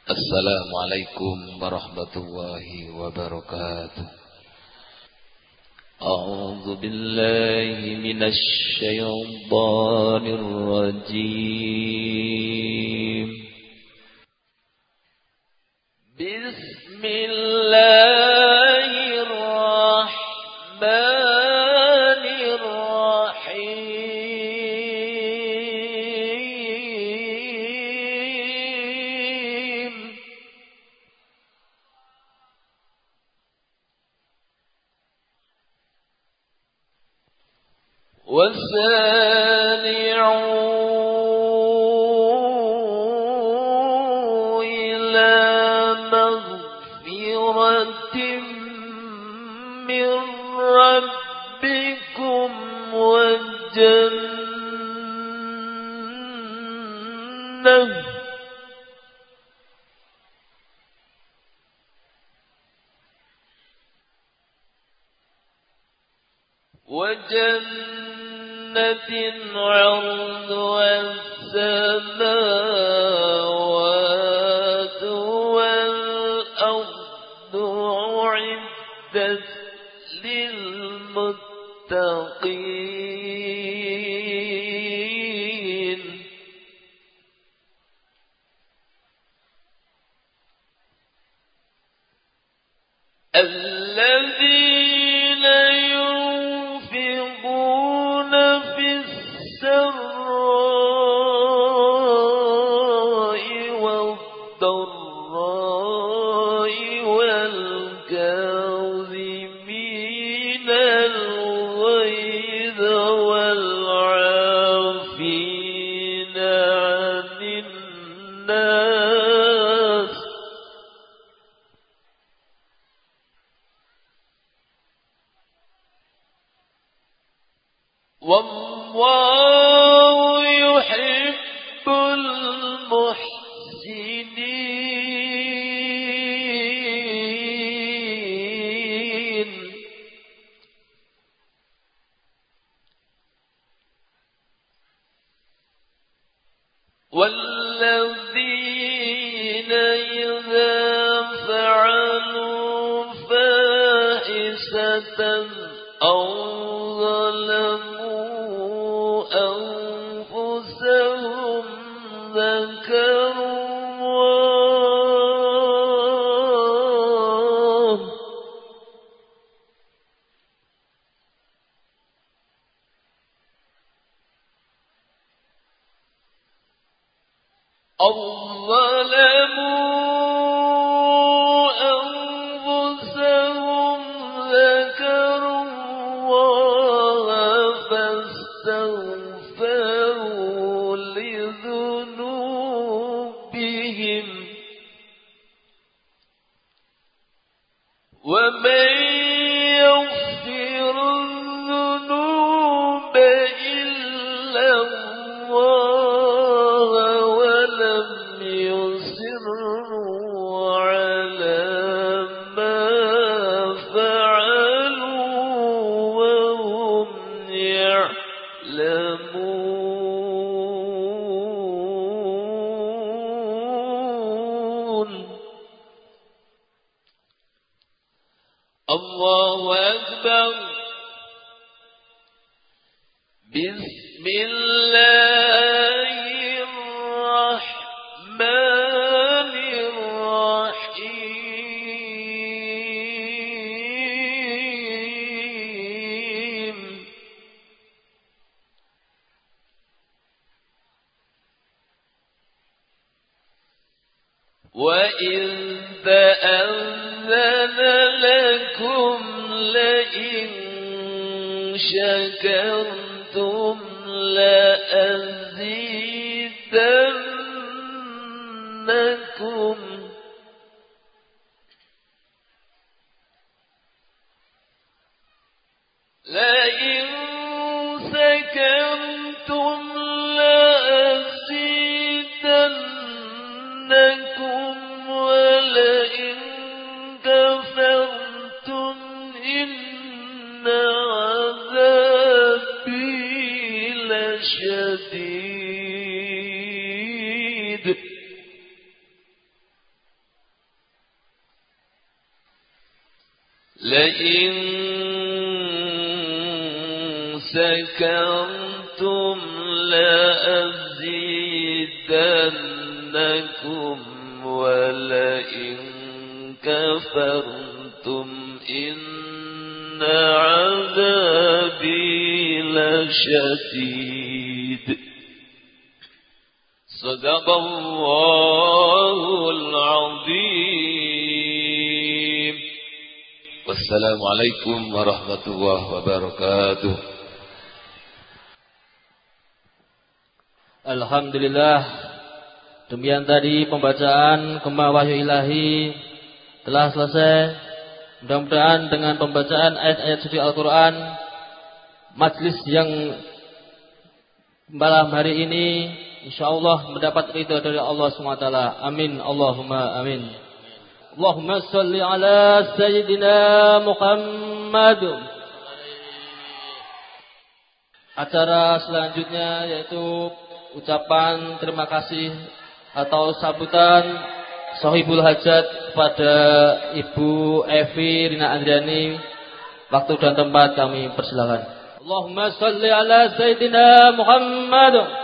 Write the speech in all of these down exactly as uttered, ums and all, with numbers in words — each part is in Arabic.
Assalamualaikum warahmatullahi wabarakatuh. A'udzu billahi minasy syaithanir rajim. Bismillahirrahmanirrahim. وسارعوا إلى مغفرة من ربكم وجنة وجنة عرضها السماوات والأرض أعدت للمتقين الذين ينفقون في السراء والضراء والكاظمين الغيظ والعافين عن الناس والله يحب المحسنين والذين إذا فعلوا فاحشة أو ظلموا أنفسهم ذكروا الله أو ظلموا أنفسهم ذكروا الله فاستغفروا لذنوبهم ومن يغفر الذنوب إلا الله ولم يصروا على ما فعلوا وهم يعلمون. الله أكبر. بسم الله الرحمن الرحيم. وإذ تأذن لكم لئن شكرتم لأزيدنكم لئن شكرتم لأزيدنكم ولئن كفرتم إن عذابي لشديد. لئن سكرتم لأزيدنكم ولئن كفرتم إن عذابي لشديد. صدق الله العظيم. Wassalamualaikum warahmatullahi wabarakatuh. Alhamdulillah. Demikian tadi pembacaan Gema Wahyu Ilahi telah selesai. Mudah-mudahan dengan pembacaan ayat-ayat suci Al-Quran, majlis yang malam hari ini insyaallah mendapat ridha dari Allah subhanahu wa taala. Amin. Allahumma amin. Allahumma salli ala Sayyidina Muhammad. Acara selanjutnya yaitu ucapan terima kasih atau sambutan Sohibul Hajat kepada Ibu Evi Rina Andriani. Waktu dan tempat kami persilakan. Allahumma salli ala Sayyidina Muhammad.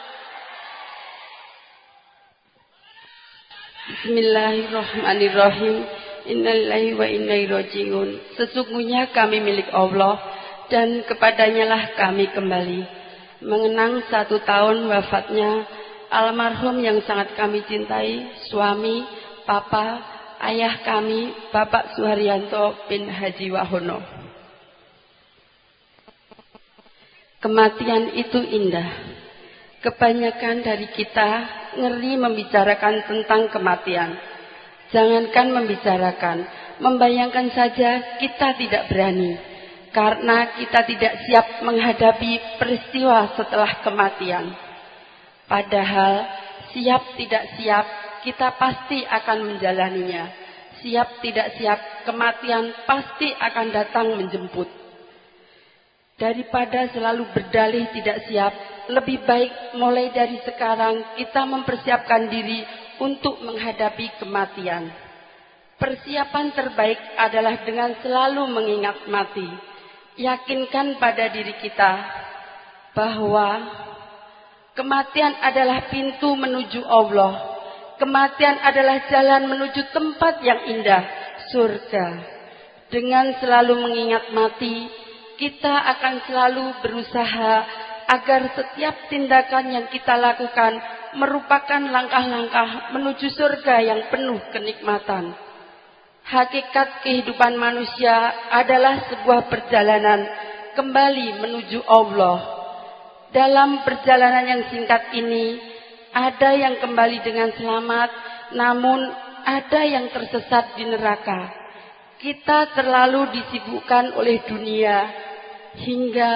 Bismillahirrahmanirrahim. Innalillahi wa inna ilaihi raji'un. Sesungguhnya kami milik Allah dan kepadanyalah kami kembali. Mengenang satu tahun wafatnya almarhum yang sangat kami cintai, suami, papa, ayah kami, Bapak Suharyanto bin Haji Wahono. Kematian itu indah. Kebanyakan dari kita ngeri membicarakan tentang kematian. Jangankan membicarakan, membayangkan saja kita tidak berani. Karena kita tidak siap menghadapi peristiwa setelah kematian. Padahal siap tidak siap, kita pasti akan menjalaninya. Siap tidak siap, kematian pasti akan datang menjemput. Daripada selalu berdalih tidak siap, lebih baik mulai dari sekarang kita mempersiapkan diri untuk menghadapi kematian. Persiapan terbaik adalah dengan selalu mengingat mati. Yakinkan pada diri kita bahwa kematian adalah pintu menuju Allah. Kematian adalah jalan menuju tempat yang indah, surga. Dengan selalu mengingat mati, kita akan selalu berusaha agar setiap tindakan yang kita lakukan merupakan langkah-langkah menuju surga yang penuh kenikmatan. Hakikat kehidupan manusia adalah sebuah perjalanan kembali menuju Allah. Dalam perjalanan yang singkat ini, ada yang kembali dengan selamat, namun ada yang tersesat di neraka. Kita terlalu disibukkan oleh dunia hingga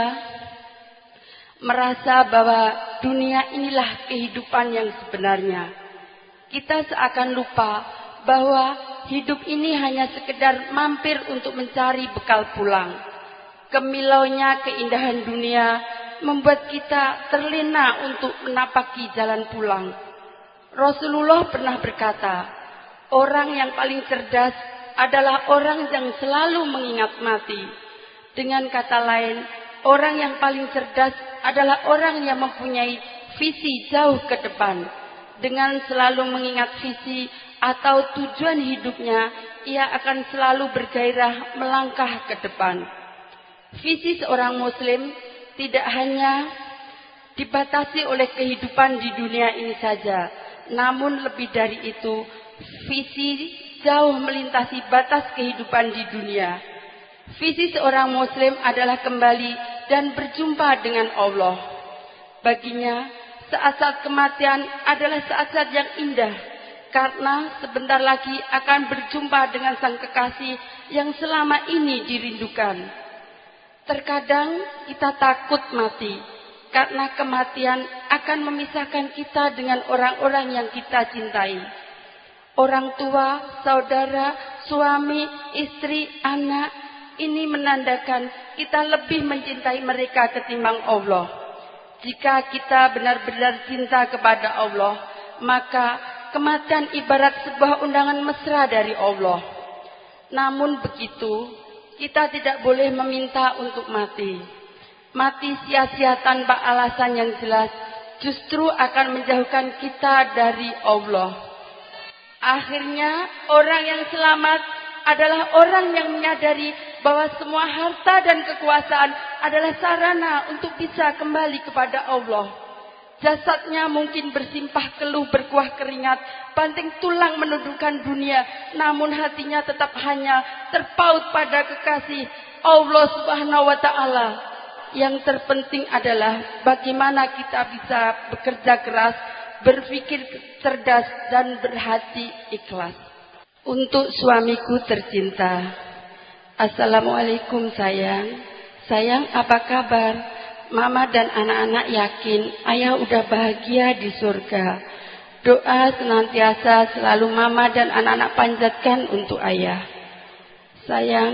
merasa bahwa dunia inilah kehidupan yang sebenarnya. Kita seakan lupa bahwa hidup ini hanya sekedar mampir untuk mencari bekal pulang. Kemilaunya keindahan dunia membuat kita terlena untuk menapaki jalan pulang. Rasulullah pernah berkata, orang yang paling cerdas adalah orang yang selalu mengingat mati. Dengan kata lain, orang yang paling cerdas adalah orang yang mempunyai visi jauh ke depan. Dengan selalu mengingat visi atau tujuan hidupnya, ia akan selalu bergairah melangkah ke depan. Visi seorang muslim tidak hanya dibatasi oleh kehidupan di dunia ini saja, namun lebih dari itu, visi jauh melintasi batas kehidupan di dunia. Visi seorang muslim adalah kembali dan berjumpa dengan Allah. Baginya, saat-saat kematian adalah saat-saat yang indah, karena sebentar lagi akan berjumpa dengan sang kekasih yang selama ini dirindukan. Terkadang kita takut mati, karena kematian akan memisahkan kita dengan orang-orang yang kita cintai. Orang tua, saudara, suami, istri, anak, ini menandakan kita lebih mencintai mereka ketimbang Allah. Jika kita benar-benar cinta kepada Allah, maka kematian ibarat sebuah undangan mesra dari Allah. Namun begitu, Kita tidak boleh meminta untuk mati. Mati sia-sia tanpa alasan yang jelas justru akan menjauhkan kita dari Allah. Akhirnya orang yang selamat adalah orang yang menyadari bahwa semua harta dan kekuasaan adalah sarana untuk bisa kembali kepada Allah. Jasadnya mungkin bersimpah keluh berkuah keringat, banting tulang menundukkan dunia, namun hatinya tetap hanya terpaut pada kekasih Allah Subhanahu wa taala. Yang terpenting adalah bagaimana kita bisa bekerja keras, berpikir cerdas dan berhati ikhlas. Untuk suamiku tercinta, Assalamualaikum sayang. Sayang, apa kabar? Mama dan anak-anak yakin ayah udah bahagia di surga. Doa senantiasa selalu mama dan anak-anak panjatkan untuk ayah. Sayang,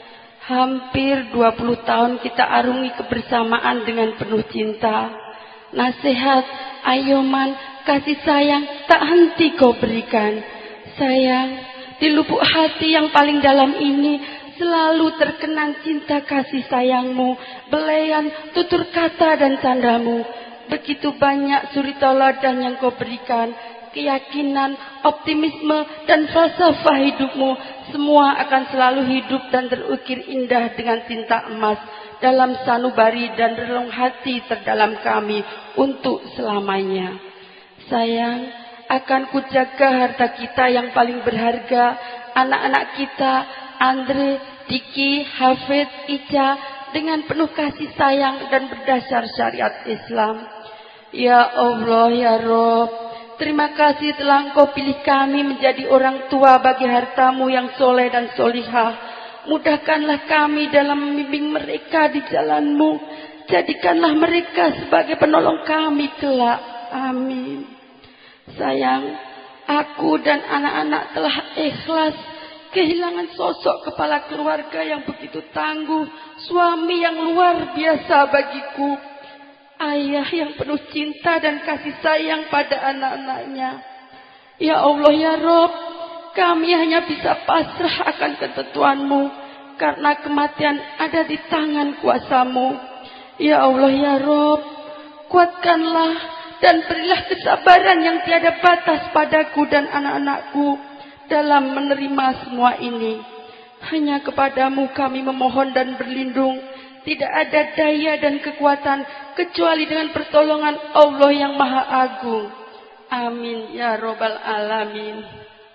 hampir dua puluh tahun kita arungi kebersamaan dengan penuh cinta. Nasihat, ayoman, kasih sayang tak henti kau berikan. Sayang, di lubuk hati yang paling dalam ini selalu terkenang cinta kasih sayangmu, belayan, tutur kata dan candamu. Begitu banyak suri tauladan yang kau berikan, keyakinan, optimisme dan falsafah hidupmu, semua akan selalu hidup dan terukir indah dengan tinta emas dalam sanubari dan relung hati terdalam kami untuk selamanya. Sayang, akan kujaga harta kita yang paling berharga, anak-anak kita, Andre, Diki, Hafid, Ica, dengan penuh kasih sayang dan berdasar syariat Islam. Ya Allah, ya Rob, terima kasih telah Engkau pilih kami menjadi orang tua bagi hartamu yang soleh dan solihah. Mudahkanlah kami dalam membimbing mereka di jalanmu. Jadikanlah mereka sebagai penolong kami kelak. Amin. Sayang, aku dan anak-anak telah ikhlas kehilangan sosok kepala keluarga yang begitu tangguh, suami yang luar biasa bagiku, ayah yang penuh cinta dan kasih sayang pada anak-anaknya. Ya Allah, ya Rob, kami hanya bisa pasrah akan ketentuanmu, karena kematian ada di tangan kuasamu. Ya Allah, ya Rob, kuatkanlah dan berilah kesabaran yang tiada batas padaku dan anak-anakku dalam menerima semua ini. Hanya kepadamu kami memohon dan berlindung. Tidak ada daya dan kekuatan kecuali dengan pertolongan Allah yang Maha Agung. Amin ya Rabbal Alamin.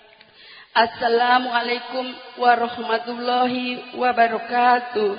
Assalamualaikum warahmatullahi wabarakatuh.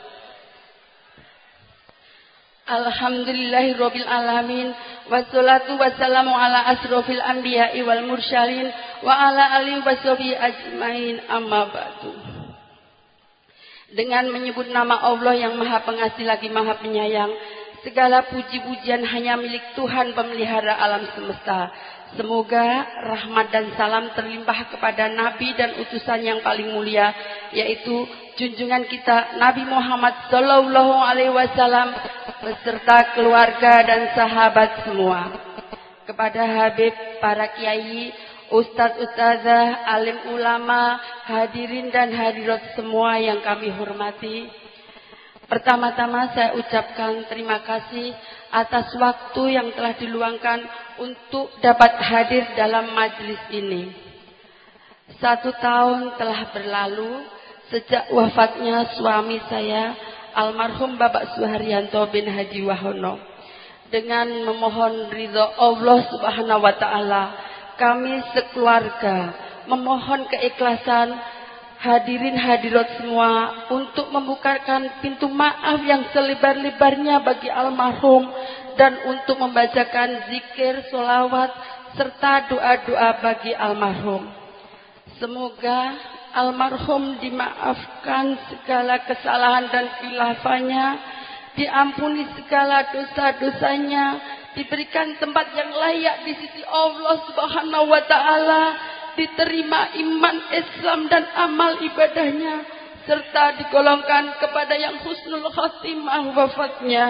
Alhamdulillahi Rabbil Alamin. Wassalatu wassalamu ala asrofil anbiya'i wal mursalin wa ala alihi washabihi ajmain, amma ba'du. Dengan menyebut nama Allah yang Maha Pengasih lagi Maha Penyayang, segala puji-pujian hanya milik Tuhan pemelihara alam semesta. Semoga rahmat dan salam terlimpah kepada Nabi dan utusan yang paling mulia, yaitu junjungan kita Nabi Muhammad Sallallahu Alaihi Wasallam beserta keluarga dan sahabat semua. Kepada Habib, para kiai, ustadz ustazah, alim ulama, hadirin dan hadirat semua yang kami hormati. Pertama-tama saya ucapkan terima kasih atas waktu yang telah diluangkan untuk dapat hadir dalam majelis ini. Satu tahun telah berlalu sejak wafatnya suami saya, almarhum Bapak Suharyanto bin Haji Wahono. Dengan memohon ridha Allah Subhanahu wa taala, kami sekeluarga memohon keikhlasan hadirin hadirat semua untuk membukakan pintu maaf yang selebar-lebarnya bagi almarhum dan untuk membacakan zikir, sholawat serta doa-doa bagi almarhum. Semoga almarhum dimaafkan segala kesalahan dan khilafahnya, diampuni segala dosa-dosanya, diberikan tempat yang layak di sisi Allah Subhanahu wa taala, diterima iman Islam dan amal ibadahnya, serta digolongkan kepada yang husnul khatimah wafatnya.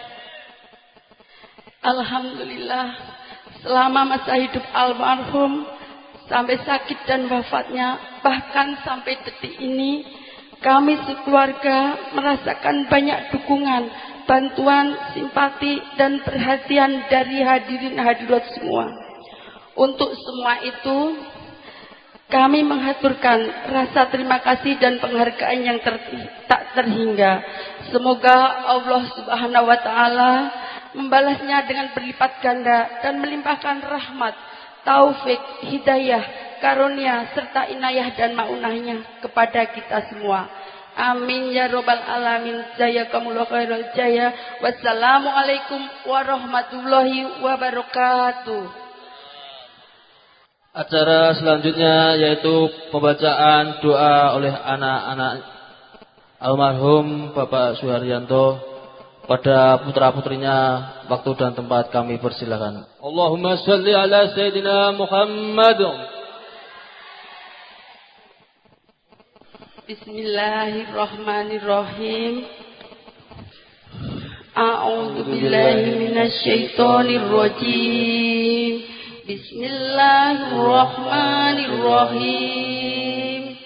Alhamdulillah, selama masa hidup almarhum sampai sakit dan wafatnya, bahkan sampai detik ini, Kami sekeluarga merasakan banyak dukungan, bantuan, simpati, dan perhatian dari hadirin hadirat semua. Untuk semua itu, kami menghaturkan rasa terima kasih dan penghargaan yang ter, tak terhingga. Semoga Allah Subhanahu wa Ta'ala membalasnya dengan berlipat ganda dan melimpahkan rahmat, taufik, hidayah, karunia, serta inayah dan maunahnya kepada kita semua. Amin ya robbal alamin. Jazakumullah khairal jaya. Wassalamualaikum warahmatullahi wabarakatuh. Acara selanjutnya yaitu pembacaan doa oleh anak-anak almarhum Bapak Suharyanto pada putra-putrinya. Waktu dan tempat kami persilakan. Allahumma shalli ala Sayyidina Muhammad. Bismillahirrahmanirrahim. A'udzu billahi minasy syaithanir rajim. Bismillahirrahmanirrahim.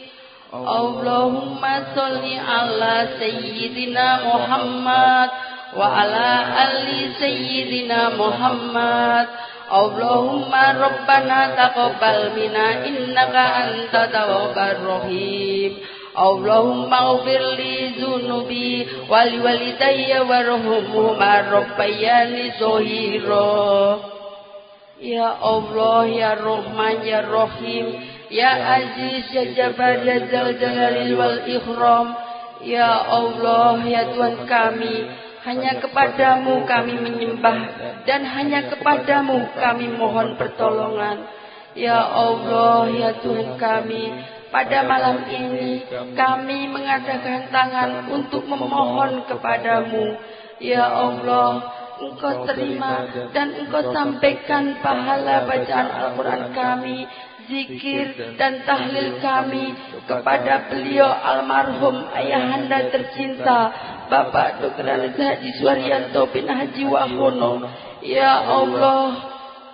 Allahumma sholli ala Sayyidina Muhammad wa ala ali Sayyidina Muhammad. Allahumma rabbana taqabbal minna innaka antat tawwabur rahim. Allahumma ighfir li dzunubi wal walidayya warhamhuma rabbayani shaghira. Ya Allah, ya Rahman, ya Rahim, ya Aziz, ya Jabbar, ya Dzal Jalali wal Ikram. Ya Allah, ya Tuhan kami, hanya kepadamu kami menyembah dan hanya kepadamu kami mohon pertolongan. Ya Allah, ya Tuhan kami, pada malam ini kami mengadakan tangan untuk memohon kepadamu. Ya Allah, Engkau terima dan Engkau sampaikan pahala bacaan Al-Quran kami, zikir dan tahlil kami kepada beliau almarhum ayahanda tercinta Bapak Doktor Haji Suharyanto bin Haji Wahono. Ya Allah,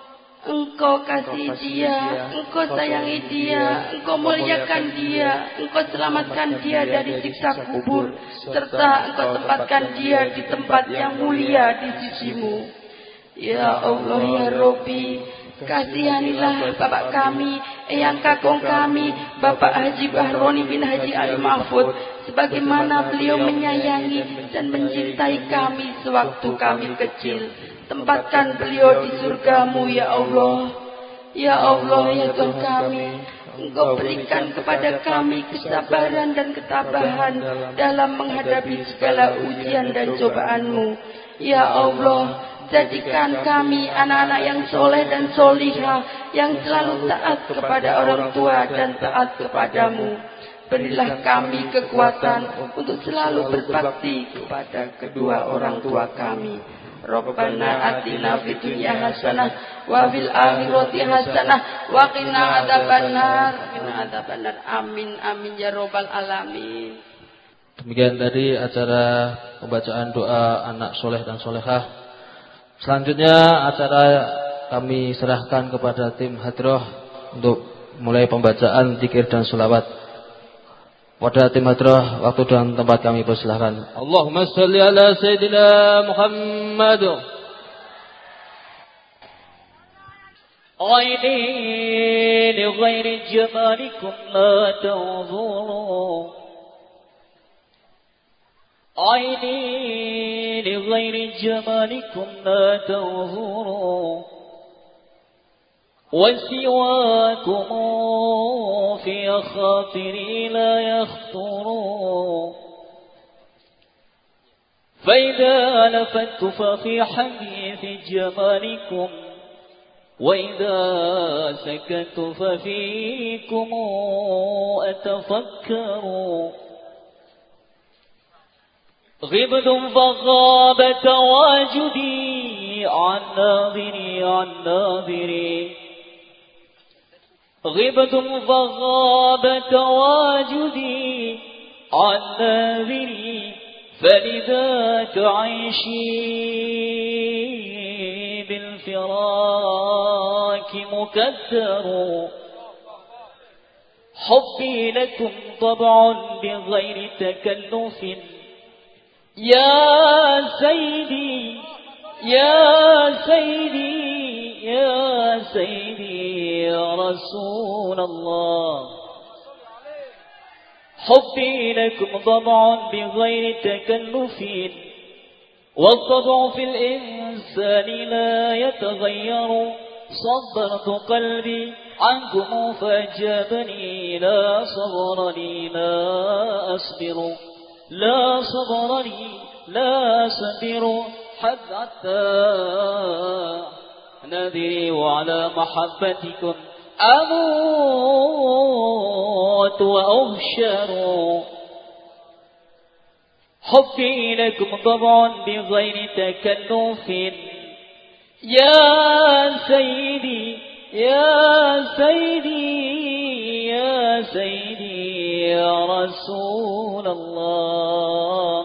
Engkau kasih dia, Engkau sayangi dia, Engkau muliakan dia, Engkau selamatkan dia dari siksa kubur, serta Engkau tempatkan dia di tempat yang mulia di sisimu. Ya Allah, ya Rabbi, kasihanilah Bapak kami, Eyang Kakung kami, Bapak Haji Bahroni bin Haji Ali Mahfud, sebagaimana beliau menyayangi dan mencintai kami sewaktu kami kecil. Tempatkan beliau di surgamu, ya Allah. Ya Allah, ya Tuhan kami, Engkau berikan kepada kami kesabaran dan ketabahan dalam menghadapi segala ujian dan cobaanmu. Ya Allah, jadikan kami anak-anak yang soleh dan solihah, yang selalu taat kepada orang tua dan taat kepadamu. Berilah kami kekuatan untuk selalu berbakti kepada kedua orang tua kami. Rabbana atina fid dunya hasanah wa fil akhirati hasanah wa qina adzabannar. Qina adzabannar. Amin amin ya rabbal alamin. Demikian tadi acara pembacaan doa anak soleh dan solehah. Selanjutnya acara kami serahkan kepada tim hadroh untuk mulai pembacaan zikir dan sholawat. Pada tim hadroh, waktu dan tempat kami persilahkan. Allahumma sholli ala Sayyidina Muhammad. Aini li ghairi jamalikum la tanzuru. Aini li ghairi jamalikum la tanzuru. وسواكم في خاطري لا يخطر فإذا لفت ففي حديث جمالكم وإذا سكت ففيكم أتفكر غبتم فغاب تواجدي عن ناظري عن ناظري غبتم فغاب تواجدي عن ناظري فلذاك عيشي بالفراق مكدر حبي لكم طبع بغير تكلف يا سيدي يا سيدي يا سيدي يا رسول الله. حبي لكم طبع بغير تكلف والطبع في الإنسان لا يتغير. صبرت قلبي عنكم فأجابني لا صبر لي لا أصبر لا صبر لي لا أصبر حتى نذري وعلى محبتكم أموت وأهشر. حبي لكم طبع بغير تكلف يا سيدي يا سيدي يا سيدي يا رسول الله.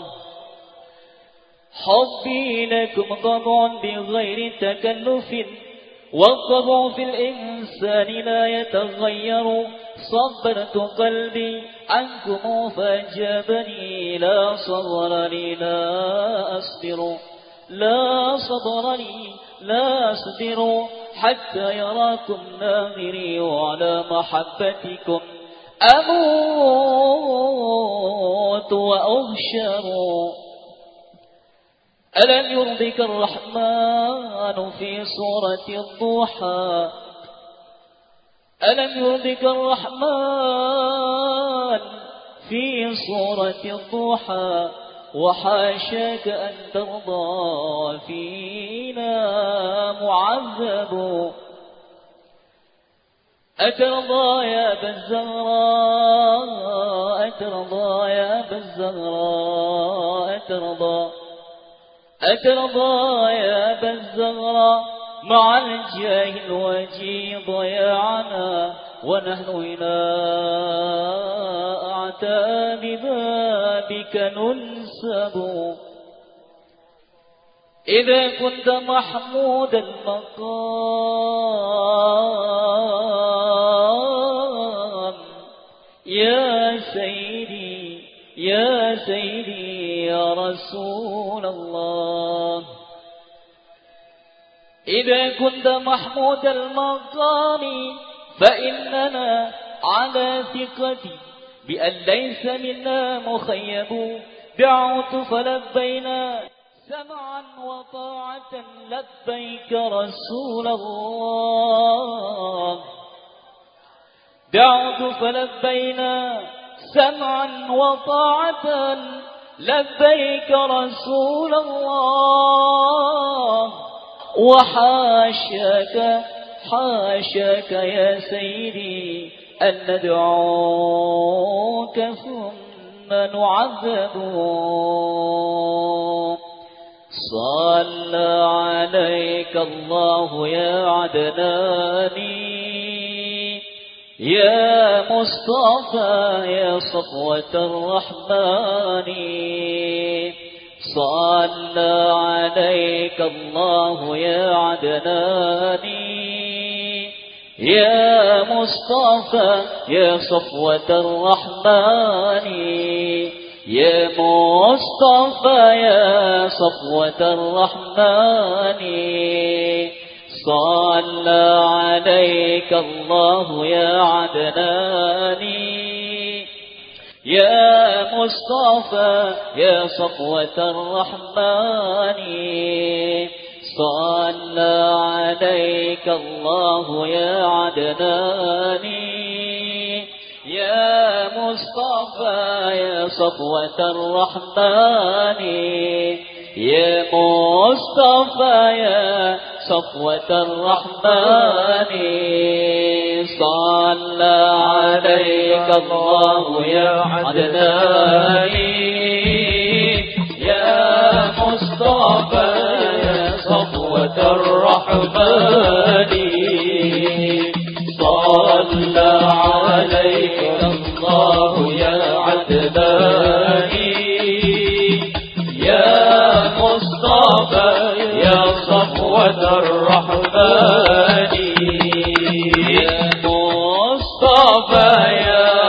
حبي لكم طبع بغير تكلف والطبع في الإنسان لا يتغير. صبرت قلبي عنكم فأجابني لا صبر لي لا أصبر لا صبر لي لا أصبر حتى يراكم ناظري وعلى محبتكم أموت وأهشر. ألم يرضك الرحمن في سورة الضحى ألم يرضك الرحمن في سورة الضحى وحاشاك أن ترضى فينا معذب. أترضى يا أبا الزهراء أترضى يا أبا الزهراء أترضى أترضى يا أبا الزهراء مع الجاه الوجي ضياعنا ونحن إلى أعتاب بابك ننسب. إذا كنت محمود المقام يا سيدي يا سيدي يا رسول الله. إذا كنت محمود المقام فإننا على ثقتي بأن ليس منا مخيب. دعوت فلبينا سمعا وطاعة لبيك رسول الله. دعوت فلبينا سمعا وطاعة لبيك رسول الله. وحاشاك حاشاك يا سيدي أن ندعوك ثم نعذب. صلى عليك الله يا عدناني يا مصطفى يا صفوة الرحمن. صلى عليك الله يا عدناني يا مصطفى يا صفوة الرحمن. يا مصطفى يا صفوة الرحمن. صلى عليك الله يا عدناني يا مصطفى يا صفوة الرحمن. صلى عليك الله يا عدناني يا مصطفى يا صفوة الرحمن. يا مصطفى يا صفوة الرحمن. صلى عليك الله يا عدناني يا مصطفى يا صفوة الرحمن. صلى عليك الله يا عدناني يا مصطفى يا صفوة الرحمن. يا مصطفى يا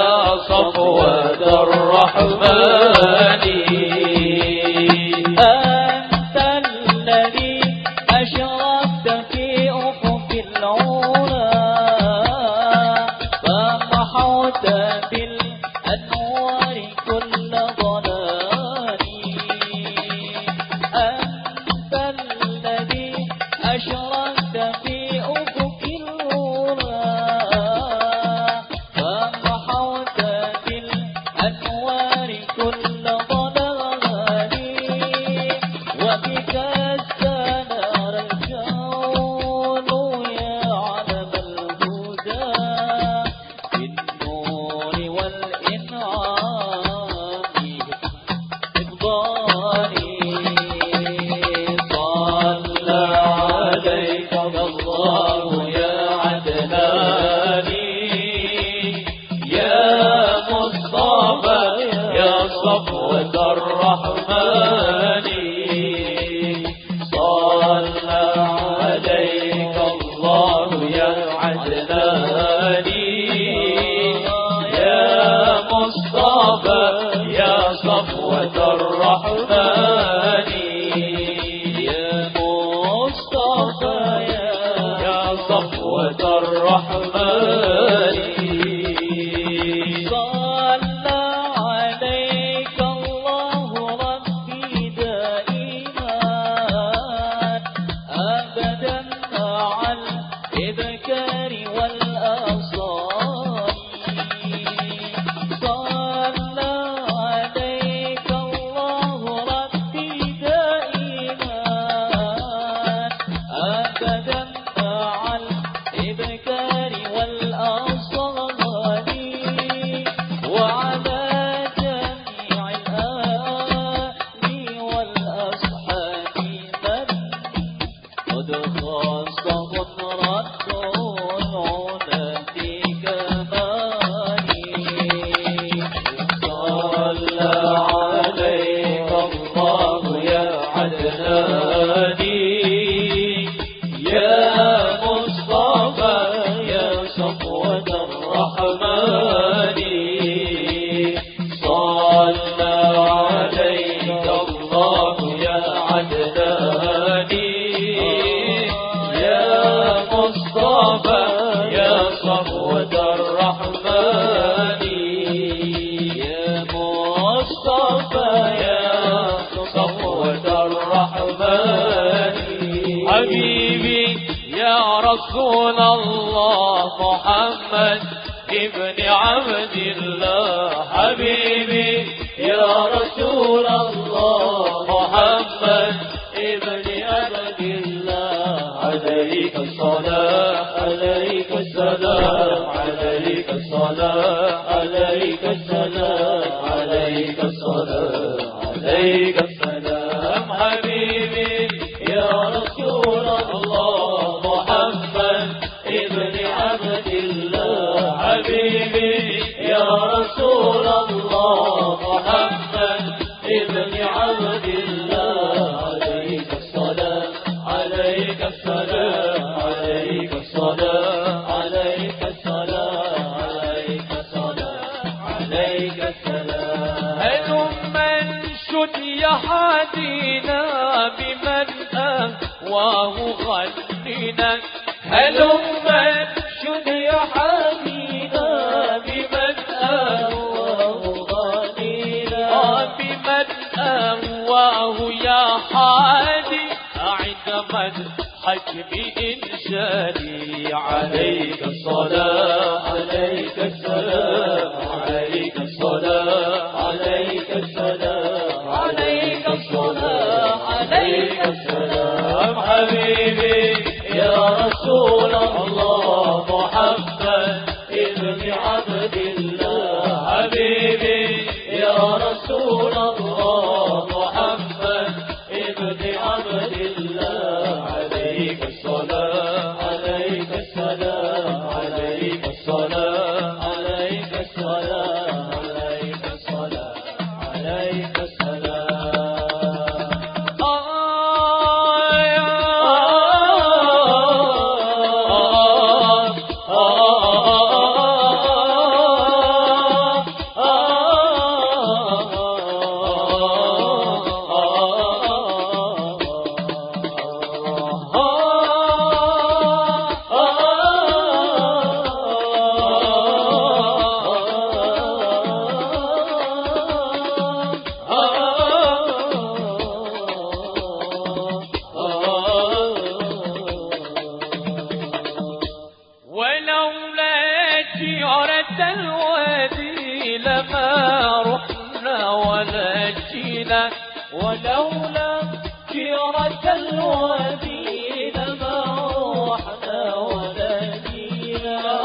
الوادي لما رحنا ولا جينا ولولا جيرة الوادي لما رحنا ولا جينا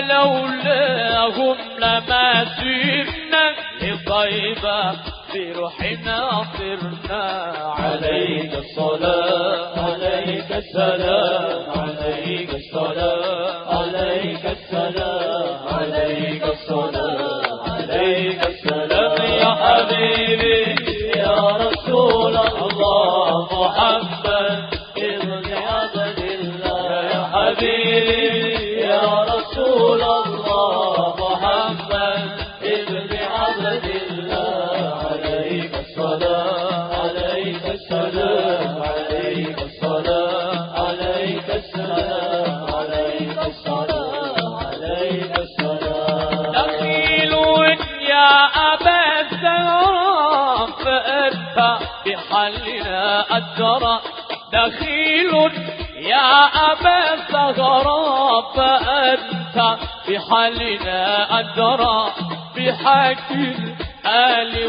ولولاهم لما سرنا لطيبة بروحنا صرنا عليك الصلاة عليك السلام عليك الصلاة عليك السلام عليك الصلاة عليك السلام يا حبيبي يا رسول الله محمد ابن عبد الله يا حبيبي يا رسول الله محمد ابن عبد الله عليك الصلاة عليك السلام عليك الصلاة عليك السلام عليك الصلاة عليك السلام دخيل يا أبا الزهراء فأنت بحلنا أدرى دخيل يا أبا الزهراء فأنت بحلنا أدرى بحق الآل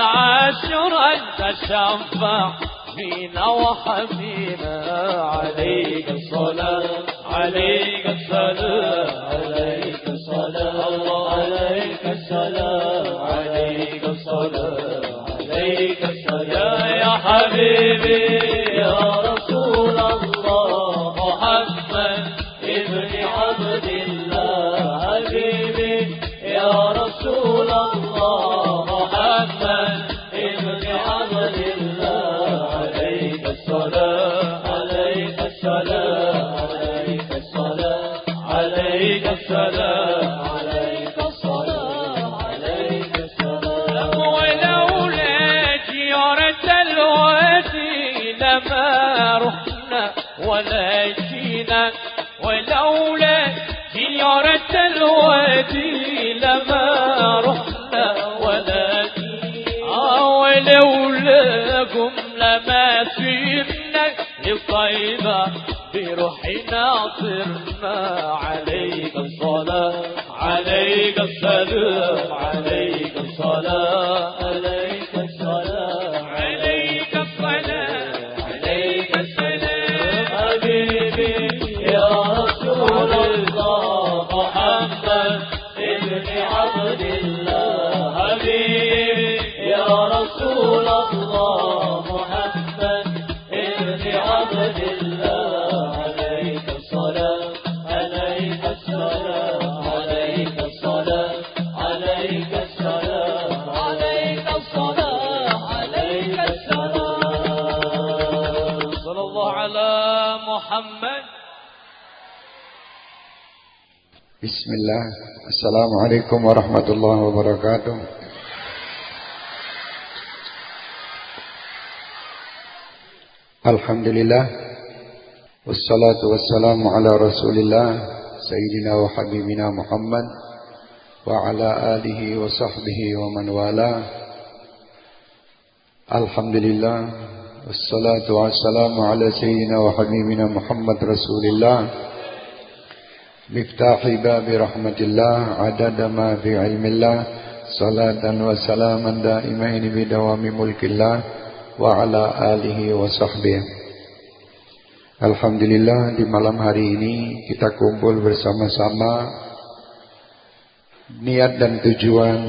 والعشر أنت شفع فينا وحمينا عليك الصلاة عليك السلام عليك الصلاة الله عليك السلام عليك الصلاة عليك السلام يا حبيبي يا رسول الله محمد ابن عبد الله حبيبي يا رسول الله محمد ابن عبد الله عليك الصلاة عليك السلام عليك الصلاة عليك السلام عليك الصلاة عليك السلام ولولا جيرة الوادي لما رحنا ولا جينا ولولا جيرة الوادي لما رحنا ولا جينا ولولاكم لما سرنا لطيبة بروحنا صرنا عليك الصلاة عليك السلام عليك الصلاة عليك الصلاة عليك الصلاة عليك السلام حبيبي يا رسول الله محمد ابن عبد الله حبيبي يا رسول الله محمد ابن عبد الله عليك الصلاة عليك السلام عليك الصلاة عليك السلام عليك الصلاة عليك السلام صلى الله على محمد. Bismillah. Assalamualaikum warahmatullahi wabarakatuh. Alhamdulillah. Wassalatu wassalamu ala Rasulillah Sayyidina wa Habibina Muhammad wa ala alihi wa sahbihi wa man wala. Alhamdulillah. Wassalatu wassalamu ala Sayyidina wa Habibina Muhammad Rasulillah Miftahi babi rahmatillah adada ma fi ilmillah salatan wa salaman daimaini bidawami mulkillah wa ala alihi wa sahbihi. Alhamdulillah di malam hari ini kita kumpul bersama-sama. Niat dan tujuan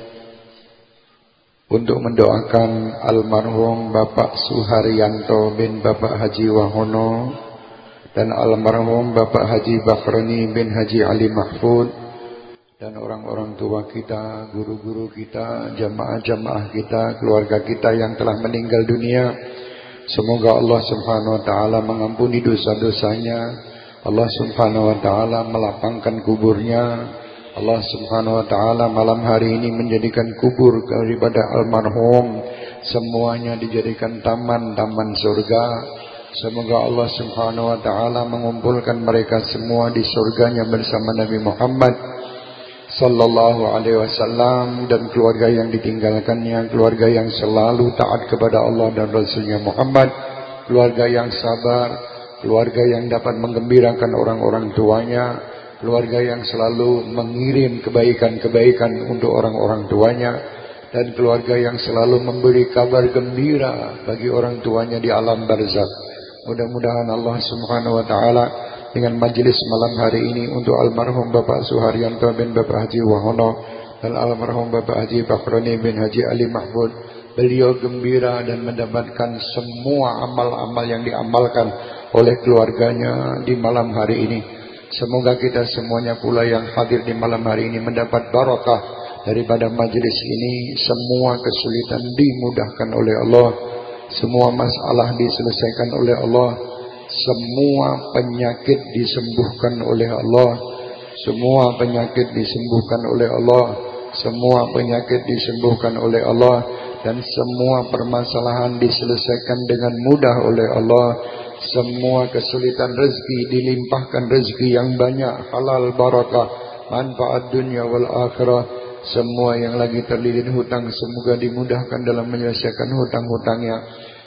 untuk mendoakan almarhum Bapak Suharyanto bin Bapak Haji Wahono dan almarhum Bapak Haji Bakroni bin Haji Ali Mahfud dan orang-orang tua kita, guru-guru kita, jamaah-jamaah kita, keluarga kita yang telah meninggal dunia. Semoga Allah Subhanahu wa taala mengampuni dosa-dosanya. Allah Subhanahu wa taala melapangkan kuburnya. Allah Subhanahu wa taala malam hari ini menjadikan kubur daripada almarhum semuanya dijadikan taman-taman surga. Semoga Allah Subhanahu wa taala mengumpulkan mereka semua di surganya bersama Nabi Muhammad sallallahu alaihi wasallam dan keluarga yang ditinggalkannya, keluarga yang selalu taat kepada Allah dan Rasulnya Muhammad, keluarga yang sabar, keluarga yang dapat menggembirakan orang-orang tuanya, keluarga yang selalu mengirim kebaikan-kebaikan untuk orang-orang tuanya, dan keluarga yang selalu memberi kabar gembira bagi orang tuanya di alam barzakh. Mudah-mudahan Allah Subhanahu wa taala dengan majelis malam hari ini untuk almarhum Bapak Suharyanto bin Bapak Haji Wahono dan almarhum Bapak Haji Bakhroni bin Haji Ali Mahfud, beliau gembira dan mendapatkan semua amal-amal yang diamalkan oleh keluarganya di malam hari ini. Semoga kita semuanya pula yang hadir di malam hari ini mendapat barakah daripada majelis ini. Semua kesulitan dimudahkan oleh Allah, semua masalah diselesaikan oleh Allah, semua penyakit disembuhkan oleh Allah, semua penyakit disembuhkan oleh Allah, semua penyakit disembuhkan oleh Allah, dan semua permasalahan diselesaikan dengan mudah oleh Allah. Semua kesulitan rezeki dilimpahkan rezeki yang banyak, halal barakah, manfaat dunia wal akhirah. Semua yang lagi terlilit hutang semoga dimudahkan dalam menyelesaikan hutang-hutangnya.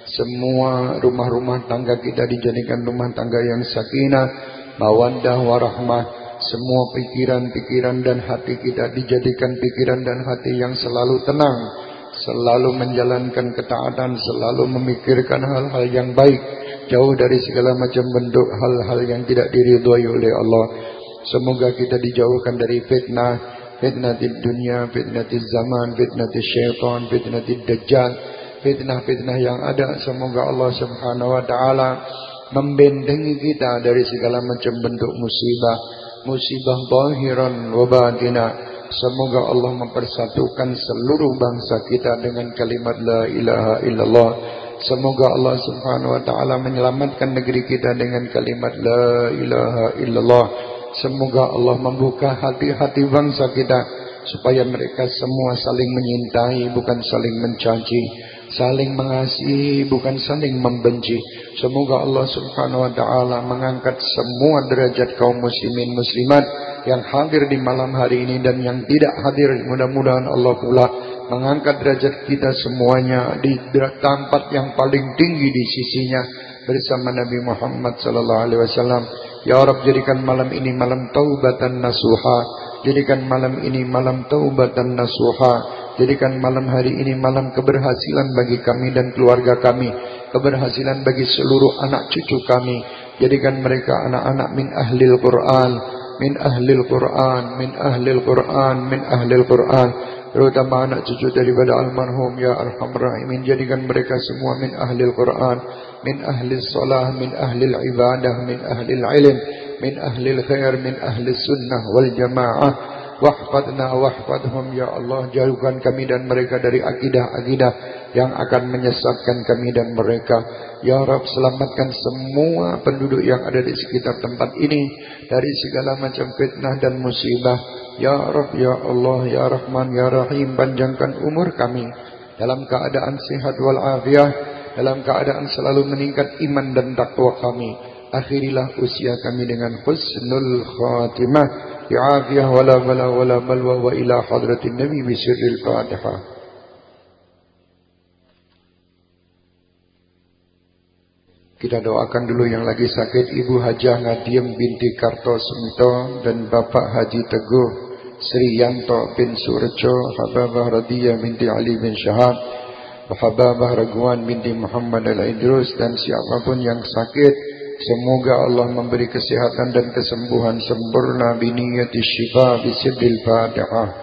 Semua rumah-rumah tangga kita dijadikan rumah tangga yang sakinah, mawaddah warahmah. Semua pikiran-pikiran dan hati kita dijadikan pikiran dan hati yang selalu tenang, selalu menjalankan ketaatan, selalu memikirkan hal-hal yang baik, jauh dari segala macam bentuk hal-hal yang tidak diridhoi oleh Allah. Semoga kita dijauhkan dari fitnah, fitnatid dunia, fitnatid zaman, fitnatid syaitan, fitnatid dajjal, fitnah-fitnah yang ada. Semoga Allah Subhanahu wa taala membentengi kita dari segala macam bentuk musibah, musibah zahiran wa batinah. Semoga Allah mempersatukan seluruh bangsa kita dengan kalimat la ilaha illallah. Semoga Allah Subhanahu wa taala menyelamatkan negeri kita dengan kalimat la ilaha illallah. Semoga Allah membuka hati-hati bangsa kita supaya mereka semua saling menyintai bukan saling mencaci, saling mengasihi bukan saling membenci. Semoga Allah Subhanahu wa taala mengangkat semua derajat kaum muslimin muslimat yang hadir di malam hari ini dan yang tidak hadir. Mudah-mudahan Allah pula mengangkat derajat kita semuanya di tempat yang paling tinggi di sisinya bersama Nabi Muhammad sallallahu alaihi wasallam. Ya Rabb, jadikan malam ini malam taubatan nasuha, jadikan malam ini malam taubatan nasuha, jadikan malam hari ini malam keberhasilan bagi kami dan keluarga kami, keberhasilan bagi seluruh anak cucu kami. Jadikan mereka anak-anak min ahlil Quran, min ahlil Quran, min ahlil Quran, min ahlil Quran, terutama anak cucu daripada almarhum ya arhamar rahimin. Jadikan mereka semua min ahlil Quran, min ahlil salah, min ahlil ibadah, min ahlil ilm, min ahlil khair, min ahlil sunnah wal jamaah. Wahfadna wahfadhum ya Allah. Jauhkan kami dan mereka dari akidah-akidah yang akan menyesatkan kami dan mereka. Ya Rabb, selamatkan semua penduduk yang ada di sekitar tempat ini dari segala macam fitnah dan musibah. Ya Rabb, ya Allah, ya Rahman, ya Rahim, panjangkan umur kami dalam keadaan sehat wal afiah, dalam keadaan selalu meningkat iman dan takwa kami. Akhirilah usia kami dengan husnul khatimah, bi'afiyah wala bala wala balwa wa ila hadratin Nabi bisirril Fatihah. Kita doakan dulu yang lagi sakit, Ibu Hajah Ngadiem binti Kartosmito dan Bapak Haji Teguh Sri Yanto bin Surjo, Hababah Radiyah binti Ali bin Syahab, Hababah Raguan binti Muhammad Al-Idrus, dan siapapun yang sakit, semoga Allah memberi kesehatan dan kesembuhan sempurna biniyati syifa bisidil Fatihah.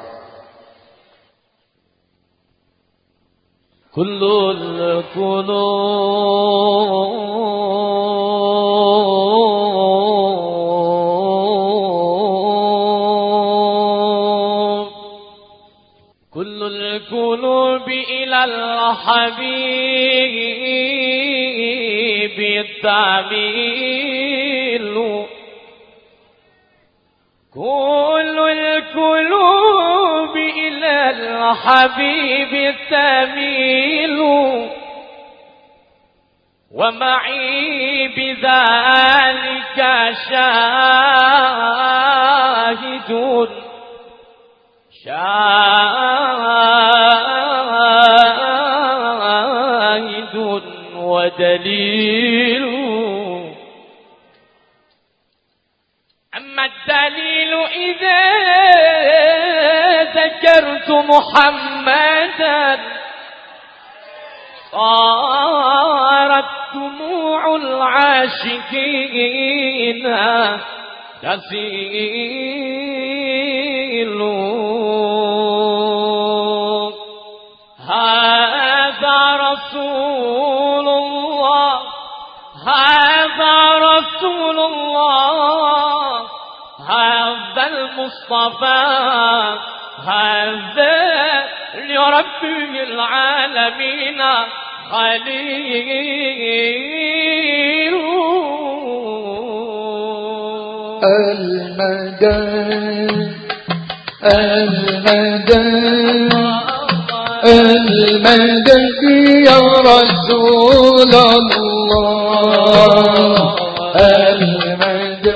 كل القلوب كل القلوب إلى الحبيب التميل كل القلوب إلى الحبيب التميل ومعي بذلك شاهد شاهد ودليل. أما الدليل ذكرت محمدا صارت دموع العاشقين تسيل. هذا رسول الله هذا رسول الله هذا المصطفى هذا لرب العالمين خليل. المدد المدد المدد يا رسول الله. المدد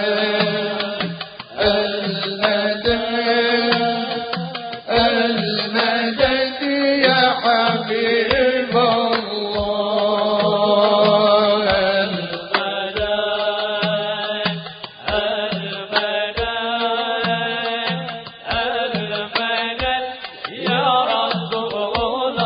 المدد المدد يا حبيب الله. المدد المدد المدد يا رسول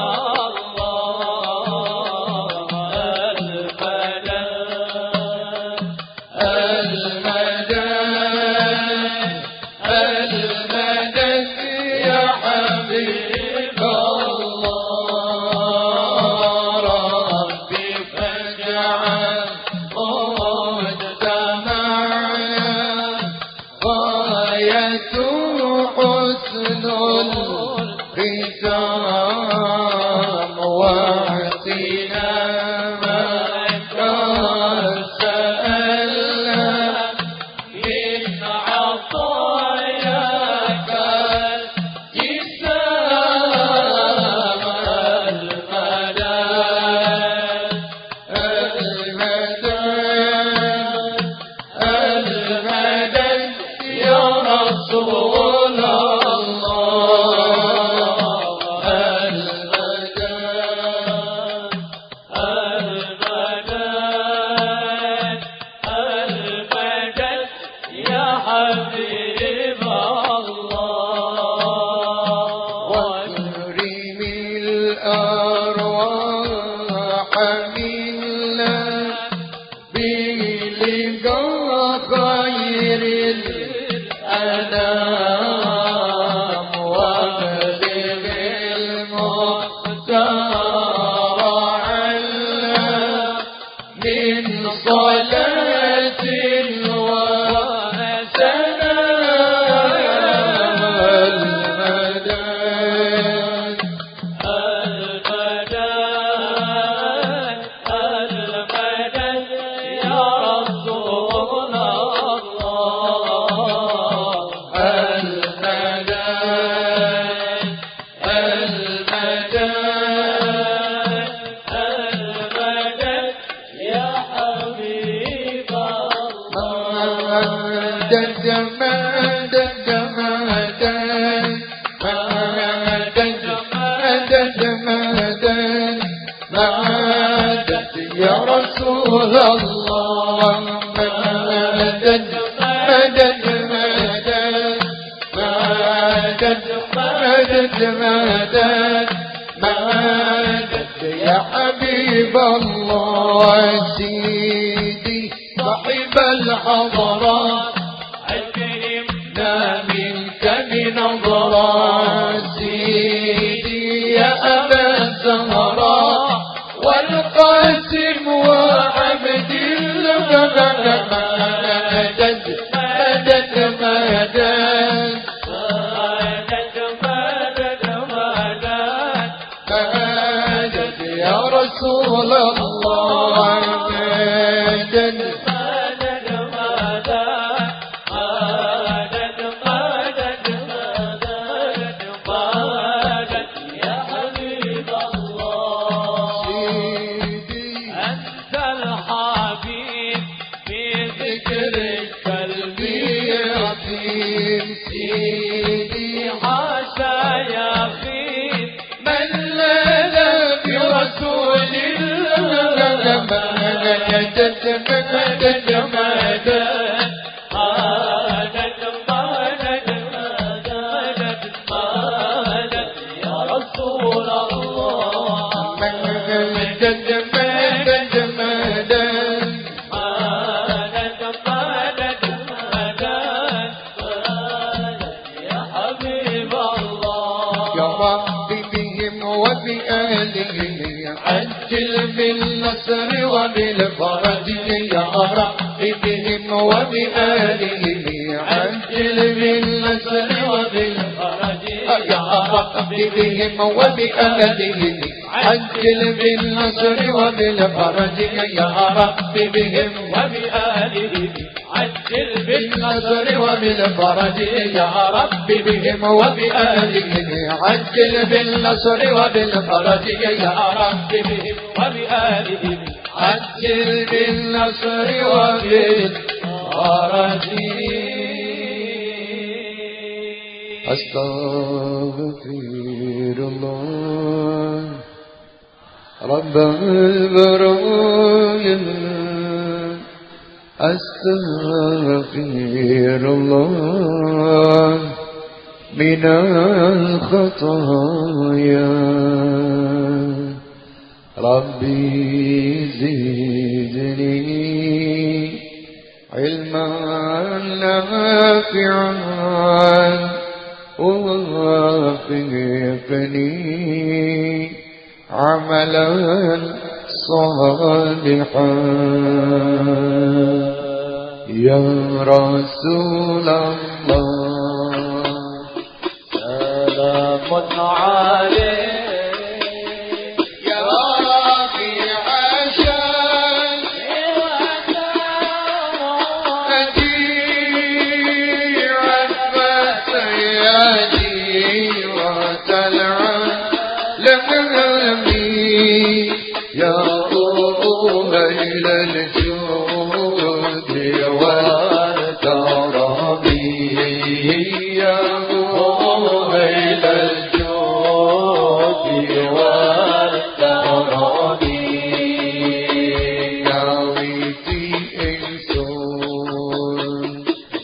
مدد رب بهم وبآلهم عجل بالنصر وبالفرج يا رب بهم وبآلهم عجل بالنصر وبالفرج يا رب بهم وبآلهم عجل بالنصر وبالفرج يا رب بهم وبآلهم عجل بالنصر وبالفرج يا رب بهم وبآلهم عجل بالنصر وبالفرج يا رب بهم وبآلهم عجل بالنصر وبالفرج. Astaghfirullah Rabbal Baraya Astaghfirullah minal khataya Rabbi zidni ilman nafi'an ووفقني عملا صالحا يا رسول الله سلام عليك يا رفيع الشان بديع الفتيات وتلعى لمامي يا أهل الجود والكرم يا أهل الجود والكرم ناويتي إنسون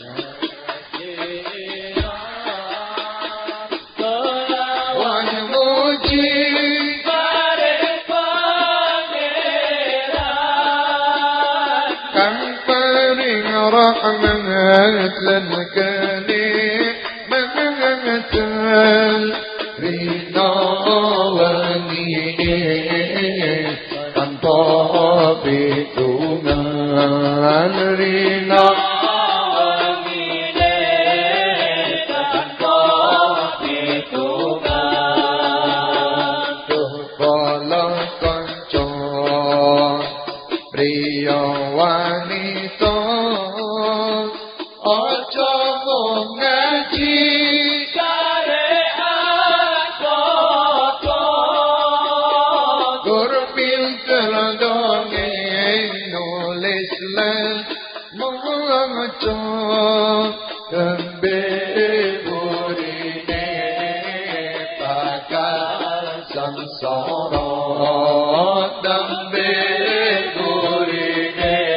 رحمة لنكني ممثل رضا ونيني tanpa hitungan rina ونيني tanpa hitungan kepala kanca priya wanita aja mung ngaji syariat pokok gur pinter dongeng nulis lan maca tembe burine bakal samsara tembe burine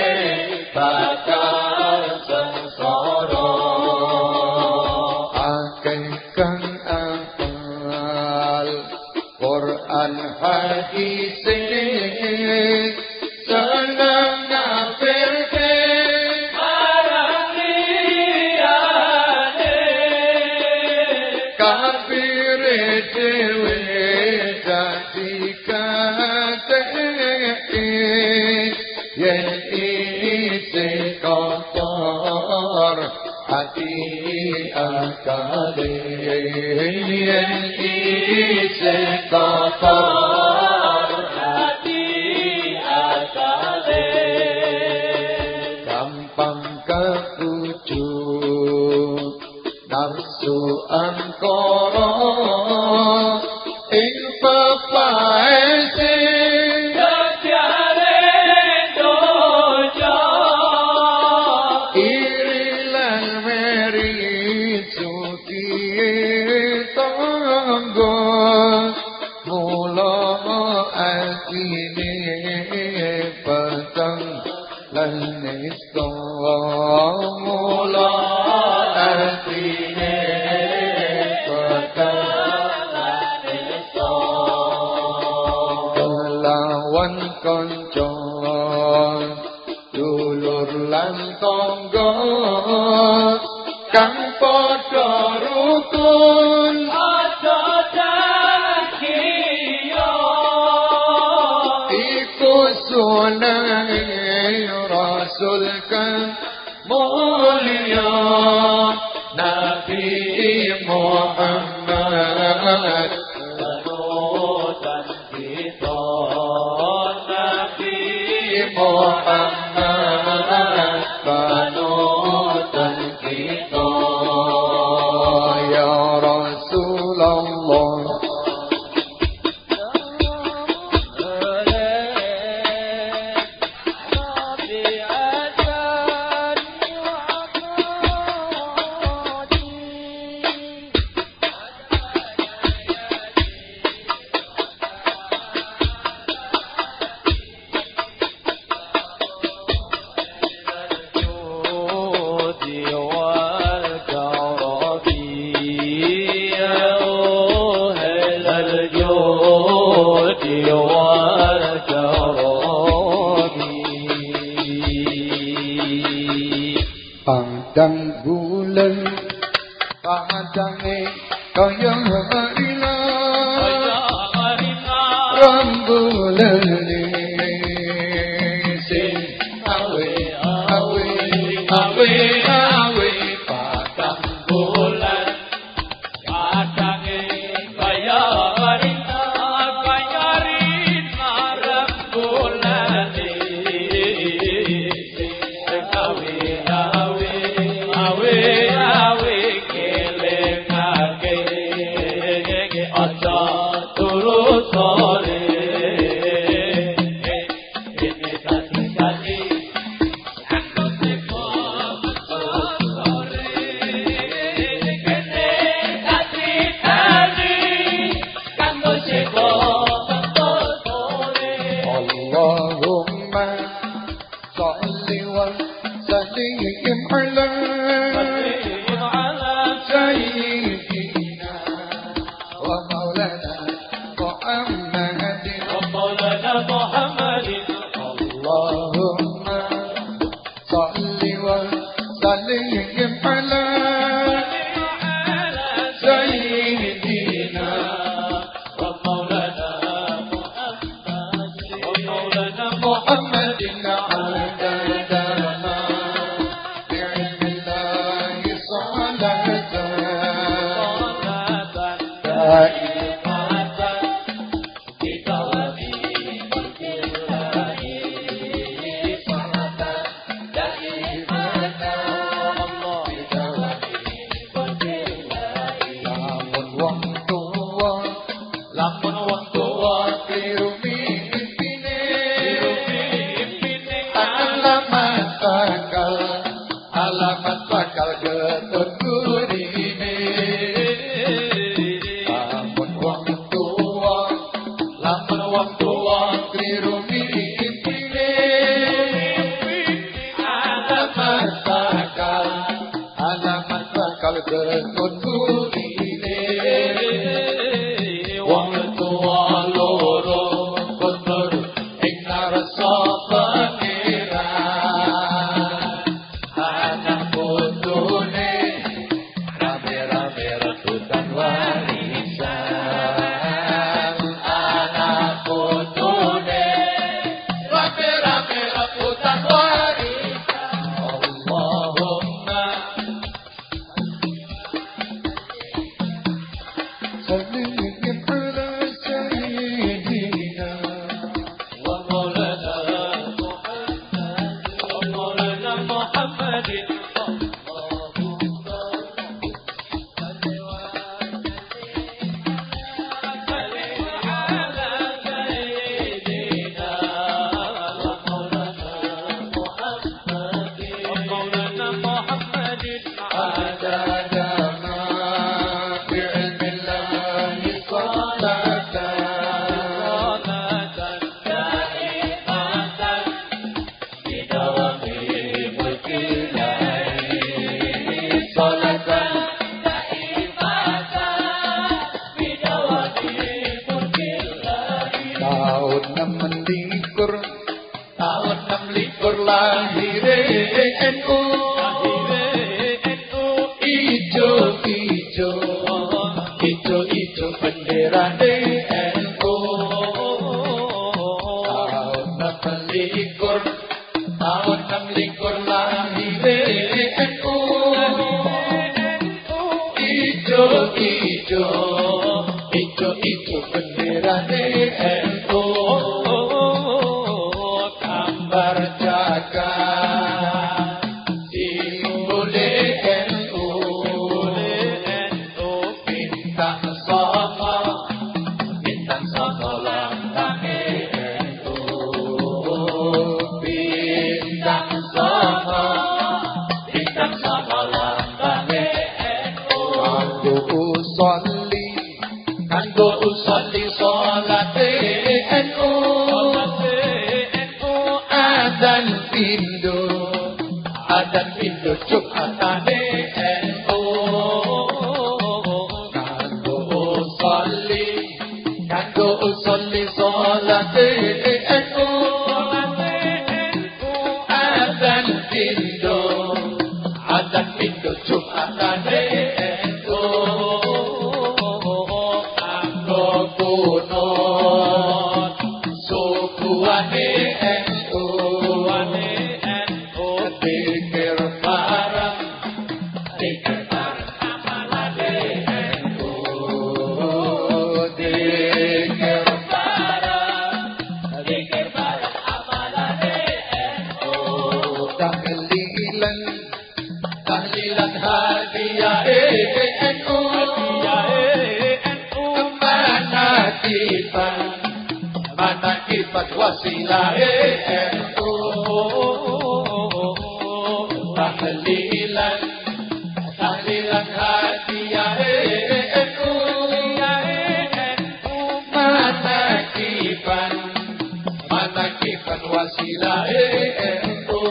bakal samsara akehkan apal Quran hadis senang ngapirke marang liyane kafir dhewe dadi kateke yen isih kotor hati akale yen isih kotor hati akale gampang kepucuk nafsu angkara ing pepaese kang padha rukun aja Muhammad panutan kita Nabi Muhammad panutan kita ya Rasulullah Pandang bulan padange kaya harina rambulane sing awe awe awe awe padang bulan padange kaya harina kaya harina rambulane sing awe awe awe kelengake aja turut sore ini tadi tadi aku seko sore kene tadi tadi kamu seko sore Allahumma sholli wa sallim ala sayyidina wa maulana Muhammadin ومولانا محمد Allahumma sholli wa sallim ala sayyidina ومولانا محمد ومولانا Muhammadin adada ma bi'ilmillahi salatan lamun wong tuwa alamat bakal alamat bakal getun gurine lamun wong tuwa lamun wong tuwa kliru mimpine alamat bakal alamat bakal getun gurine wong tuwa loro bener ing narasa pangeran anak putune rame-rame rebutan warisan anak putune rame-rame rebutan warisan Allahumma sallim ala sayyidina ومولانا محمد ومولانا محمد ومولانا محمد adada ma bi'ilmillahi salatan tahun enam likur tahun enam likur lahir N U ijo ijo ijo ijo bendera N U tahun enam likur tahun enam likur lahir N U ijo ijo ijo bintang saka bintang saka lambange ento bintang saka bintang saka lambange ento kanggo usolli kanggo usolli salate ento adzan pindo adzan pindo Jumatane ento kanggo usolli kanggo usolli salate ento adzan pindo adzan pindo Jumatane ento kanggo kunut sukuane ento dikir bareng dikir bareng amalane ento dikir bareng dikir bareng amalane ento tahlilan tahlilan hadiah ento manakiban manakiban wasilah ento tahlilan tahlilan hadiah ento manakiban manakiban wasilah ento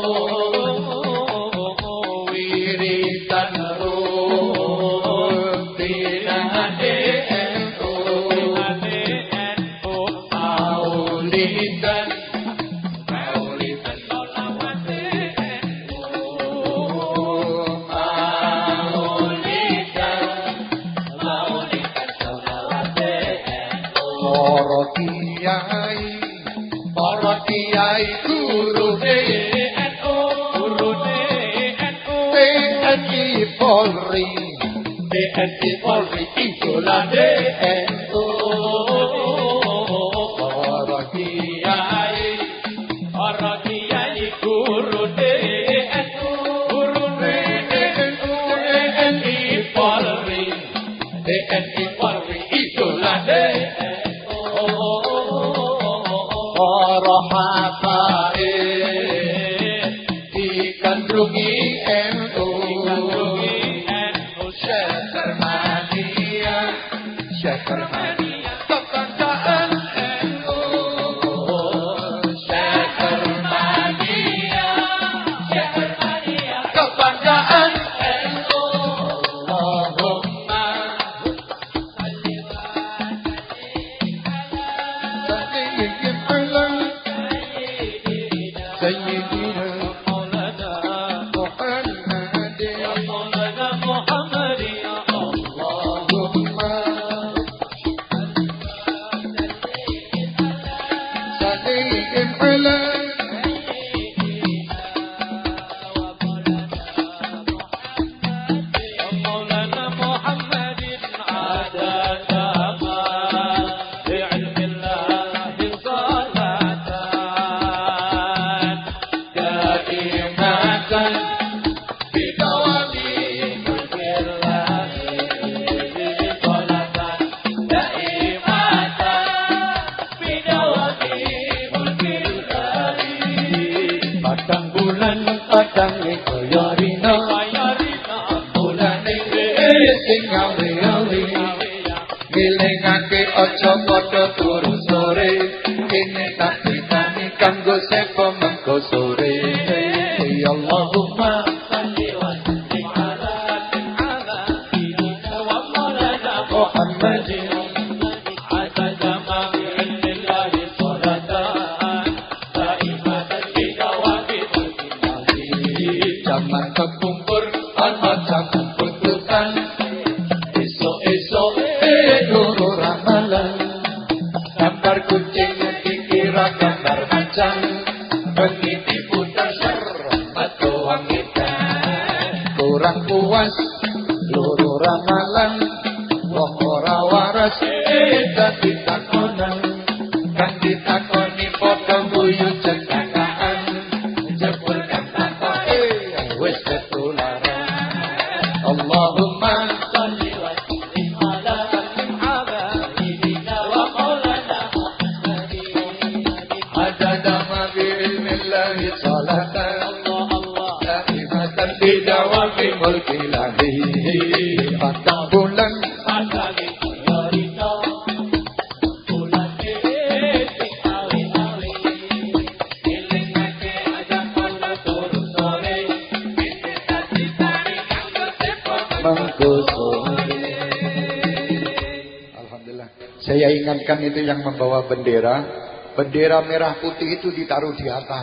wiridan rutinane ento maulidan maulidan solawate para kiai para kiai gurune ento gurune ento T N I Polri T N I Polri idolane ento para kiai para kiai gurune ento gurune ento T N I Polri T N I Polri idolane para habaib dikandrungi ento Syekh Mania Syekh Mania kebanggaan ento Syekh Mania Syekh Mania kebanggaan ento Allahumma Sayyidina Maulana Muhammad ya Maulana Muhammad ya Allahumma sallim ala Maulana Muhammad adada ma bi'ilm Allah salatan daimatan bidawami mulkillahi salatan daimatan bidawami mulkillahi padang bulan padang koyorina bulan sing awi-awi ngelingake aja padha turu sore kene tak ditani kanggo sepo mengko sore ya Allahumma salli wa sallim ala ala sayyidina wa maulana Muhammadin adada ma bi'ilmillahi salatan daimatan bidawami mulkillahi jaman kekumpul ana jaman putusan esok-esok nuru ramalan gambar kucing dikira gambar macan bengi diputar sermat doang kita kurang puas luru ramalan wong ora waras dadi takonan kan ditakoni padha guyu cekakaan jebul kan takoke wis ketularan Allahumma salli wa sallim ala bidawami mulki ilahi. Patang bulan Patang Yorito bulan iki awi-awi ilingake ajak kono turu sore cita-citane kanggo sepo mangkusore. Alhamdulillah. Saya ingatkan itu yang membawa bendera, bendera merah putih itu ditaruh di atas.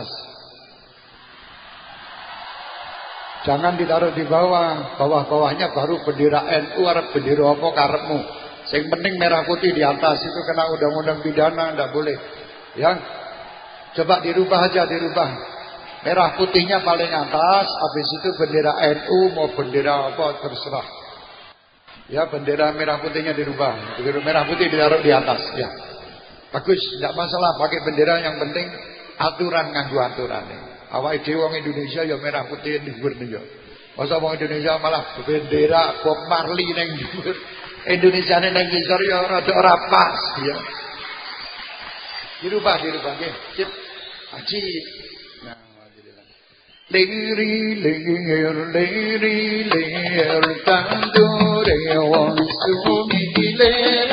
Jangan ditaruh di bawah, bawah-bawahnya baru bendera N U arep bendera apa karepmu. Sing penting merah putih di atas, itu kena undang-undang pidana, ndak boleh. Ya. Coba dirubah aja, dirubah. Merah putihnya paling atas, habis itu bendera N U mau bendera apa terserah. Ya, bendera merah putihnya dirubah. Bendera merah putih ditaruh di atas, ya. Bagus, enggak masalah pakai bendera, yang penting aturan nganggo aturan. Awake dhewe wong Indonesia ya merah putih dhuwur ya. Masa wong Indonesia malah bendera Bob Marley ning dhuwur. Indonesia ning ngisor ya rada ora pas ya. Dirubah dirubah nggih. Sip. Haji. Nah, alhamdulillah. Liri lir liri lir tandure wong sumile.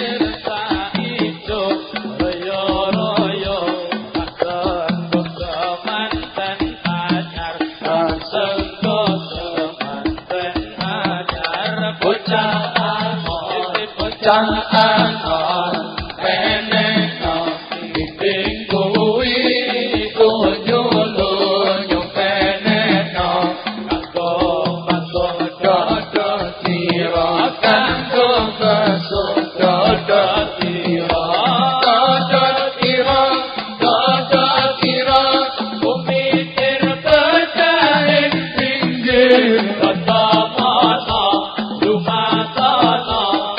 Jangan peneno ditingguhi kunyo-lunyo peneno kanggo baso dodo sira kanggo baso dodo sira dodo sira dodo sira kumikir pecahe pinggir kata-kata lumatana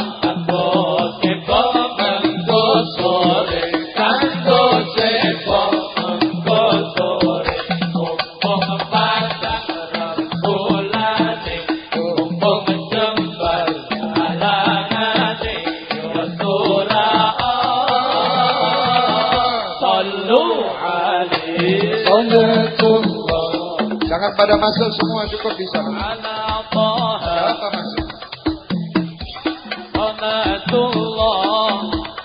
Jangan pada masuk semua, cukup di sana. Siapa masuk? Qanatullah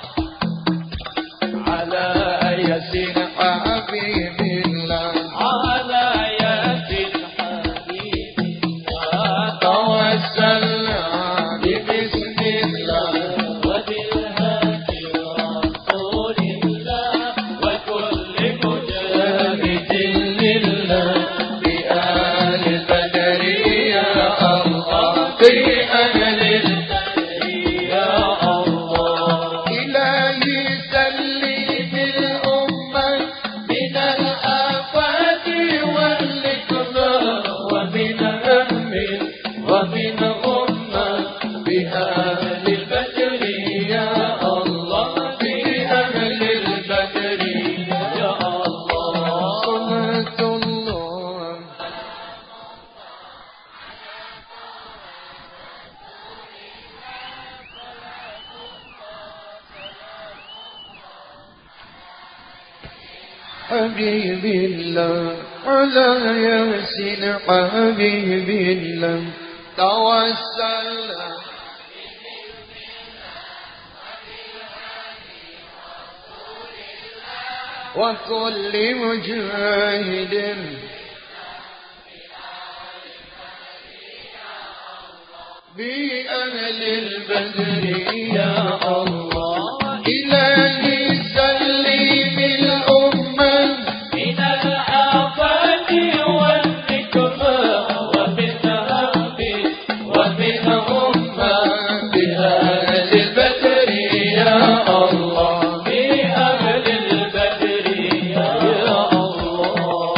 ala yasin habibillah ala yasin habibillah tawassalna bi bismillah wa bil hadi rasulillah wa kulli mujahidin lillah bi ahli badri ya Allah bi ahli حبيب الله على ياسين حبيب الله توسلنا وكل مجاهد بأهل البدر يا الله إلهي سلم الأمة من الآفات والنكبة ومن هم ومن غمة بأهل البدر يا الله بأهل البدر يا الله.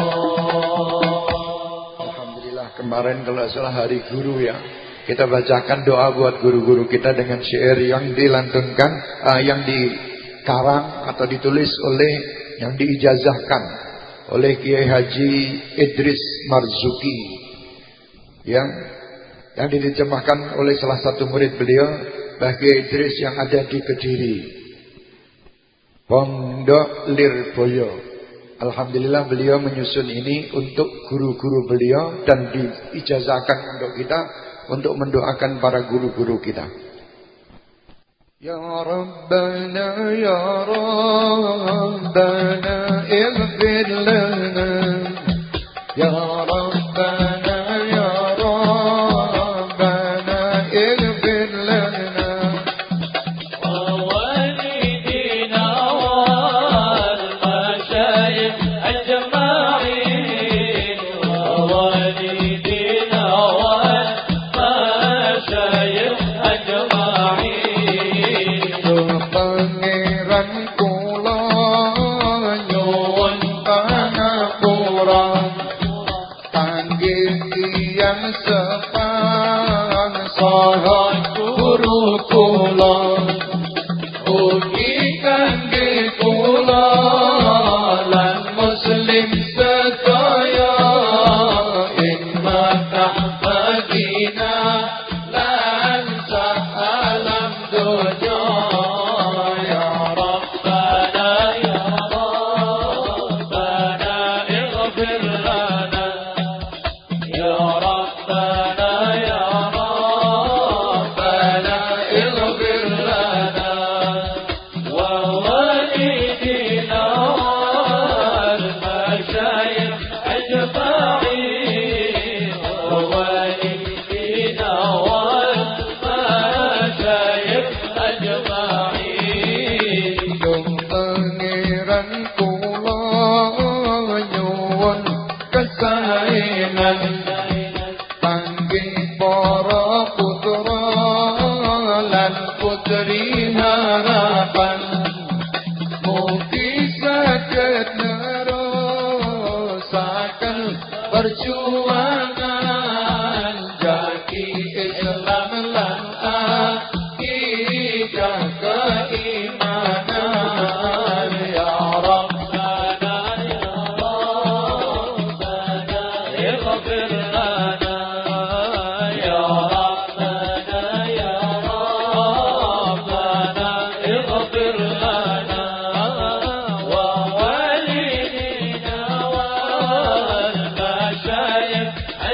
Alhamdulillah, kemarin kalau salah hari guru ya, kita bacakan doa buat guru-guru kita dengan syair yang dilantunkan, uh, yang dikarang atau ditulis oleh, yang diijazahkan oleh Kiai Haji Idris Marzuki, yang yang diterjemahkan oleh salah satu murid beliau, Mbah Kiai Idris yang ada di Kediri, Pondok Lirboyo. Alhamdulillah beliau menyusun ini untuk guru-guru beliau dan diijazahkan untuk kita untuk mendoakan para guru-guru kita. Ya Rabbana ya Rabbana ighfir lana ya Rabbana ya Rabbana ighfir lana wa walidina wal masyayikh ajma'in wa walidina wal masyayikh ajma'in. Pangeran kula nyuwun panapura kangge tiyang sepang saha guru kula ugi kangge kula lan muslim sedaya ing Makkah Madinah lan sa'alam donya. Perjuangan jati Islam lan akidah keimanan. Ya Rabbana ya Rabbana ighfir lana ya Rabbana ya Rabbana ighfir lana wa walidina wal masyayikh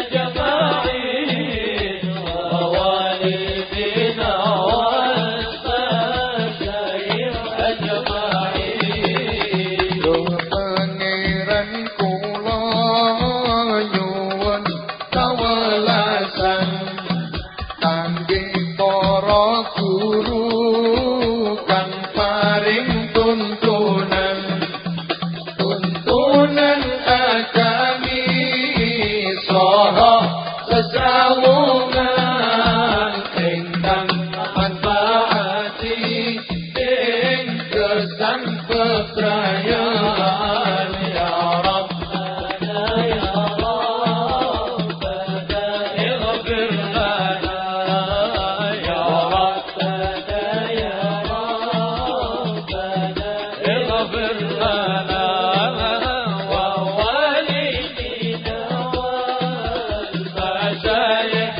ajma'in wa walidina wal masyayikh ajma'in. Pangeran kula nyuwun kawelasan kangge para guru kang paring tuntunan tuntunan agami saha sesawungan ingkang manfaati ing kesan bebrayan. Ya Rabbana ya Rabbana ighfir lana ya Rabbana ya Rabbana ighfir lana wa walidina wal masyayikh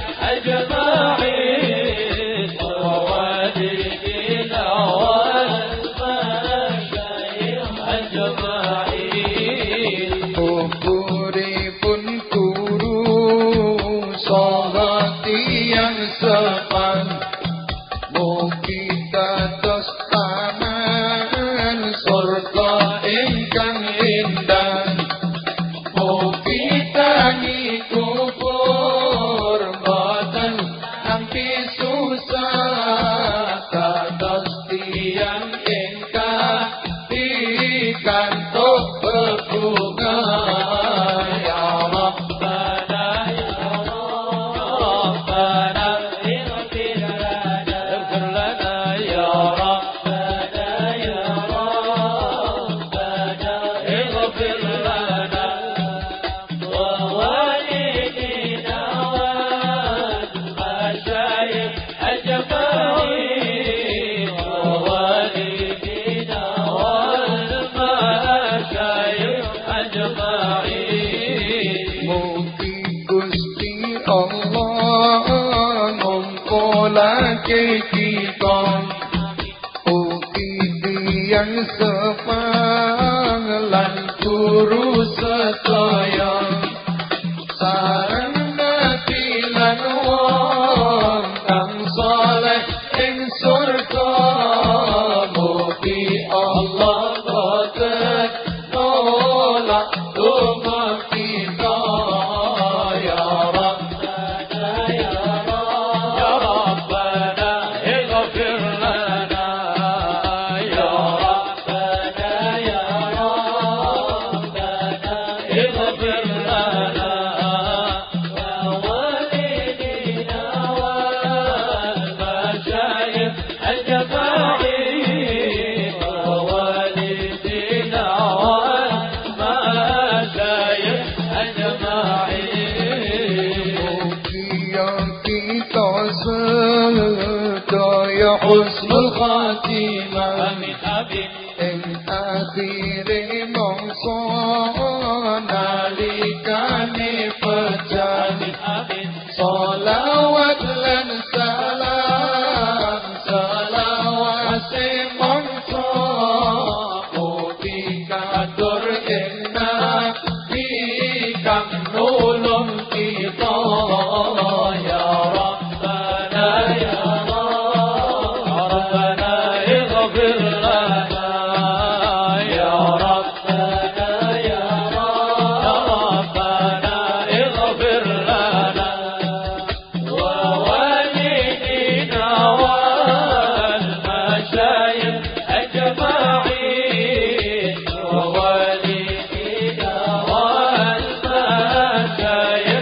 ajma'in wa walidina wal masyayikh ajma'in. Puripun guru saha tiyang sepang mugi dados taman surga ingkang indah. Mugi tangi kubur boten nampi susah dados tiyang ingkang pikantuk bebunga. Ya Rabbana ya Rabbana ighfir lana ya Rabbana ya Rabbana ighfir lana wa walidina wal masyayikh ajma'in wa walidina wal masyayikh ajma'in. Mugi Gusti Allah ngumpulake kita ugi tiyang sepang lan guru sedaya sareng nabi lan wong kang saleh ing surga mugi Allah boten nolak donga kita ya Rabbana ya Rabbana ighfir lana ya Rabbana ya Rabbana ighfir lana wa walidina wal mashayikh ajma'in wa walidina wal mashayikh ajma'in kita sedaya husnul khatimah amin amin ing akhire mangsa nalikane pejah amin amin sholawat lan salam selawat mangsa mugi katur ing nabi kang nulung kita ya Rabbana ya Rabbana ighfir lana ya Rabbana ya Rabbana ighfir lana wa walidina wal mashayikh ajma'in wa walidina wal mashayikh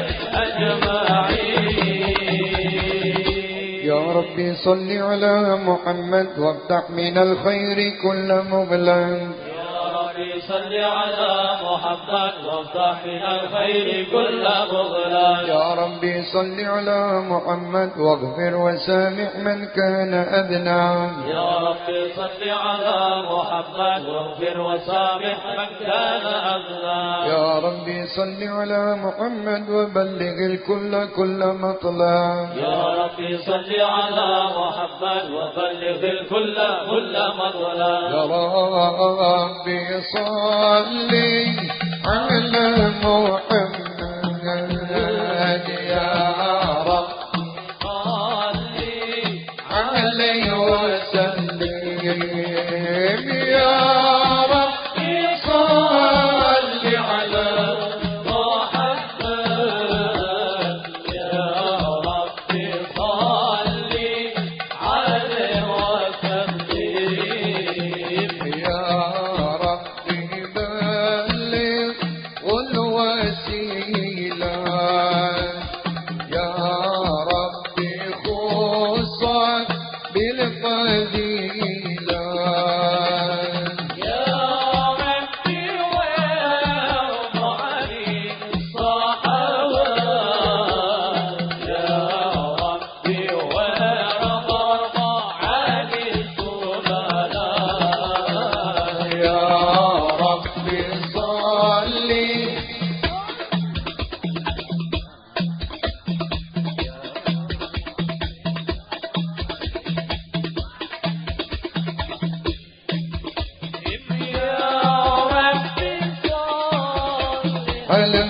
ajma'in ya Rabbi salli ala Muhammad وافتح من الخير كل مغلق يا ربي صل على محمد وافتح من الخير كل مغلق يا ربي صل على محمد واغفر وسامح من كان أذنى يا ربي صل على محمد واغفر وسامح من كان أذنى يا ربي صل على محمد وبلغ الكل كل مطلع يا ربي صل على محمد وبلغ الكل كل مطلع يا ربي صل على محمد يا رب صل عليه وسلم يا ربي صل على محمد يا ربي صل عليه وسلم يا ربي بلغ الوسيلة يا ربي خصك بالفضيلة يا ربي وارض عن الصحابة يا ربي وارض عن الزملاء يا ربي صل على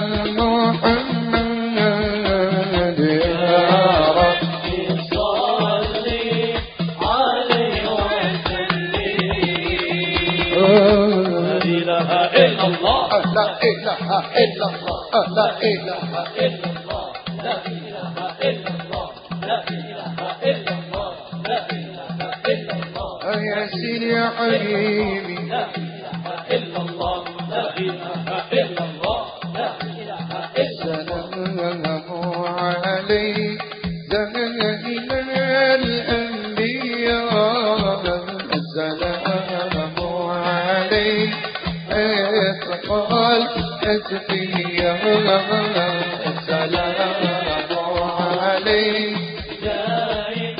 محمد يا رب صل عليه وسلم لا إله إلا الله لا إله إلا الله لا إله إلا الله لا إله إلا الله لا إله إلا الله لا إله إلا الله يا سيدي يا حبيبي لا إله إلا الله لا إله إلا الله لا إله إلا الله سلام عليك زمن الأنبياء السلام عليك اتقال أتقيا السلام عليك جاءنا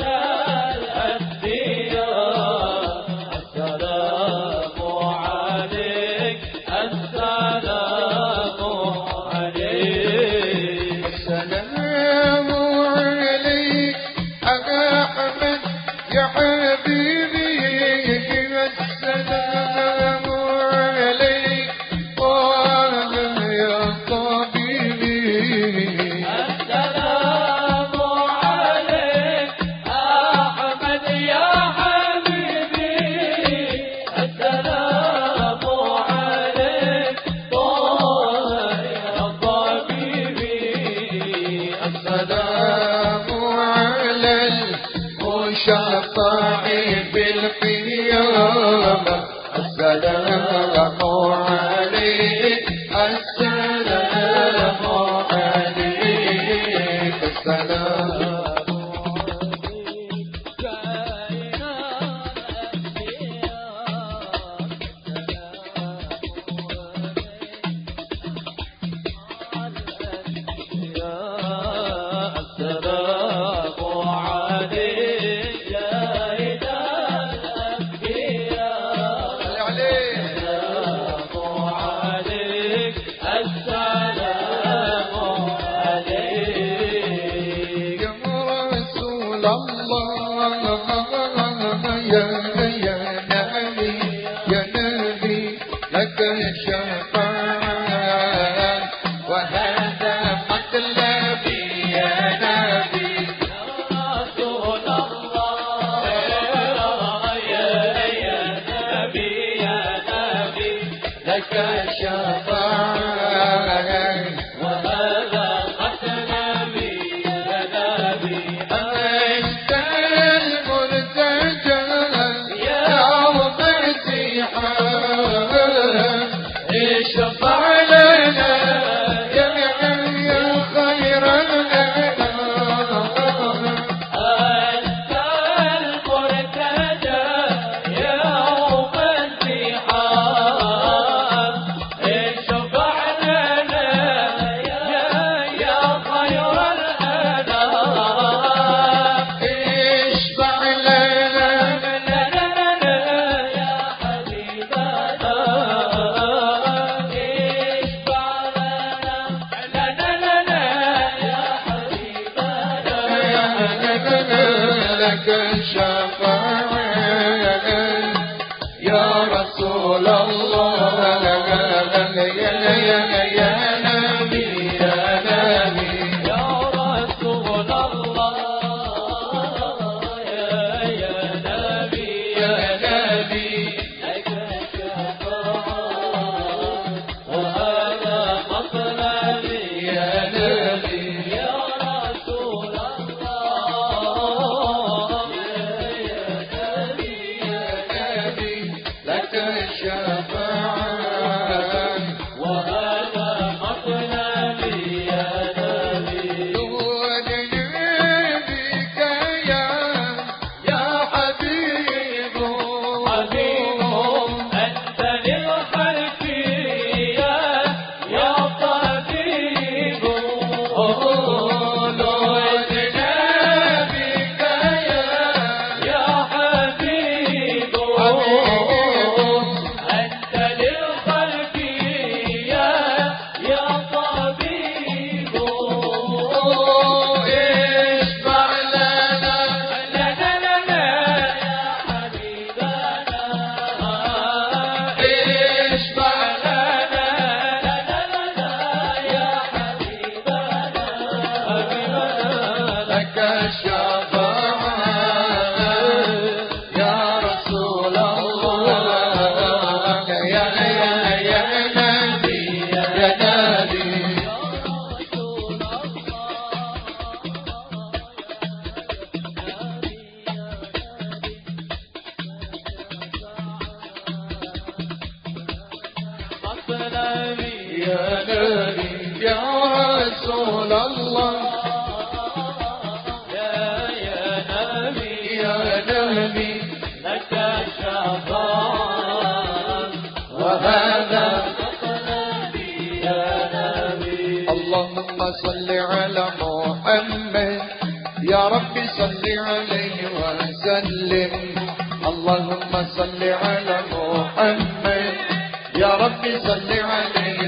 الأنبياء السلام عليك السلام عليك السلام عليك أبا أحمد يا حبيبي السلام عليك قيامة السلام عليك السلام عليك السلام صل على محمد يا رب صل عليه وسلم اللهم صل على محمد يا رب صل عليه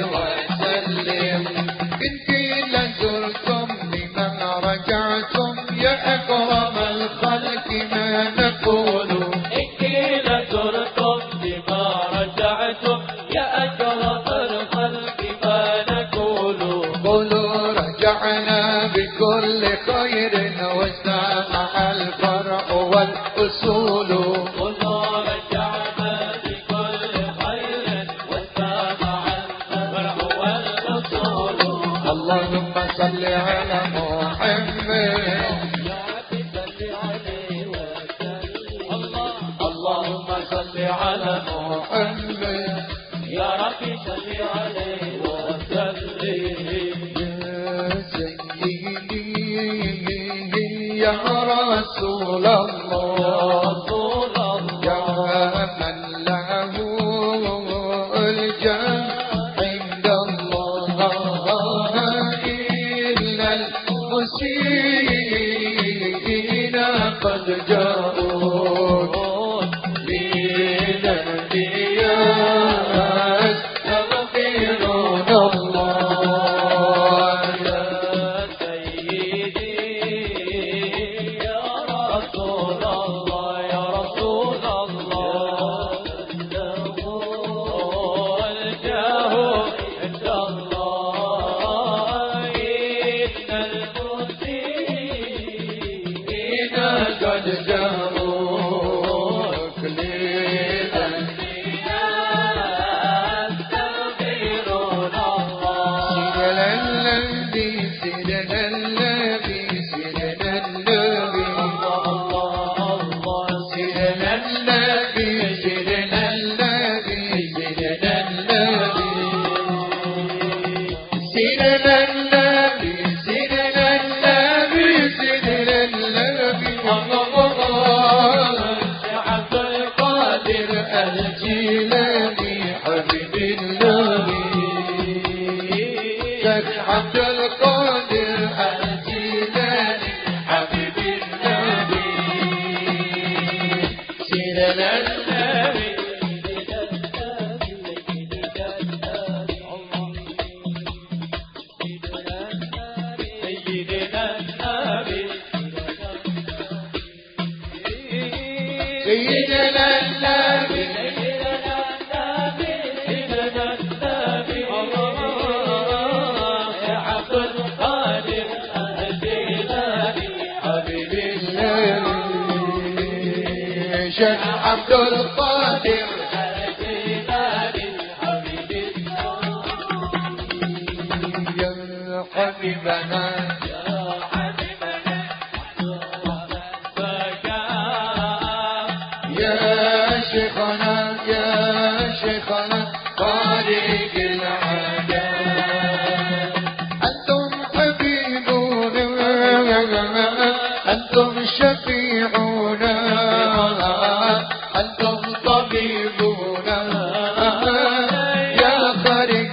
وسلم إن قيل زرتم لمن رجعتم يا أكرم الخلق ما نقول إن قيل زرتم لما رجعتم يا أكرم الخلق ما نقول قولوا رجعنا بكل خير وسامح الفرع والأصول قلنا رجعنا بكل خير وسامح على محمد يا ربي صل عليه وسلم يا سيدي يا رسول الله يا من له الجاه عند الله إلا المسيئين قد جاءوا لنبي يستغفرون الله يا سيدي يا رسول الله يا رسول الله الجاه عند الله إن المسيئين قد جاءوك يستغفرون الله سيدنا النبي سيدنا النبي سيدنا النبي سيدنا النبي سيدنا النبي سيدنا النبي سيدنا النبي سيدنا النبي سيدنا النبي عبد القادر الجيلاني حبيب النبي شيخ عبد القادر الجيلاني حبيب النبي سيدنا النبي سيدنا النبي سيدنا النبي عبد القادر الجيلاني حبيب النبي شيخ عبد القادر الجيلاني حبيب يا حبيبنا يا شيخنا يا شيخنا طريق العادات أنتم حبيبنا أنتم شفيعنا أنتم طبيبنا يا خارق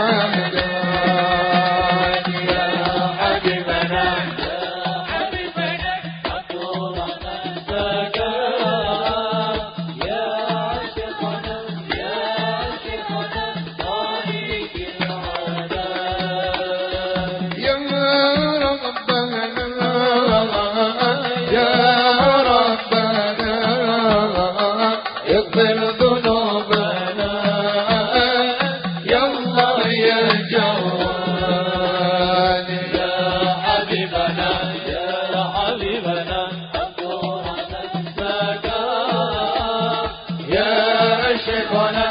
العادات يا حبيبنا يا ربنا يا ربنا اغفر ذنوبنا يا الله يا جواد يا حبيبنا يا شيخنا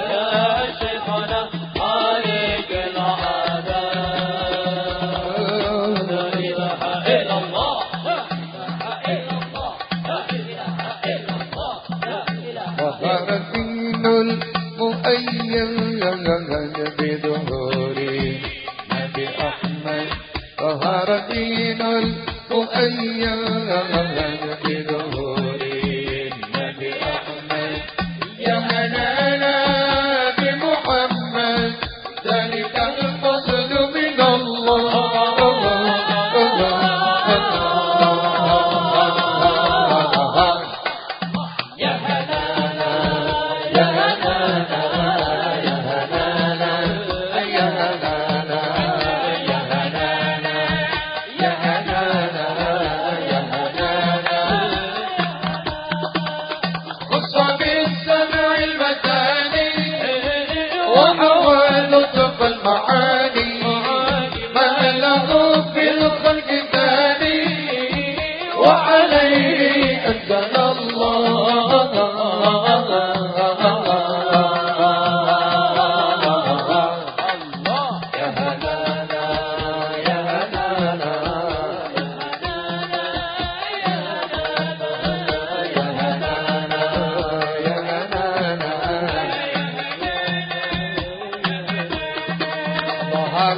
ظهر الدين المؤيد بظهور نبي أحمد ظهر الدين المؤيد بظهور نبي أحمد يا هنانا بمحمد ذلك الفضل من الله يا هنانا يا هنانا يا هنانا يا هنانا يا هنانا يا هنانا يا هنانا خص بالسمع المتى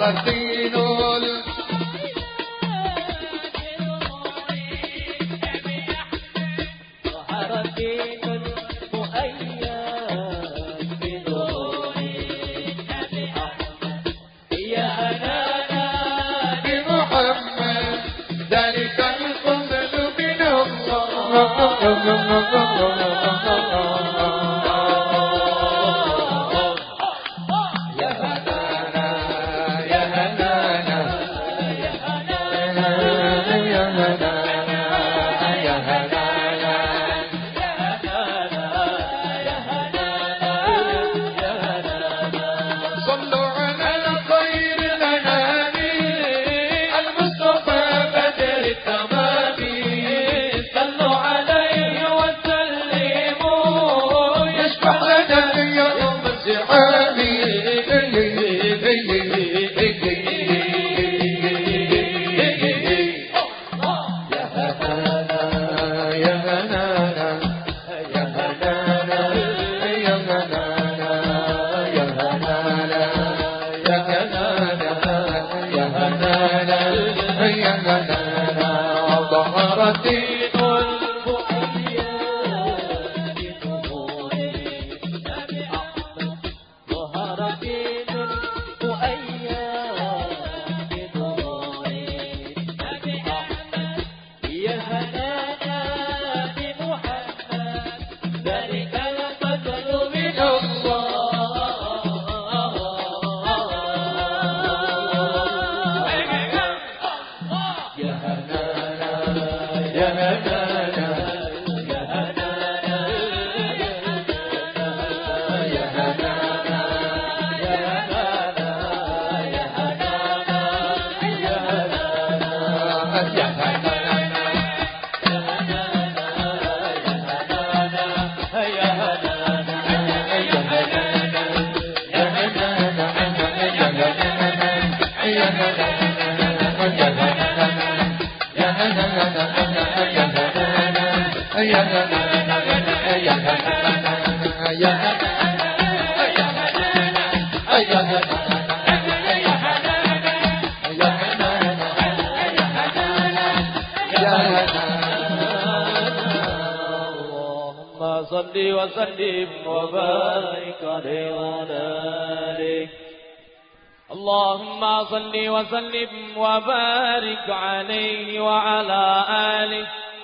اللهم صل وسلم وبارك عليه وعلى آله.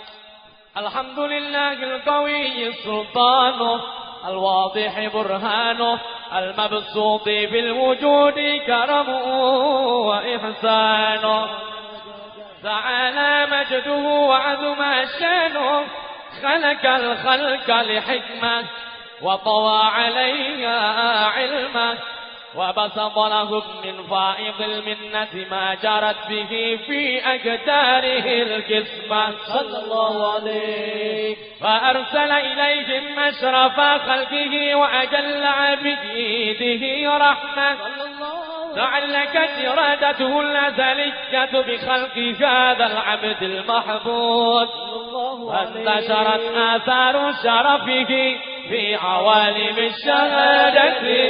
الحمد لله القوي سلطانه، الواضح برهانه، المبسوط بالوجود كرمه وإحسانه، تعالى مجده وعظم شانه، خلق الخلق لحكمة وطوى عليها علمه، وبسط لهم من فائض المنة ما جرت به في أقداره القسمة صلى الله عليه، فأرسل إليهم أشرف خلقه وأجل عبيده رحمة، تعلقت إرادته الأزلية بخلق هذا العبد المحبود، وانتشرت آثار شرفه في عوالم الشهادة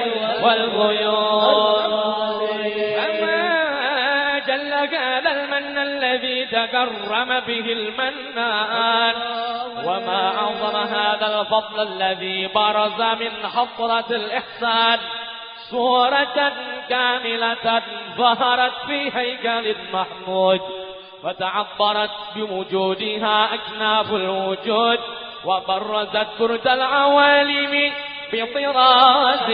والغيوب. أما جل هذا المن الذي تكرم به المنان، وما أعظم هذا الفضل الذي برز من حضرة الإحسان صورة كاملة ظهرت في هيكل محمود، فتعبرت بوجودها أكناف الوجود، وبرزت برد العوالم بطراز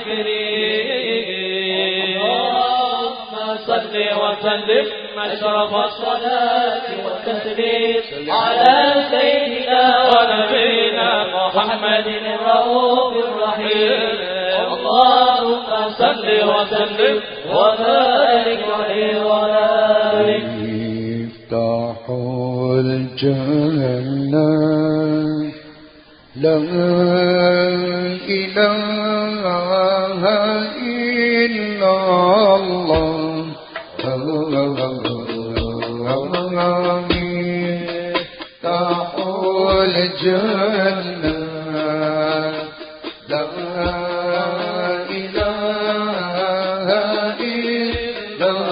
التكريم. اللهم صل وسلم أشرف الصلاة والتسليم على سيدنا ونبينا محمد الرؤوف الرحيم. اللهم صل وسلم وبارك عليه وعلى آله. افتحوا الجنة لا إله إلا الله، افتحوا الجنة لا إله إلا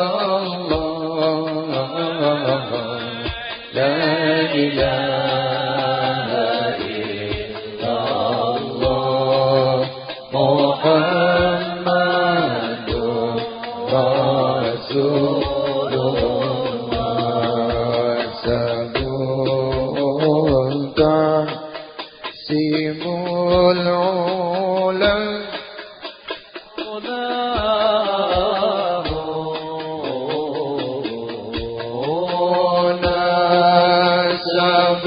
العلا نسب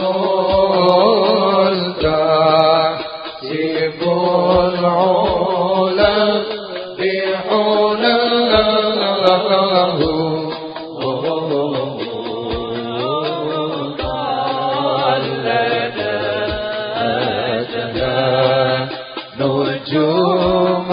الكاسب العلا بحلاه نجوم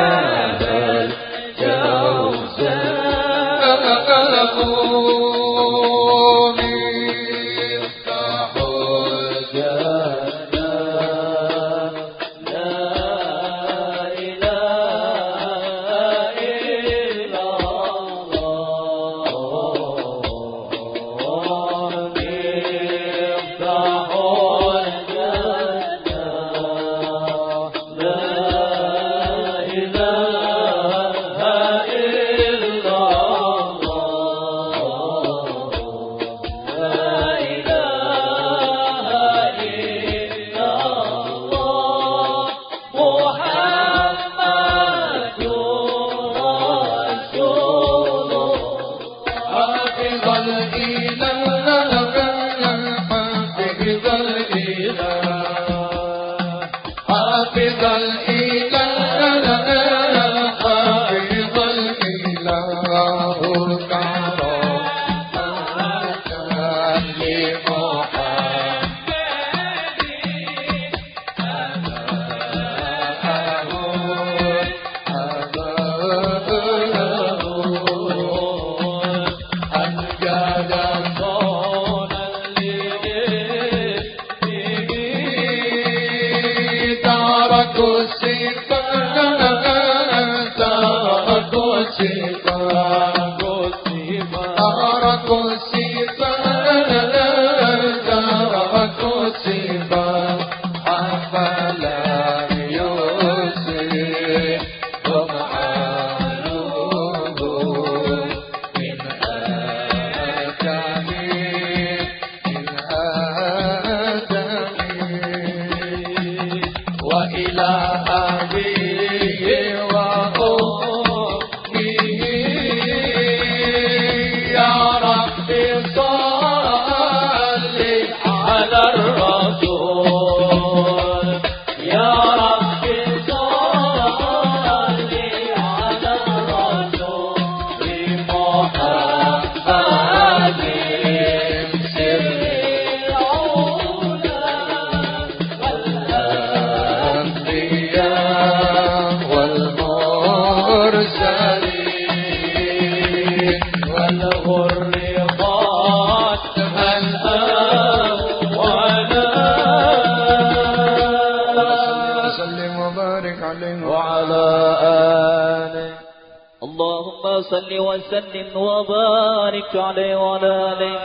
صل وسلم وبارك عليه وعلى آله.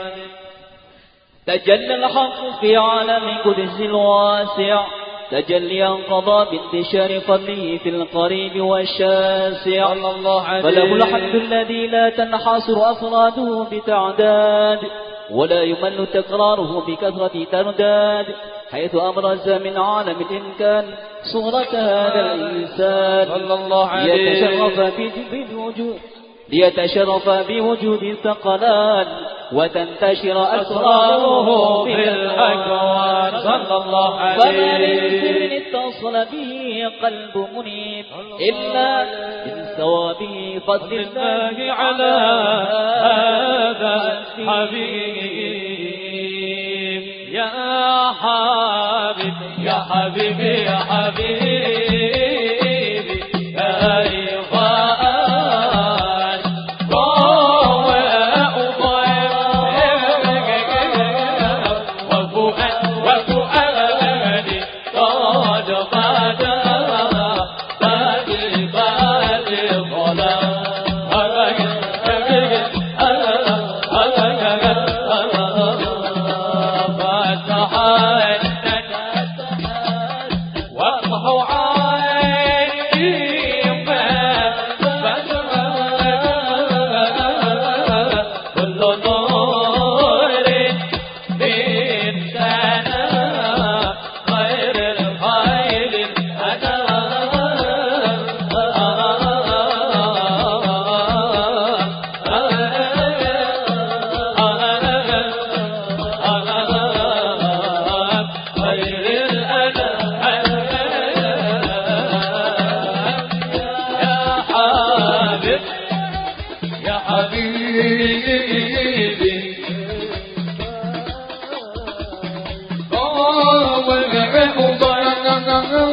تجلى الحق في عالم قدس الواسع تجليا قضى بانتشار فضله في القريب والشاسع. فله الحمد الذي لا تنحصر أفراده بتعداد ولا يمل تكراره بكثرة ترداد، حيث أبرز من عالم الإمكان صورة هذا الإنسان يتشرف بوجود ليتشرف بوجود الثقلان وتنتشر أسراره في الأكوان. صلى الله عليه فما من اتصل به قلب منيب إلا من ثوابه فضل الله على هذا الحبيب. يا حبيب يا حبيبي يا حبيبي يا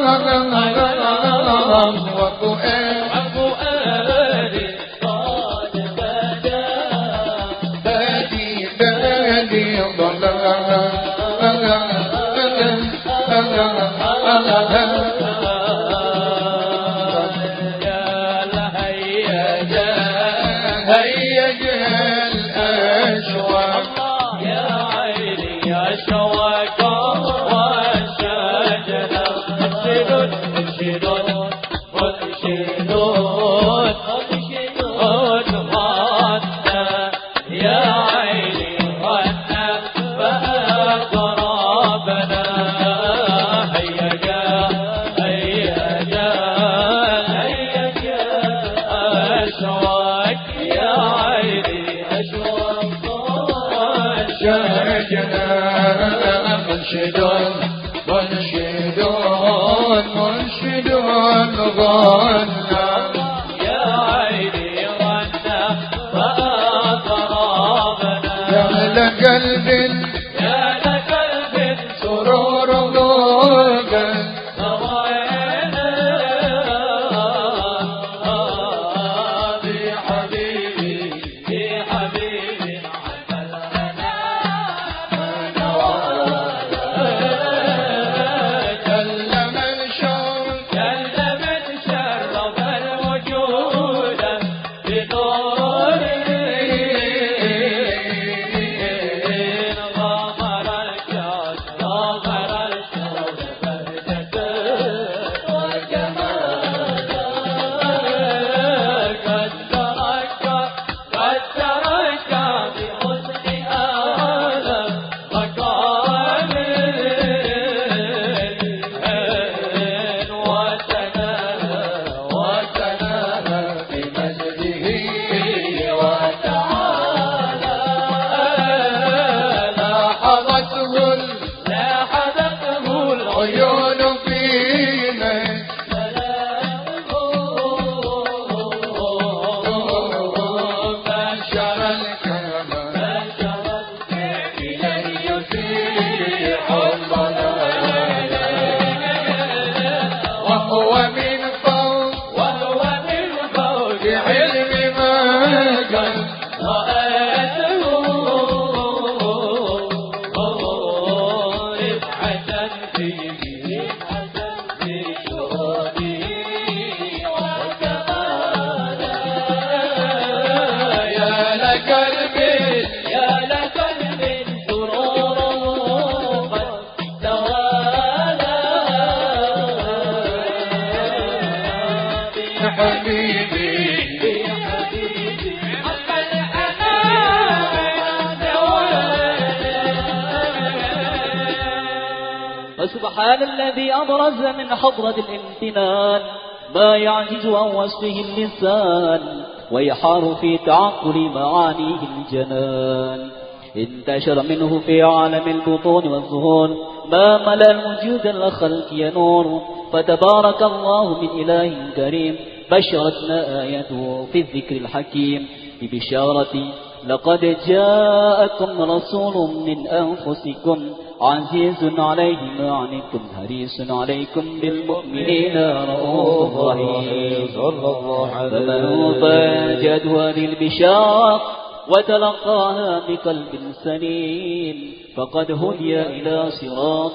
وسبحان الذي أبرز من حضرة الامتنان ما يعجز عن وصفه اللسان ويحار في تعقل معانيه الجنان. انتشر منه في عالم البطون والظهور ما ملأ الوجود الخلق ينور. فتبارك الله من إله كريم بشرتنا آيته في الذكر الحكيم ببشارة لقد جاءكم رسول من أنفسكم عزيز عليه ما عنتم حريص عليكم بالمؤمنين رؤوف رحيم. فمن فاجأت هذه البشارة وتلقاها بقلب سليم فقد هدي إلى صراط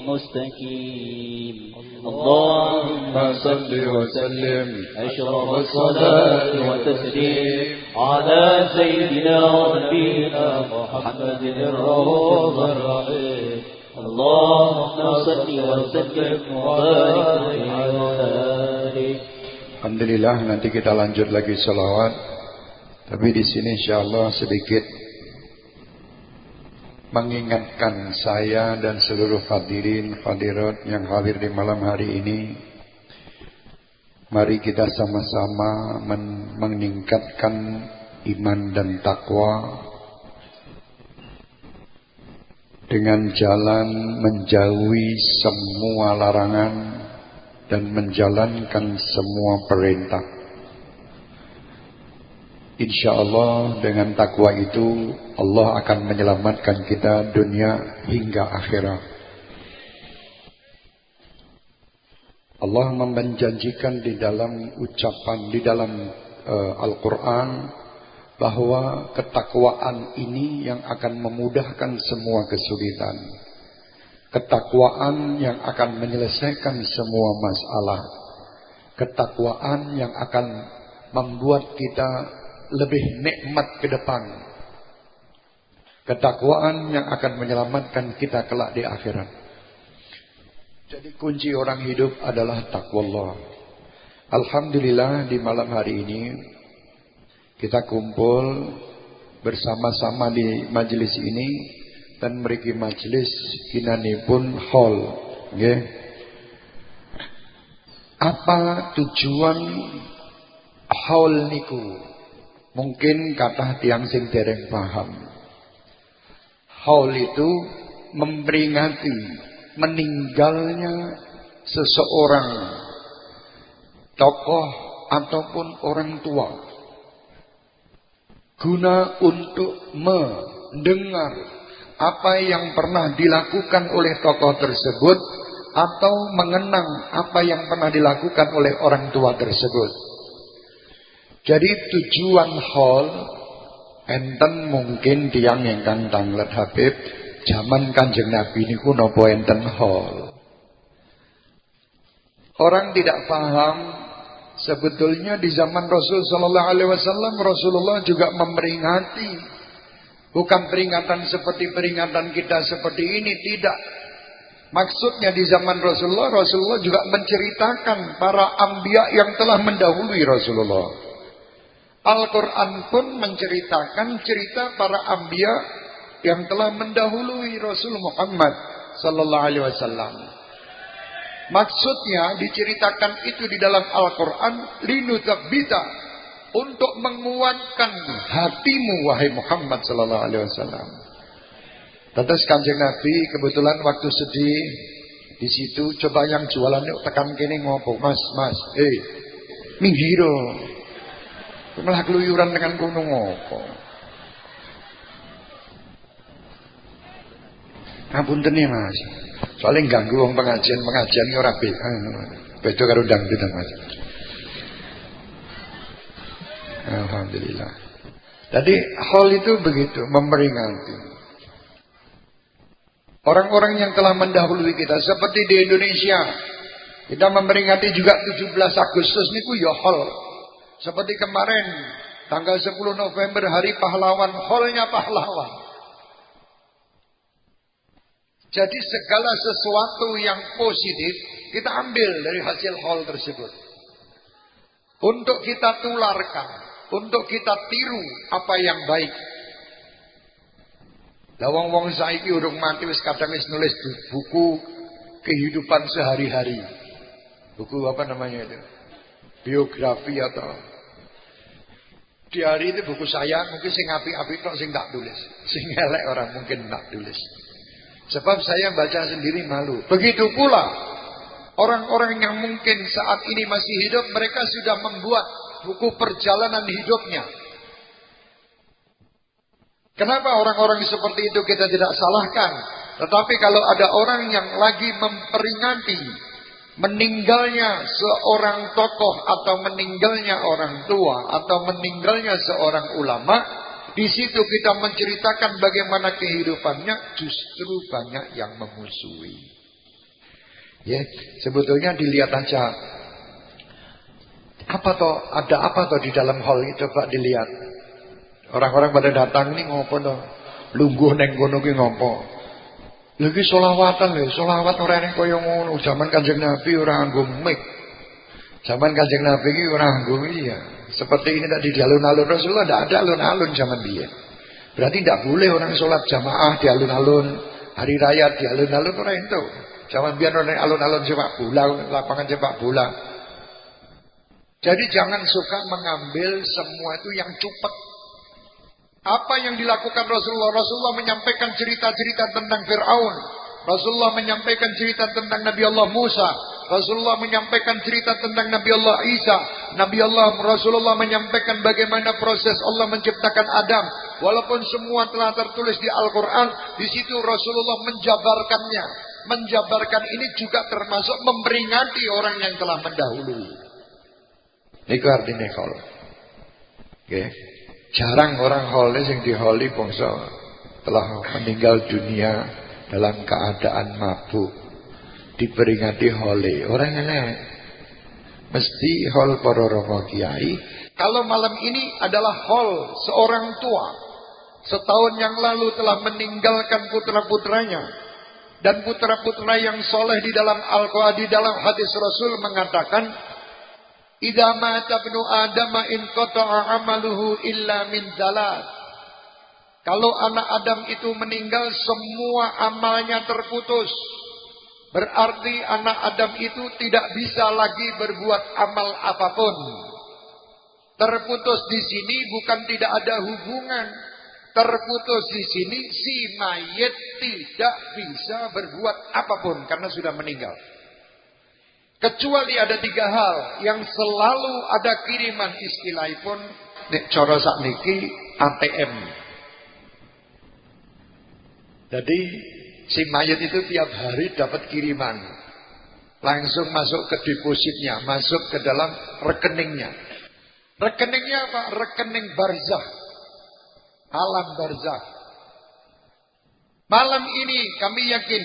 مستقيم. اللهم صل وسلم أشرف الصلاة والتسليم على سيدنا ونبينا محمد الرؤوف الرحيم. اللهم صل وسلم وبارك عليه. Alhamdulillah, nanti kita lanjut lagi salawat. Tapi di sini insyaallah sedikit mengingatkan saya dan seluruh hadirin hadirat yang hadir di malam hari ini. Mari kita sama-sama men meningkatkan iman dan takwa dengan jalan menjauhi semua larangan dan menjalankan semua perintah. InsyaAllah dengan takwa itu Allah akan menyelamatkan kita dunia hingga akhirat. Allah menjanjikan di dalam ucapan, di dalam uh, Al-Quran, bahwa ketakwaan ini yang akan memudahkan semua kesulitan. Ketakwaan yang akan menyelesaikan semua masalah. Ketakwaan yang akan membuat kita lebih nikmat ke depan. Ketakwaan yang akan menyelamatkan kita kelak di akhirat. Jadi kunci orang hidup adalah taqwallah. Alhamdulillah di malam hari ini kita kumpul bersama-sama di majelis ini dan mriki majelis ginanipun hall, nggih. Apa tujuan hall niku? Mungkin kathah tiyang sing dereng paham. Hall itu memperingati meninggalnya seseorang tokoh ataupun orang tua, guna untuk mendengar apa yang pernah dilakukan oleh tokoh tersebut atau mengenang apa yang pernah dilakukan oleh orang tua tersebut. Jadi tujuan hall enten mungkin tiang ingkang tanglet Habib zaman Kanjeng Nabi niku napa enten hall. Orang tidak paham sebetulnya di zaman Rasul sallallahu alaihi wasallam Rasulullah juga memperingati, bukan peringatan seperti peringatan kita seperti ini, tidak. Maksudnya di zaman Rasulullah Rasulullah juga menceritakan para anbiya yang telah mendahului Rasulullah. Al-Quran pun menceritakan cerita para anbiya yang telah mendahului Rasul Muhammad sallallahu alaihi wasallam. Maksudnya diceritakan itu di dalam Al-Quran linutsabbita, untuk menguatkan hatimu wahai Muhammad sallallahu alaihi wasallam. Terus Kanjeng Nabi kebetulan waktu sedih di situ, coba yang jualan yuk tekan kene ngopo, Mas, Mas, eh minggiro. Malah keluyuran dengan gunung ngopo. Ngapunten ya Mas. Soalnya ganggu wong pengajian-pengajian iki ora beda. Beda karo dangdutan Mas. Alhamdulillah. Jadi hal itu begitu, memperingati orang-orang yang telah mendahului kita. Seperti di Indonesia, kita memperingati juga tujuh belas Agustus niku ya hal. Seperti kemarin tanggal sepuluh November Hari Pahlawan, halnya pahlawan. Jadi segala sesuatu yang positif kita ambil dari hasil hal tersebut. Untuk kita tularkan, untuk kita tiru apa yang baik. Lah wong-wong saiki urung mati wis kadang wis nulis buku kehidupan sehari-hari. Buku apa namanya itu? Biografi atau diari itu buku saya, mungkin sing apik-apik tok sing tak tulis. Sing elek orang mungkin tak tulis. Sebab saya baca sendiri malu. Begitu pula orang-orang yang mungkin saat ini masih hidup, mereka sudah membuat buku perjalanan hidupnya. Kenapa orang-orang seperti itu kita tidak salahkan? Tetapi kalau ada orang yang lagi memperingati meninggalnya seorang tokoh atau meninggalnya orang tua atau meninggalnya seorang ulama, di situ kita menceritakan bagaimana kehidupannya, justru banyak yang memusuhi. Ya, sebetulnya dilihat aja. Apa toh, ada apa toh di dalam hall itu, Pak, dilihat. Orang-orang pada datang ini ngopo toh? Lungguh neng kono ki ngopo? Lagi solawatan lho, solawat ora ning kaya ngono. Zaman Kanjeng Nabi ora nganggo mic. Zaman Kanjeng Nabi iki ora nganggo iya. Seperti ini tadi di alun-alun Rasulullah tidak ada alun-alun zaman dia. Berarti tidak boleh orang sholat jamaah di alun-alun, hari raya di alun-alun ora ento. Zaman biar orang alun-alun sepak bola, lapangan sepak bola. Jadi jangan suka mengambil semua itu yang cepat. Apa yang dilakukan Rasulullah? Rasulullah menyampaikan cerita-cerita tentang Fir'aun. Rasulullah menyampaikan cerita tentang Nabi Allah Musa. Rasulullah menyampaikan cerita tentang Nabi Allah Isa. Nabi Allah Rasulullah menyampaikan bagaimana proses Allah menciptakan Adam. Walaupun semua telah tertulis di Al-Quran, di situ Rasulullah menjabarkannya, Menjabarkan ini juga termasuk memperingati orang yang telah mendahului. Niku artine haul. Nggih. Jarang orang haul sing diholi bangsa telah meninggal dunia dalam keadaan mabuk. Diperingati hole. Orang elek. Mesti hol para rama kiai. Kalau malam ini adalah hol seorang tua. Setahun yang lalu telah meninggalkan putra-putranya. Dan putra-putra yang soleh di dalam Al-Quran, di dalam hadis Rasul mengatakan, idza mata ibnu Adam in qata'a amaluhu illa min zalat. Kalau anak Adam itu meninggal, semua amalnya terputus. Berarti anak Adam itu tidak bisa lagi berbuat amal apapun. Terputus di sini bukan tidak ada hubungan. Terputus di sini si mayit tidak bisa berbuat apapun karena sudah meninggal. Kecuali ada tiga hal yang selalu ada kiriman, istilahipun nek cara sakniki A T M. Jadi si mayit itu tiap hari dapat kiriman. Langsung masuk ke depositnya, masuk ke dalam rekeningnya. Rekeningnya apa? Rekening barzakh. Alam barzakh. Malam ini kami yakin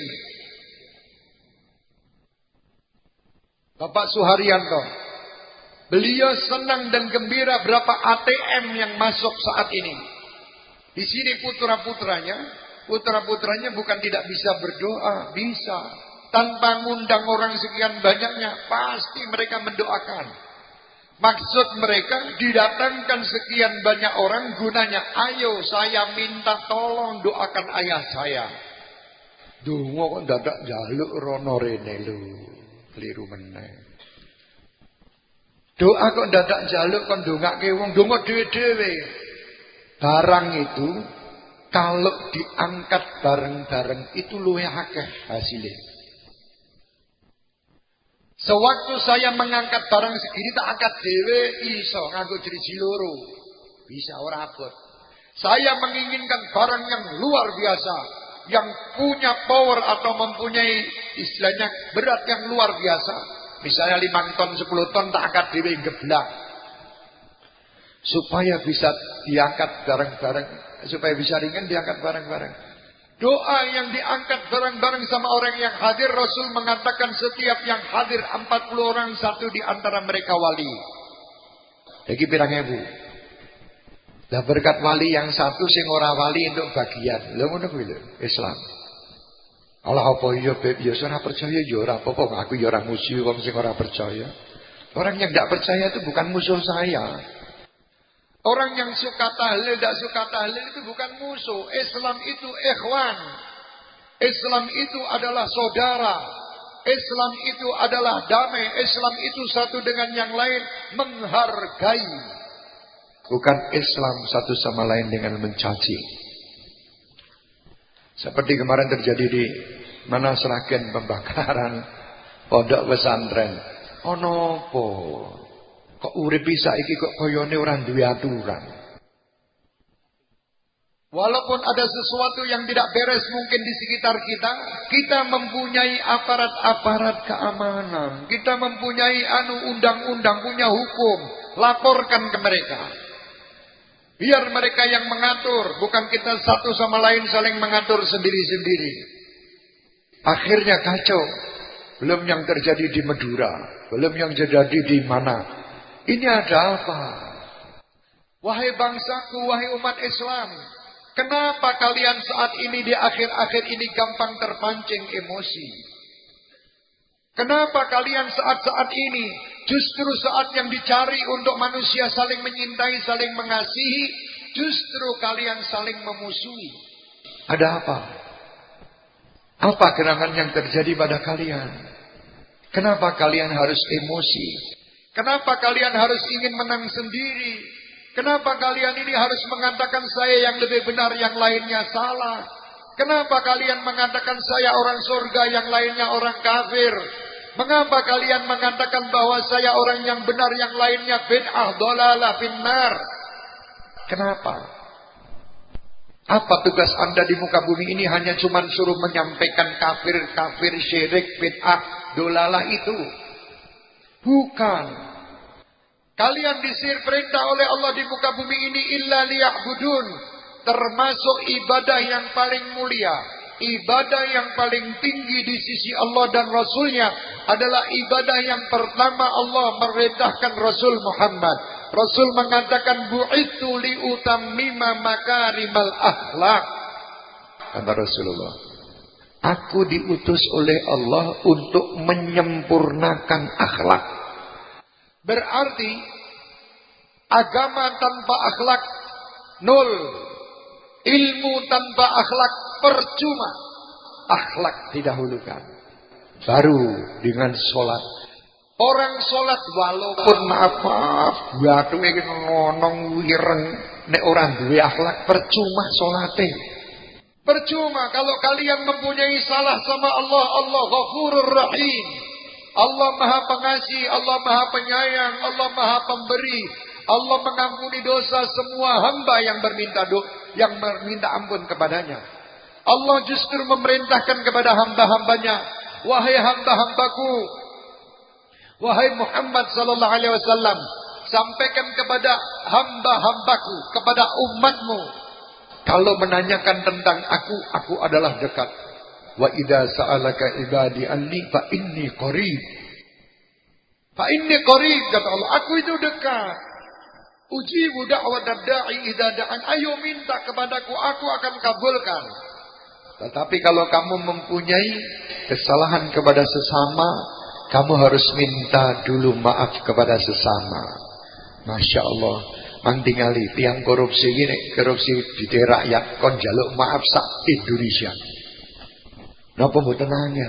Bapak Suharyanto, beliau senang dan gembira berapa A T M yang masuk saat ini. Di sini putra-putranya, putra-putranya bukan tidak bisa berdoa, bisa. Tanpa ngundang orang sekian banyaknya, pasti mereka mendoakan. Maksud mereka didatangkan sekian banyak orang gunanya, ayo saya minta tolong doakan ayah saya. Donga kok dadak njaluk rono rene lho, keliru meneh. Doa kok dadak njaluk kon ndongake wong, donga dhewe-dhewe. Barang itu kalau diangkat bareng-bareng itu luwih akeh hasilnya. Sewaktu saya mengangkat barang segini tak angkat dewe iso nganggo driji loro. Bisa ora abot. Saya menginginkan barang yang luar biasa, yang punya power atau mempunyai istilahnya berat yang luar biasa. Misalnya lima ton, sepuluh ton tak angkat dewe geblak. Supaya bisa diangkat bareng-bareng, supaya bisa ringan diangkat bareng-bareng. Doa yang diangkat bareng-bareng sama orang yang hadir, Rasul mengatakan setiap yang hadir empat puluh orang, satu di antara mereka wali. Iki pirang ewu. Lah berkat wali yang satu sing ora wali untuk bagian. Lha ngono kuwi lho, Islam. Allah apa iya beb ya ora percaya ya ora apa-apa, aku ya ora musuh wong sing ora percaya. Orang yang tidak percaya itu bukan musuh saya. Orang yang suka tahlil, tidak suka tahlil itu bukan musuh. Islam itu ikhwan. Islam itu adalah saudara. Islam itu adalah damai. Islam itu satu dengan yang lain menghargai. Bukan Islam satu sama lain dengan mencaci. Seperti kemarin terjadi di mana Seragen pembakaran pondok pesantren. Ono apa? Kok urip saiki kok koyone ora duwe aturan. Walaupun ada sesuatu yang tidak beres mungkin di sekitar kita, kita mempunyai aparat-aparat keamanan, kita mempunyai anu undang-undang, punya hukum, laporkan ke mereka. Biar mereka yang mengatur, bukan kita satu sama lain saling mengatur sendiri-sendiri. Akhirnya kacau. Belum yang terjadi di Madura, belum yang terjadi di mana. Ini ada apa? Wahai bangsaku, wahai umat Islam, kenapa kalian saat ini di akhir-akhir ini gampang terpancing emosi? Kenapa kalian saat-saat ini justru saat yang dicari untuk manusia saling menyintai, saling mengasihi, justru kalian saling memusuhi? Ada apa? Apa gerangan yang terjadi pada kalian? Kenapa kalian harus emosi? Kenapa kalian harus ingin menang sendiri? Kenapa kalian ini harus mengatakan saya yang lebih benar, yang lainnya salah? Kenapa kalian mengatakan saya orang surga, yang lainnya orang kafir? Mengapa kalian mengatakan bahwa saya orang yang benar, yang lainnya bid'ah, dhalalah, finnar? Kenapa? Apa tugas Anda di muka bumi ini? Hanya cuma suruh menyampaikan kafir, kafir, syirik, bid'ah, dolalah itu? Bukan. Kalian disir perintah oleh Allah di muka bumi ini illa liya'budun, termasuk ibadah yang paling mulia, ibadah yang paling tinggi di sisi Allah dan Rasulnya adalah ibadah yang pertama Allah merintahkan Rasul Muhammad. Rasul mengatakan bu'itsu liutammima makarimal akhlak. Kata Rasulullah, aku diutus oleh Allah untuk menyempurnakan akhlak. Berarti agama tanpa akhlak nol. Ilmu tanpa akhlak percuma. Akhlak didahulukan, baru dengan sholat. Orang sholat walaupun maaf maaf batu iki ngonong wireng, nek orang duwe akhlak percuma sholate. Percuma kalau kalian mempunyai salah sama Allah. Allah Ghafurur Rahim, Allah Maha Pengasih, Allah Maha Penyayang, Allah Maha Pemberi. Allah mengampuni dosa semua hamba yang berminta do, yang meminta ampun kepadanya. Allah justru memerintahkan kepada hamba-hambanya, wahai hamba-hambaku, wahai Muhammad sallallahu alaihi wasallam, sampaikan kepada hamba-hambaku, kepada umatmu, kalau menanyakan tentang aku, aku adalah dekat. Wa idza sa'alaka ibadi anni fa inni qarib. Fa inni qarib, kata Allah, aku itu dekat. Ujibu da'watad da'i idza da'an. Ayo minta kepadaku, aku akan kabulkan. Tetapi kalau kamu mempunyai kesalahan kepada sesama, kamu harus minta dulu maaf kepada sesama. Masya Allah. Mang tingali tiang korupsi ini, korupsi di rakyat kon jaluk maaf sak Indonesia. Napa mboten nanya?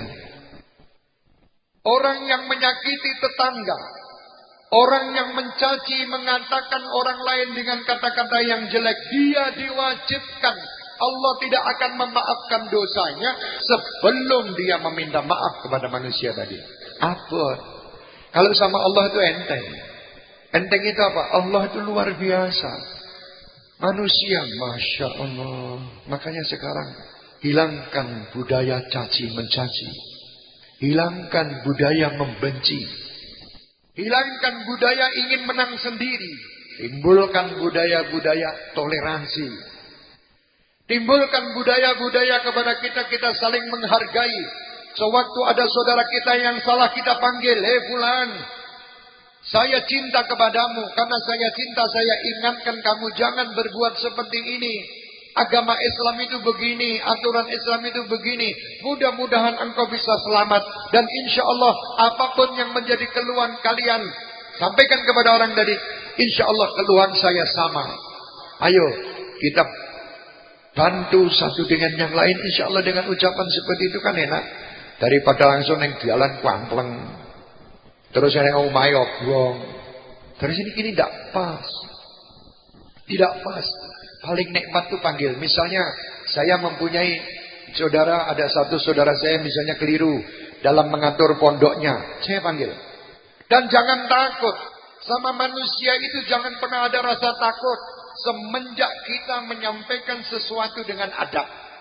Orang yang menyakiti tetangga, orang yang mencaci, mengatakan orang lain dengan kata-kata yang jelek, dia diwajibkan, Allah tidak akan memaafkan dosanya sebelum dia meminta maaf kepada manusia tadi. Apa? Kalau sama Allah itu enteng. Enteng itu apa? Allah itu luar biasa. Manusia, Masya Allah. Makanya sekarang hilangkan budaya caci mencaci. Hilangkan budaya membenci. Hilangkan budaya ingin menang sendiri. Timbulkan budaya-budaya toleransi. Timbulkan budaya-budaya kepada kita, kita saling menghargai. Sewaktu ada saudara kita yang salah, kita panggil, hei fulan, saya cinta kepadamu. Karena saya cinta, saya ingatkan kamu jangan berbuat seperti ini. Agama Islam itu begini, aturan Islam itu begini. Mudah-mudahan engkau bisa selamat. Dan insya Allah apapun yang menjadi keluhan kalian, sampaikan kepada orang tadi, insya Allah keluhan saya sama. Ayo kita bantu satu dengan yang lain. Insya Allah dengan ucapan seperti itu kan enak. Daripada langsung yang jalan kuampleng, terus yang omai oblong. Terus ini ini tidak pas. Tidak pas. Paling nikmat tuh panggil. Misalnya saya mempunyai saudara, ada satu saudara saya misalnya keliru dalam mengatur pondoknya, saya panggil. Dan jangan takut. Sama manusia itu jangan pernah ada rasa takut. Semenjak kita menyampaikan sesuatu dengan adab.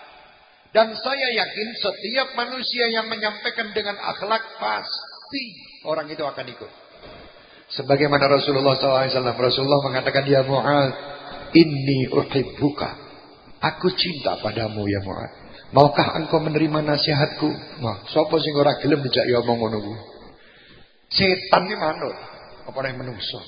Dan saya yakin setiap manusia yang menyampaikan dengan akhlak, pasti orang itu akan ikut. Sebagaimana Rasulullah sallallahu alaihi wasallam, Rasulullah mengatakan, ya Mu'ad, inni uhibbuka, aku cinta padamu ya Mu'ad. Maukah engkau menerima nasihatku? Wah, sapa sing ora gelem dijak ya omong ngono kuwi. Setan iki manut, apa nek menungso.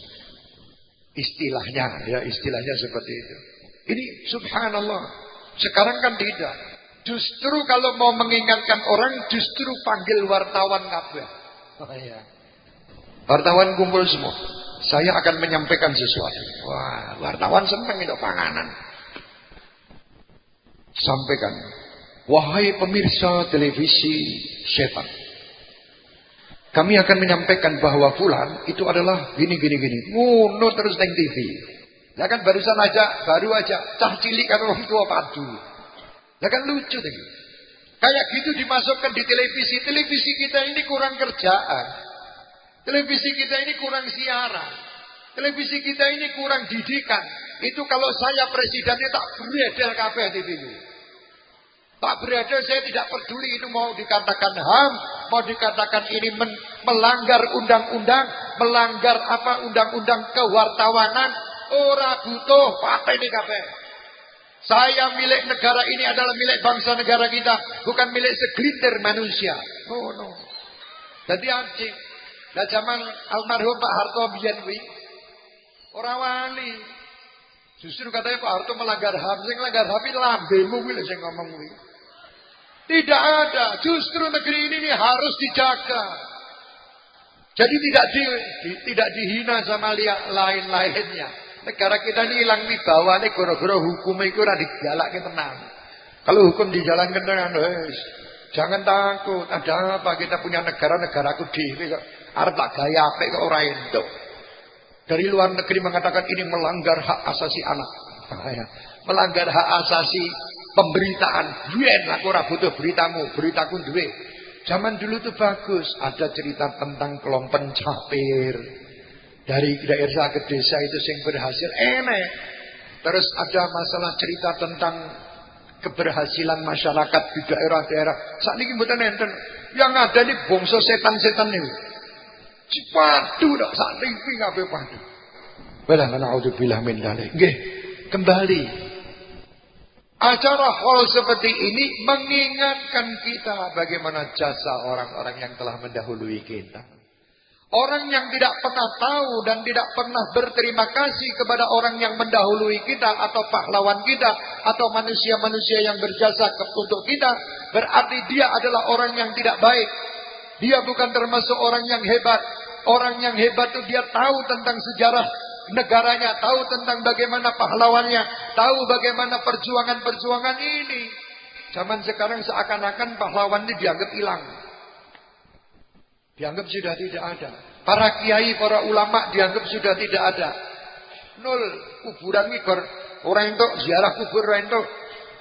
Istilahnya, ya istilahnya seperti itu. Ini subhanallah. Sekarang kan tidak. Justru kalau mau mengingatkan orang, justru panggil wartawan kabeh. Oh iya. Wartawan kumpul semua. Saya akan menyampaikan sesuatu. Wah, wartawan senang itu panganan. Sampaikan. Wahai pemirsa televisi setan, kami akan menyampaikan bahwa fulan itu adalah gini gini gini. Ngono terus neng T V. Lah kan barusan aja, baru aja cah cilik kan orang tua padu. Lah kan lucu tadi. Kayak gitu dimasukkan di televisi. Televisi kita ini kurang kerjaan. Televisi kita ini kurang siaran. Televisi kita ini kurang didikan. Itu kalau saya presidennya tak beredel kabeh T V ini. Tak beredel, saya tidak peduli itu mau dikatakan H A M, mau dikatakan ini men melanggar undang-undang, melanggar apa undang-undang kewartawanan, ora butuh pateni kabeh. Saya milik negara ini adalah milik bangsa negara kita, bukan milik segelintir manusia. Oh no. Jadi anjing. Lah zaman almarhum Pak Harto biyen kuwi ora wani. Justru katanya Pak Harto melanggar H A M, sing melanggar H A M iki lambemu kuwi lho sing ngomong kuwi. Tidak ada, justru negeri ini harus dijaga. Jadi tidak di, di, tidak dihina sama lain-lainnya. Negara kita ini hilang wibawa nih gara-gara hukum itu ora digalakke tenan. Kalau hukum dijalankan tenan, wis jangan takut. Ada apa kita punya negara-negaraku dhewe kok arep tak gaya apik kok ora entuk. Dari luar negeri mengatakan ini melanggar hak asasi anak. Bahaya. Melanggar hak asasi pemberitaan. Biyen aku ora butuh beritamu, beritaku duwe. Zaman dulu tuh bagus, ada cerita tentang kelompok pencapir. Dari daerah ke desa itu sing berhasil enek. Terus ada masalah cerita tentang keberhasilan masyarakat di daerah-daerah. Saat ini mboten enten. Yang ada nih bangsa setan-setan niku. Cipadu dak sak niki kabeh padu. Wala na'udzubillah min dzalik. Nggih, kembali. Acara hall seperti ini mengingatkan kita bagaimana jasa orang-orang yang telah mendahului kita. Orang yang tidak pernah tahu dan tidak pernah berterima kasih kepada orang yang mendahului kita atau pahlawan kita atau manusia-manusia yang berjasa untuk kita, berarti dia adalah orang yang tidak baik. Dia bukan termasuk orang yang hebat. Orang yang hebat itu dia tahu tentang sejarah negaranya, tahu tentang bagaimana pahlawannya, tahu bagaimana perjuangan-perjuangan ini. Zaman sekarang seakan-akan pahlawan ini dianggap hilang. Dianggap sudah tidak ada. Para kiai, para ulama dianggap sudah tidak ada. Nol. Kuburan ngikor. Orang itu ziarah kubur orang itu.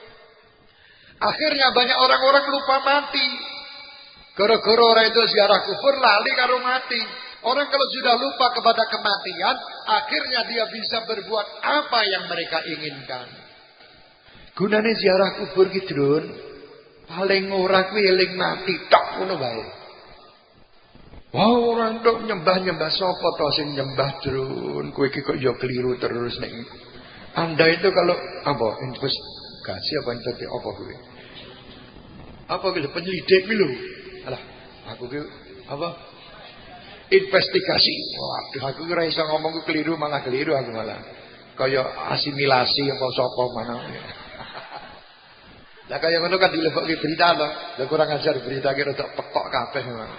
Akhirnya banyak orang-orang lupa mati. Gara-gara orang itu ziarah kubur lali karo mati. Orang kalau sudah lupa kepada kematian, akhirnya dia bisa berbuat apa yang mereka inginkan. Gunane ziarah kubur ki, Drun, paling ora kuwi eling mati tok ngono wae. Wah, orang tok nyembah-nyembah sapa to sing nyembah, Drun? Kowe iki kok ya keliru terus nek. Anda itu kalau apa investigasi apa itu apa kowe? Apa kuwi penyelidik kuwi lho. Alah, aku ki apa? Investigasi. Waduh, aku ora iso ngomong ku keliru malah keliru aku malah. Kaya asimilasi apa sapa mana. Lah kaya ngono kan dilebokke berita to. Lah kurang ajar berita ki rada pekok kabeh memang.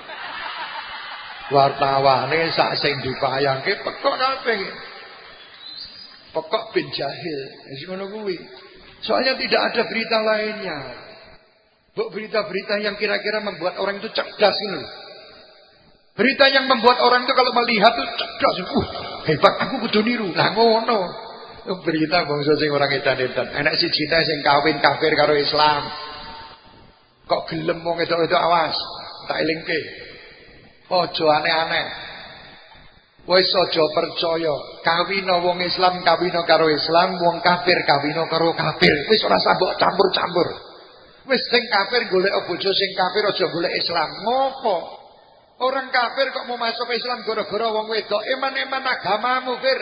Wartawane sak sing dipayangke pekok kabeh. Pekok bin jahil. Wis ngono kuwi. Soalnya tidak ada berita lainnya. Buk berita-berita yang kira-kira membuat orang itu cerdas ini. Berita yang membuat orang itu kalau melihat itu cerdas. Uh, hebat, aku kudu niru. Lah ngono. Berita bangsa sing orang edan-edan. Enak siji ta sing kawin kafir karo Islam. Kok gelem wong wedok-wedok awas. Tak elingke. Aja aneh-aneh. Wis aja percaya. Kawina wong Islam kawina karo Islam, wong kafir kawina karo kafir. Wis ora sambok campur-campur. Wis sing kafir golek bojo sing kafir aja golek Islam. Ngopo? Orang kafir kok mau masuk Islam gara-gara wong wedok. Eman-eman agamamu, Fir.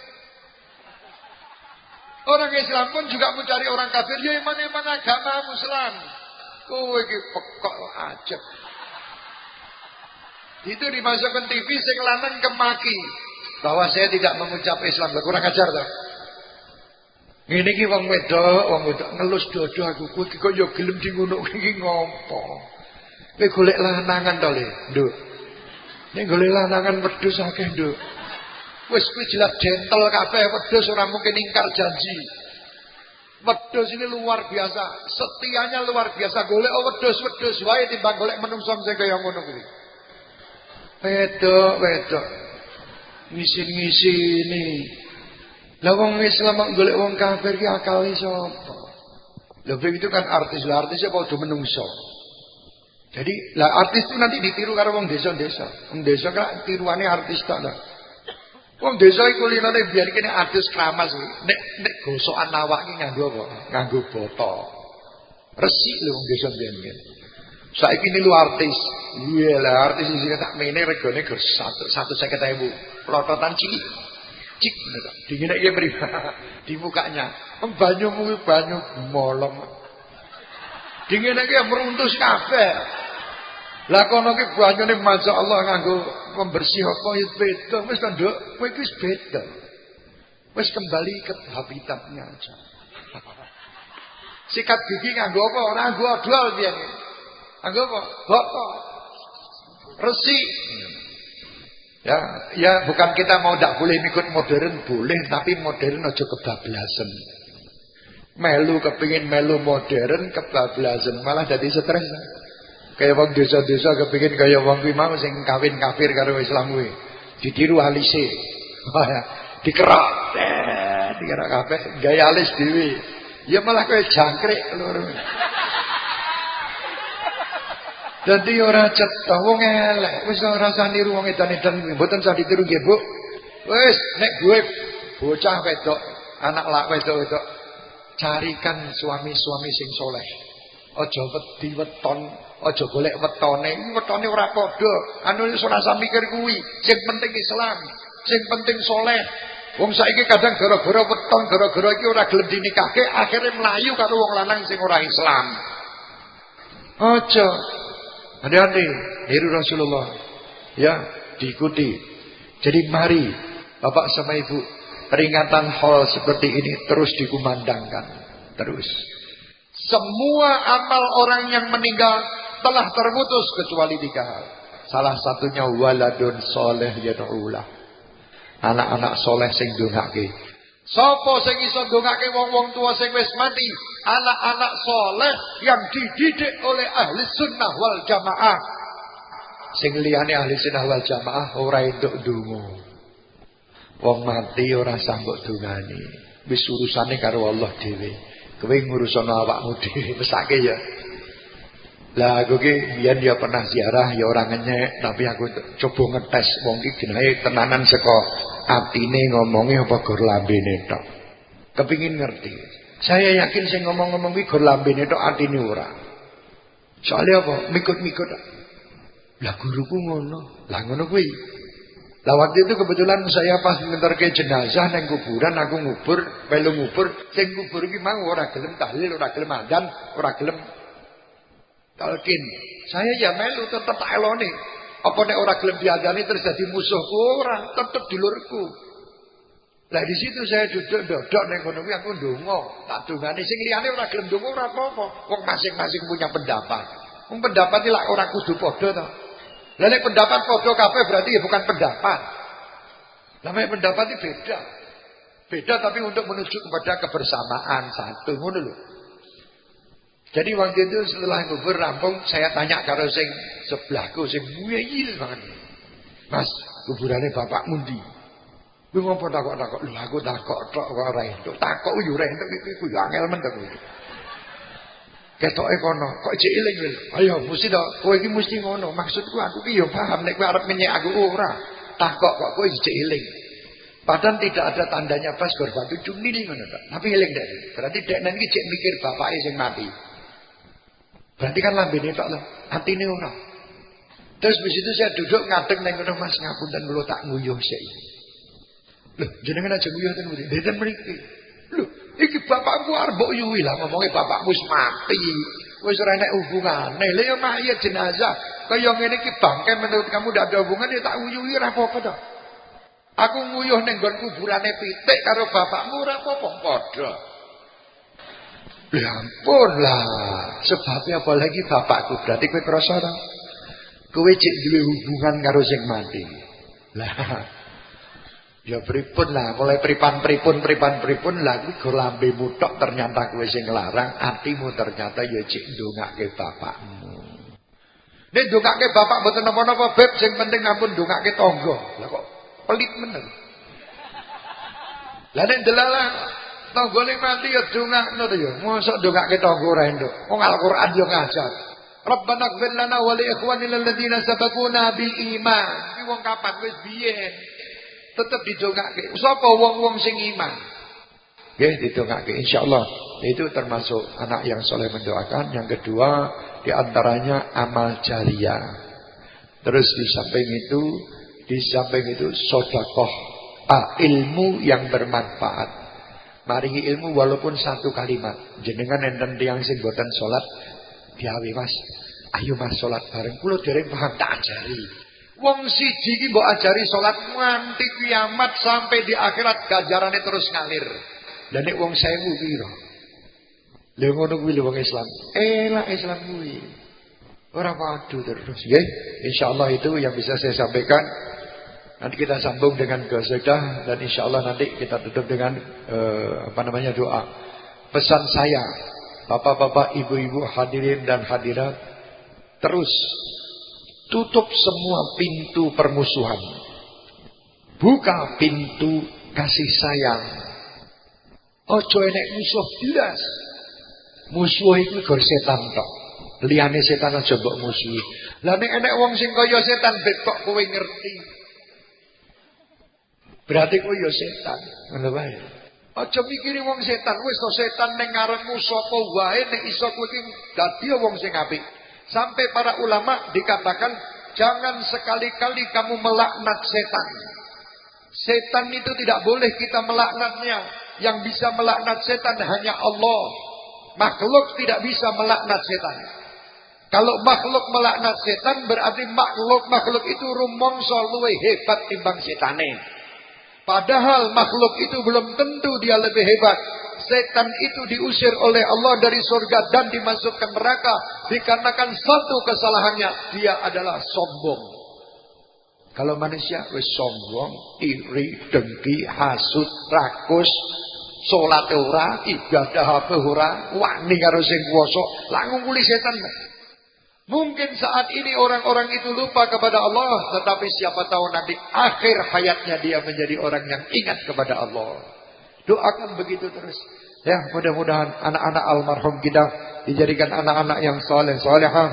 Orang Islam pun juga mencari orang kafir. Ya eman-eman agamamu, Islam. Kowe iki pekok aja. Itu dimasukkan T V sing lanang kemaki bahwa saya tidak mengucap Islam. Lah kurang ajar to. Ngene iki wong wedok, wong wedok ngelus dodo aku. Kowe kok yo gelem di ngono iki ngopo? Kowe golek lanangan to, Le. Nduk. Nek golek lanangan wedhus akeh, Nduk. Wis kuwi jelas gentle kabeh wedhus ora mungkin ingkar janji. Wedhus ini luar biasa, setianya luar biasa. Golek wedhus-wedhus wae timbang golek menungso sing kaya ngono kuwi. Wedok, wedok. Ngisin-ngisini. Lah wong Islam mak golek wong kafir ki akale sapa? Lha begitu kan artis, lah artis apa udah menungso. Jadi lah artis itu nanti ditiru karo wong desa-desa. Wong desa kan tiruane artis tok lah. Wong desa iki kulinane biyen kene adus kramas iki. Nek nek gosokan awak iki nganggo apa? Nganggo boto. Resik lho wong desa biyen. Saiki nilu artis. Iya lah artis iki tak mene regane gur seratus lima puluh ribu. Plototan cilik. Cik bener kok. Dingin iki mriba di mukanya. Wong banyumu banyu molong. Dingin iki meruntus kabeh. Lah kono ki banyune masyaallah nganggo pembersih apa ya beda wis to nduk kowe iki wis beda. Wis kembali ke habitatnya aja. Sikat gigi nganggo apa? Ora nganggo odol piye. Nganggo apa? Botol. Resik. Ya, ya bukan kita mau ndak boleh ikut modern, boleh, tapi modern aja kebablasan. Melu kepingin melu modern kebablasan, malah jadi stres. Kayak wong desa-desa kepingin kaya wong kuwi mau sing kawin kafir karo Islam kuwi. Ditiru alise. Dikerok. Eh, dikerok kabeh gaya alis dhewe. Ya malah kaya jangkrik lho. Dadi ora cetha wong elek, wis ora usah niru wong edan-edan kuwi. Mboten usah ditiru nggih, Bu. Wis nek duwe bocah wedok, anak lak wedok-wedok, carikan suami-suami sing soleh. Aja wedi weton, aja golek wetone. Iki wetone ora padha. Anu wis ora usah mikir kuwi. Sing penting Islam, sing penting soleh. Wong saiki kadang gara-gara weton, gara-gara iki ora gelem dinikahke, akhire mlayu karo wong lanang sing ora Islam. Aja hati-hati, niru Rasulullah. Ya, diikuti. Jadi mari Bapak sama Ibu, peringatan hal seperti ini terus dikumandangkan. Terus. Semua amal orang yang meninggal telah terputus kecuali tiga hal. Salah satunya waladun soleh yad'ulah. Anak-anak soleh sing ndongake. Sapa sing iso ndongake wong-wong tua sing wis mati? Anak-anak soleh yang dididik oleh ahli sunnah wal jamaah. Sing liyane ahli sunnah wal jamaah ora entuk ndonga. Wong mati ora sambok dongane. Wis urusane karo Allah dhewe. Kowe ngurusono awakmu dhewe mesake ya. Lah aku ki biyen ya pernah ziarah ya ora ngenyek, tapi aku coba ngetes wong ki genahe tenanan saka atine ngomongi apa gor lambene tok. Kepingin ngerti. Saya yakin sing ngomong-ngomong ki gor lambene tok atine ora. Soale apa? Mikut-mikut. Lah guruku ngono. Lah ngono kuwi. Lah waktu itu kebetulan saya pas ngenterke jenazah nang kuburan, aku ngubur, melu ngubur, sing ngubur iki mau ora gelem tahlil, ora gelem adzan, ora gelem talqin. Saya ya melu tetep tak eloni. Apa nek ora gelem diadzani terus dadi musuhku? Ora, tetep dulurku. Lah di situ saya duduk ndodok ning kono kuwi aku ndonga, tak dongane sing liyane ora gelem ndonga ora apa-apa. Wong masing-masing punya pendapat. Wong pendapat iki lak ora kudu padha to. Lah nek pendapat padha kabeh berarti ya bukan pendapat. Namanya pendapat itu beda. Beda tapi untuk menuju kepada kebersamaan satu ngono lho. Jadi waktu itu setelah ngubur rampung saya tanya karo sing sebelahku sing nguyil banget. Mas, kuburane bapak mundi. Kuwi ngopo takok-takok? Lho aku takok tok kok ora entuk. Takok yo ora entuk iki kuwi angel men to kuwi. Ketoke kono, kok jek eling lho. Ayo mesti to, kowe iki mesti ngono. Maksudku aku ki yo paham nek kowe arep menyek aku ora. Takok kok kowe jek eling. Padahal tidak ada tandanya pas gor batu cumil ngono to. Tapi eling dek. Berarti dek nang iki jek mikir bapake sing mati. Berarti kan lambene tok lho, atine ora. Terus di situ saya duduk ngadeg nang ngono Mas ngapunten kula tak nguyuh sik. Lho, jenengan aja nguyuh ten mriki. Mboten mriki. Lho, iki bapakku arep mbok yuwi lah ngomonge bapakmu wis mati. Wis ora enek hubungane. Lha yo mayit jenazah. Kaya ngene iki bangke menurut kamu ndak ada hubungan ya tak nguyuhi ora apa-apa to. Aku nguyuh ning nggon kuburane pitik karo bapakmu ora apa-apa padha. Ya ampun lah. Sebabnya apalagi bapakku berarti kowe krasa to. Kowe cek duwe hubungan karo sing mati. Lah ya pripun lah, mulai pripan-pripun pripan-pripun lah kuwi go lambemu tok ternyata kowe sing larang, atimu ternyata ya cek ndongake bapakmu. Nek ndongake bapak mboten napa-napa beb, sing penting ampun ndongake tangga. Lah kok pelit men. Lah nek delalah tanggane mati ya ndongakno to ya. Mosok ndongake tangga ora entuk. Wong Al-Qur'an yo ngajar. Rabbana ighfir lana wa li ikhwanina alladziina sabaquna bil iman. Iki wong kapan wis biyen. tetep didongake. Sapa wong-wong sing iman? Nggih, didongake insyaallah. Itu termasuk anak yang soleh mendoakan. Yang kedua, di antaranya amal jariyah. Terus di samping itu, di samping itu sedekah, ah, ilmu yang bermanfaat. Maringi ilmu walaupun satu kalimat. Jenengan enten tiyang sing boten salat, diawi Mas. Ayo Mas salat bareng. Kula dereng paham tak ajari. Wong siji iki mbok ajari salat nganti kiamat sampai di akhirat ganjarane terus ngalir. Lah nek wong sewu piro? Lha ngono kuwi lho wong Islam. Elah Islam kuwi. Ora padu terus, nggih. Insyaallah itu yang bisa saya sampaikan. Nanti kita sambung dengan qasidah dan insyaallah nanti kita tutup dengan uh, apa namanya doa. Pesan saya, bapak-bapak, ibu-ibu, hadirin dan hadirat, terus tutup semua pintu permusuhan. Buka pintu kasih sayang. Ojo enek musuh jelas. Musuh iku gor setan tok. Liyane setan aja mbok musuhi. Lah nek enek wong sing kaya setan bet kok kowe ngerti. Berarti kowe ya setan, ngono wae. Aja mikiri wong setan, wis to setan ning ngarepmu sapa wae nek iso kowe iki dadi wong sing apik. Sampai para ulama dikatakan jangan sekali-kali kamu melaknat setan. Setan itu tidak boleh kita melaknatnya. Yang bisa melaknat setan hanya Allah. Makhluk tidak bisa melaknat setan. Kalau makhluk melaknat setan berarti makhluk-makhluk itu rumangsa luwih hebat timbang setane. Padahal makhluk itu belum tentu dia lebih hebat. Setan itu diusir oleh Allah dari surga dan dimasukkan neraka dikarenakan satu kesalahannya, dia adalah sombong. Kalau manusia wis sombong, iri, dengki, hasud, rakus, salat ora, ibadah apa ora, wani karo sing kuwasa, lak ngungkuli setan. Mungkin saat ini orang-orang itu lupa kepada Allah, tetapi siapa tahu nanti akhir hayatnya dia menjadi orang yang ingat kepada Allah. Doakan begitu terus. Ya, mudah-mudahan anak-anak almarhum kita dijadikan anak-anak yang saleh salehah.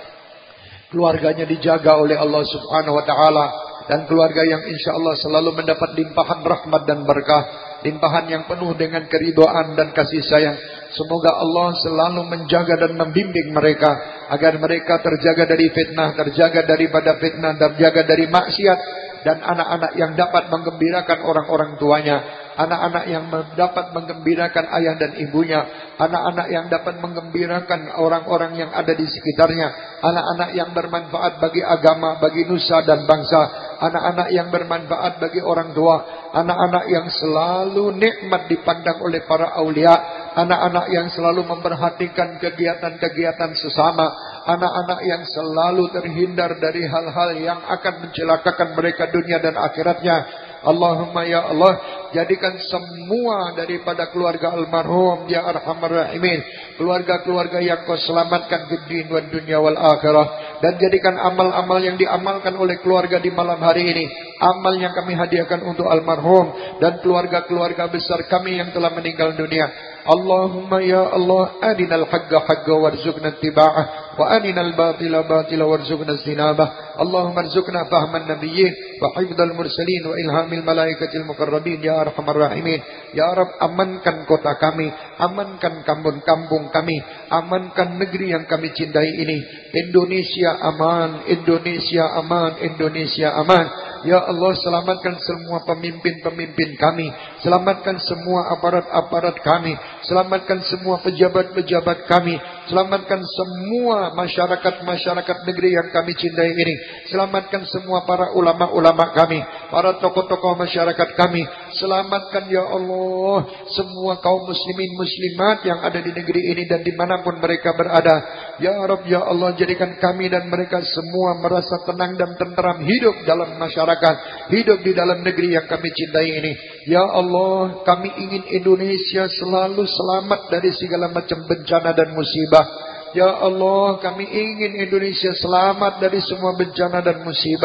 Keluarganya dijaga oleh Allah Subhanahu wa taala dan keluarga yang insyaallah selalu mendapat limpahan rahmat dan berkah, limpahan yang penuh dengan keridhaan dan kasih sayang. Semoga Allah selalu menjaga dan membimbing mereka agar mereka terjaga dari fitnah, terjaga daripada fitnah, terjaga dari maksiat, dan anak-anak yang dapat menggembirakan orang-orang tuanya, anak-anak yang dapat menggembirakan ayah dan ibunya, anak-anak yang dapat menggembirakan orang-orang yang ada di sekitarnya, anak-anak yang bermanfaat bagi agama, bagi nusa dan bangsa, anak-anak yang bermanfaat bagi orang tua, anak-anak yang selalu nikmat dipandang oleh para aulia, anak-anak yang selalu memperhatikan kegiatan-kegiatan sesama, anak-anak yang selalu terhindar dari hal-hal yang akan mencelakakan mereka dunia dan akhiratnya. Allahumma ya Allah, jadikan semua daripada keluarga almarhum ya arhamar rahimin, keluarga-keluarga yang kau selamatkan di dunia wal akhirah, dan jadikan amal-amal yang diamalkan oleh keluarga di malam hari ini amal yang kami hadiahkan untuk almarhum dan keluarga-keluarga besar kami yang telah meninggal dunia. Allahumma ya Allah, arinal haqqa haqqa warzuqna ittiba'ah wa arinal batila batila warzuqna istinabah. Allahumma arzuqna fahman nabiyyin wa hifdzal mursalin wa ilhamil malaikatil muqarrabin ya arhamar rahimin. Ya Rabb, amankan kota kami, amankan kampung-kampung kami, amankan negeri yang kami cintai ini. Indonesia aman, Indonesia aman, Indonesia aman. Ya Allah, selamatkan semua pemimpin-pemimpin kami, selamatkan semua aparat-aparat kami, selamatkan semua pejabat-pejabat kami, selamatkan semua masyarakat-masyarakat negeri yang kami cintai ini, selamatkan semua para ulama-ulama kami, para tokoh-tokoh masyarakat kami, selamatkan ya Allah semua kaum muslimin muslimat yang ada di negeri ini dan dimanapun mereka berada. Ya Rabb ya Allah, jadikan kami dan mereka semua merasa tenang dan tenteram hidup dalam masyarakat, hidup di dalam negeri yang kami cintai ini. Ya Allah, kami ingin Indonesia selalu selamat dari segala macam bencana dan musibah. Ya Allah, kami ingin Indonesia selamat dari semua bencana dan musibah.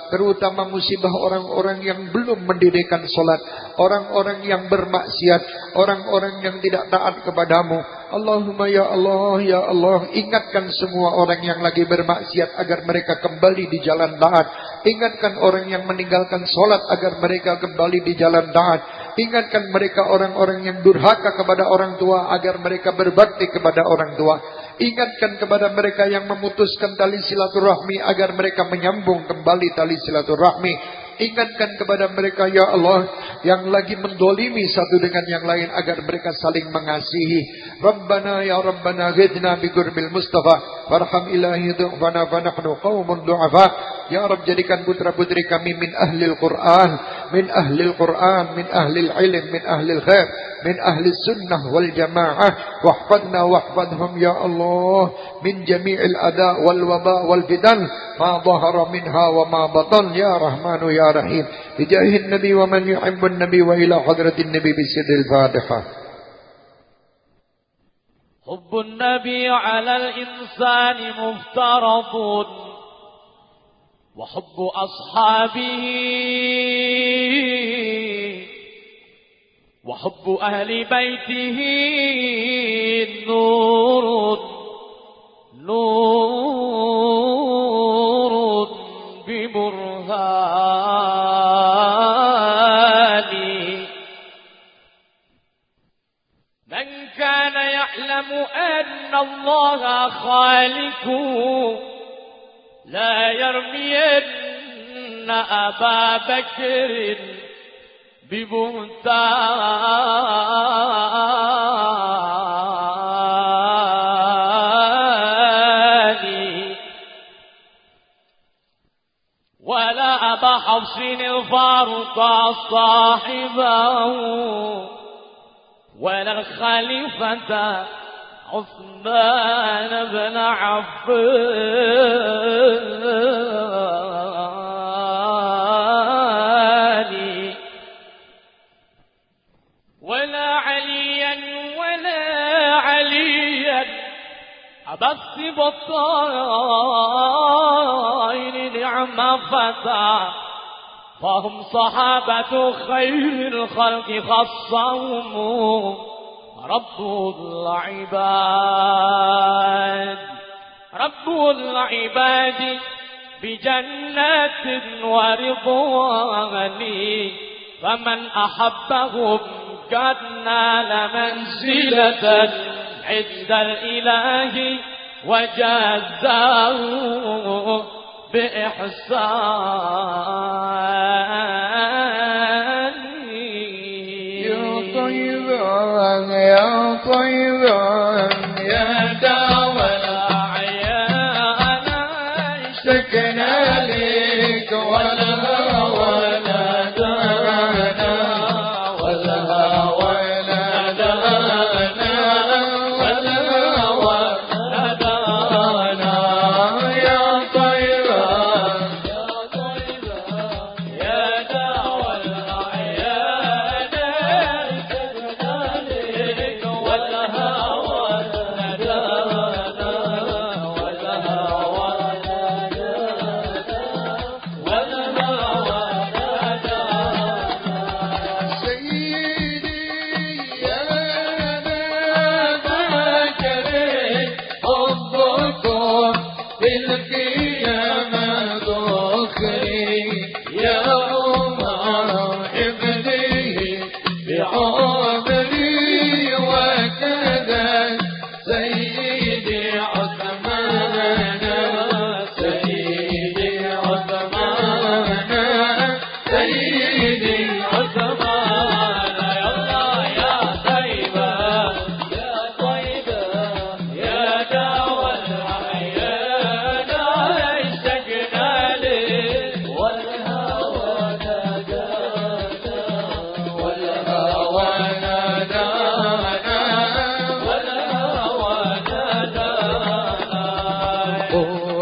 terutama musibah orang-orang yang belum mendirikan solat, orang-orang yang bermaksiat, orang-orang yang tidak taat kepadamu. Allahumma ya Allah, ya Allah, ingatkan semua orang yang lagi bermaksiat agar mereka kembali di jalan taat. Ingatkan orang yang meninggalkan solat agar mereka kembali di jalan taat. Ingatkan mereka orang-orang yang durhaka kepada orang tua agar mereka berbakti kepada orang tua. Ingatkan kepada mereka yang memutuskan tali silaturahmi agar mereka menyambung kembali tali silaturahmi. Ingatkan kepada mereka ya Allah yang lagi mendolimi satu dengan yang lain agar mereka saling mengasihi. Rabbana ya Rabbana ghidna bi qurbil Mustafa warham ilahi du'fana fa nahnu qaumun du'afa. Ya Rabb, jadikan putra-putri kami min ahlil Quran, min ahlil Quran, min ahlil ilm, min ahlil khair, min ahli sunnah wal jamaah. Wahfadna wahfadhum ya Allah min jami'il ada wal waba wal fitan ma dhahara minha wa ma batan ya Rahmanu ya Rahim. Bijahin Nabi wa man yuhibbun Nabi wa ila hadratin Nabi bisidil Fatihah. Hubbun Nabi ala al-insani muftaradun وحب أصحابه وحب أهل بيته نور نور ببرهان من كان يعلم أن الله خالقه لا يرمين أبا بكر ببهتان ولا أبا حفص الفاروق صاحبه ولا الخليفة عثمان بن عفان ولا عليا ولا عليا أبا السبطين نعم فتى فهم صحابة خير الخلق خصهم رب العباد رب العباد بجنات ورضوان فمن أحبهم قد نال منزلة عند الإله وجازاه بإحسان يا طيبان يا طيبان يا داوى الأعيان اشتكنا لك والهوى نادانا والهوى نادانا والهوى نادانا يا طيبان يا طيبان يا داوى الأعيان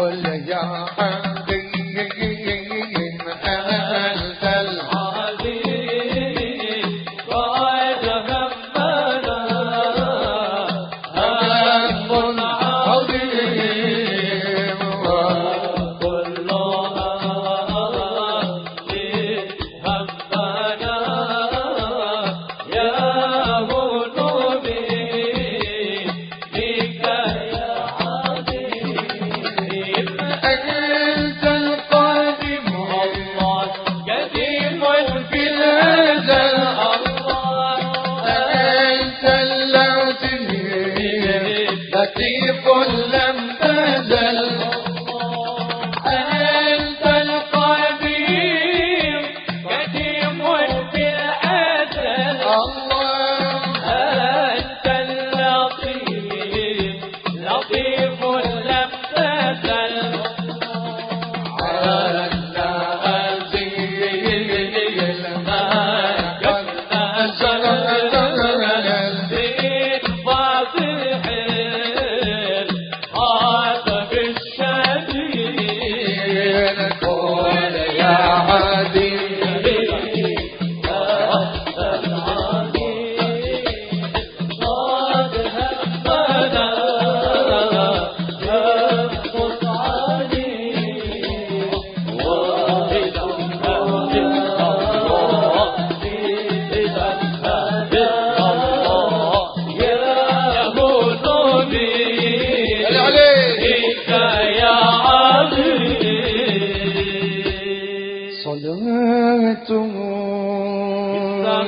يا حبيب أنت العزيز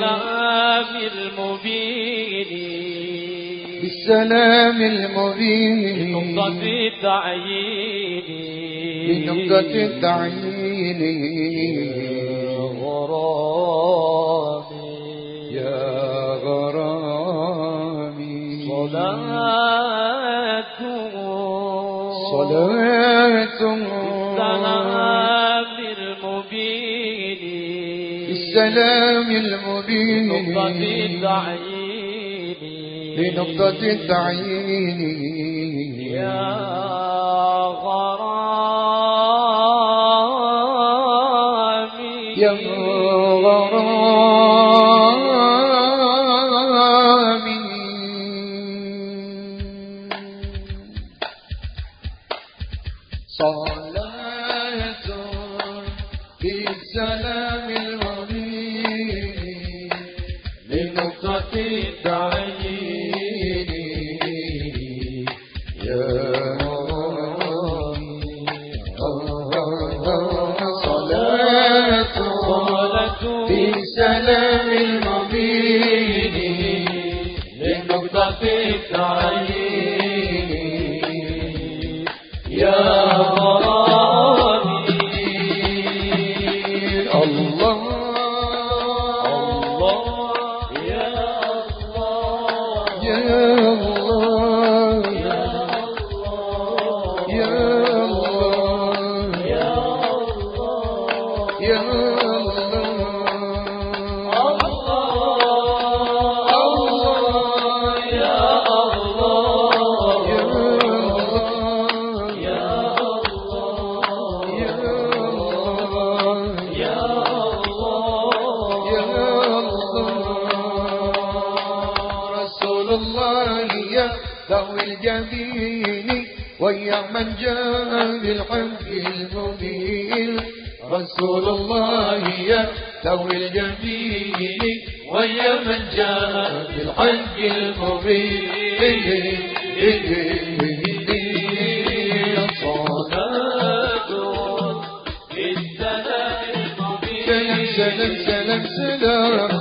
بالسلام المبين بالسلام المبين بنقطة التعيين بنقطة التعيين غرامي يا غرامي صلاة صلاة بالسلام المبين بالسلام المبين بنقطة التعيين لنقطة التعيين يا غرامي يا غرامي صلاة بالسلام المبين لنقطة التعيين يا صلاة بالسلام المبين لنقطة التعيين يا غرامي الله الله يا الله يا الله يا الله يا الله يا ذوي الجبين ويا من جاء بالحق المبين رسول الله يا ذوي الجبين ويا من جاء بالحق المبين صلاة بالسلام المبين سلام سلام سلام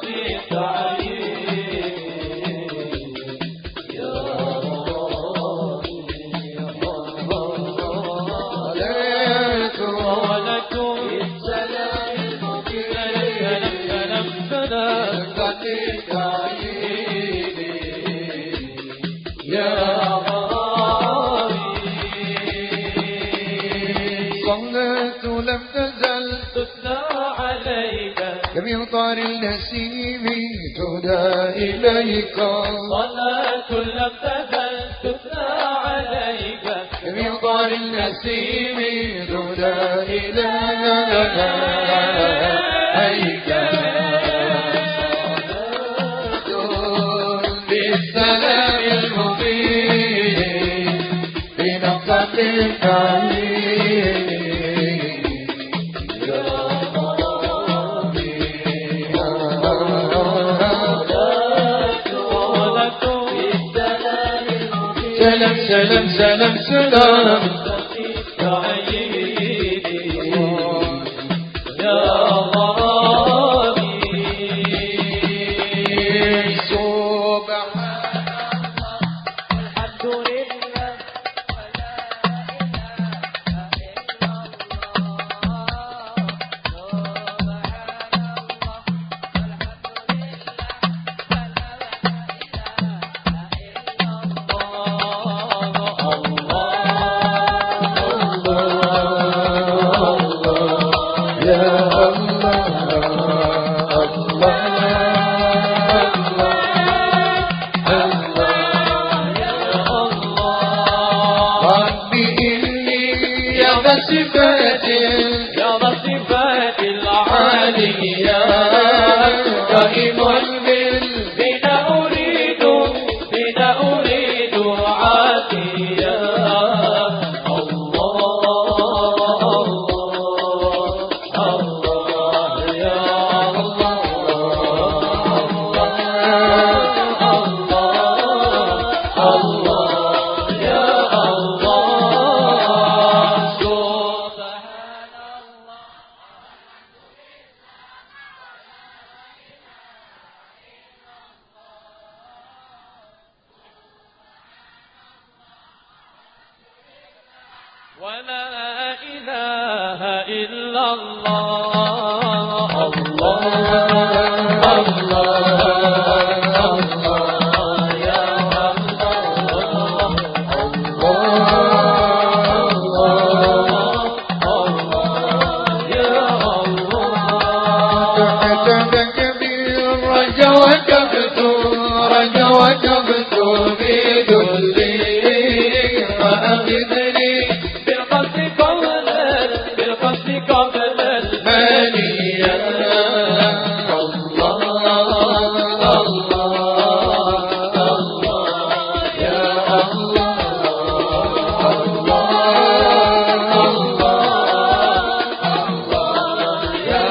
لم تزل تثنى عليك بمطار النسيم تهدى إليك صلاة لم تزل تثنى عليك بمطار النسيم تهدى إليك بالسلام المبين بنقطة التعيين سلام سلام سلام سلام يا غرامي سبحان الحمد لله ولا إله إلا الله الله الله يا الله الله يا الله تحتك بالرجا وجبت رجا وجبت بذلي فأخذني بالقصد قبل بالقصد قبل المنيا الله الله الله يا الله الله الله يا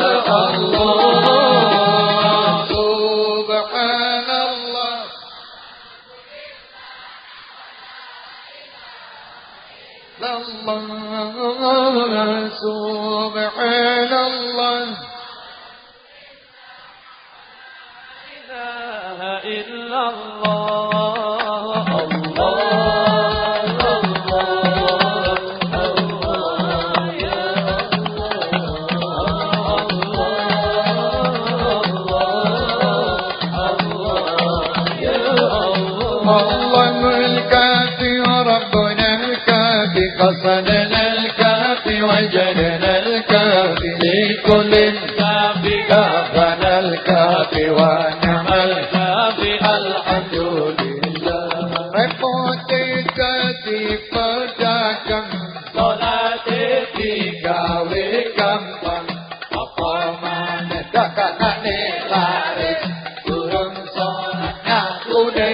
الله سبحان الله الله سبحان الله لا إله إلا الله الله الله يا الله الكافي ربنا الكافي قصدنا الكافي وجدنا الكافي لكل كافي كافنا الكافي ونعم الكافي الحمد لله repoti ketika dagang salat digawe gampang apa maneh dakane laris durung salat ngakune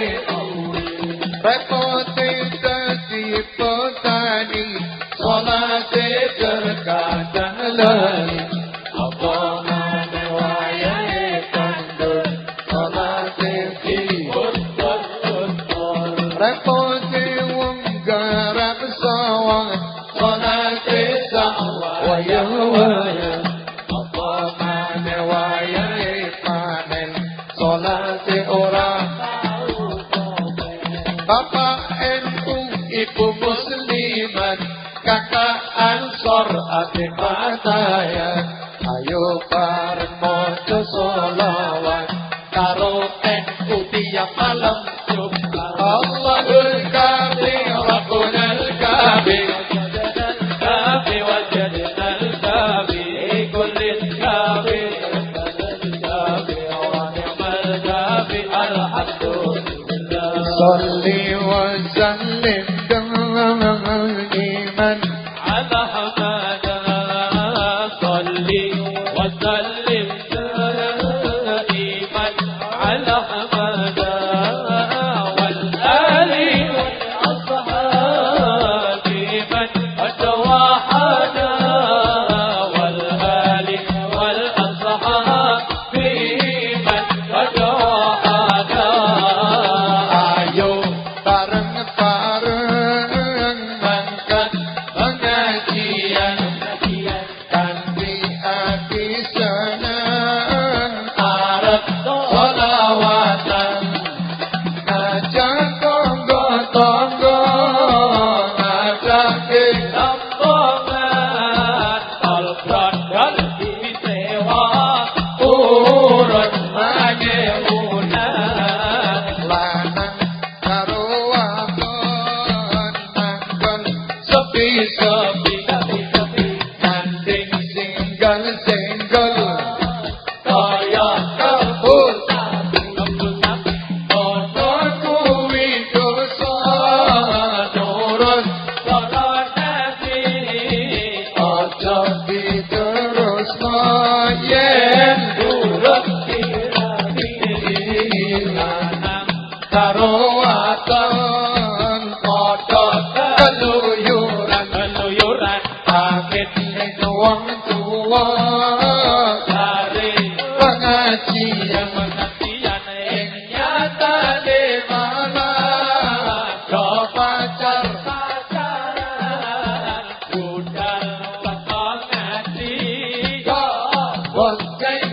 repoti dadi petani salate terkadang lali apa maneh wayahe kandung salate dipun repoti wong garap sawah salate sawah wayah wayah apa maneh wayahe panen salate ora Bapak N U, Ibu Muslimat, Kakak Ansor, adik Matayan, ayo bareng moco sholawat, karo N U tiap malam Jumat. Allahul Kafi, Rabbunal Kafi, الكافي وجدنا الكافي كل الكافي الكافي ونعم الكافي الحمد لله صلي وسلم دائما على حمانا صلي وسلم دائما على حمانا والآل والأصحاب من أتوحدا والآل والأصحاب من أتوحدا ayo bareng-bareng mangkat pengajian kanthi ati seneng arep sholawatan ngajak tonggo-tonggo ngajake rombongan Al-Qur'an dan disewa urut manyewunan lanang karo wadon manggon sepi-sepi kanding singgal-singgal kaya kebun ono kuwi dosa nurut aja diterusno yen durung karo wadon padha keluyuran keluyuran pamit ning wong tuwa dari pengajian pengertian ing nyatane malah do pacar pacaran budal pengerti do bonceng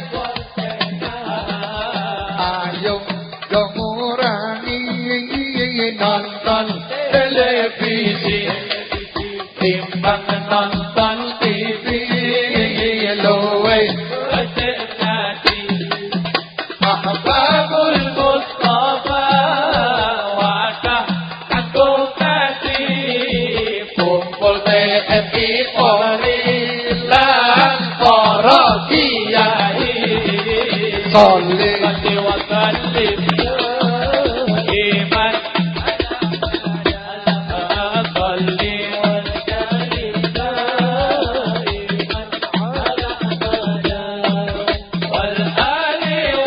ayo do ngurangi nonton televisi timbang صلي وسلم دائما صلي وسلم دائما والآل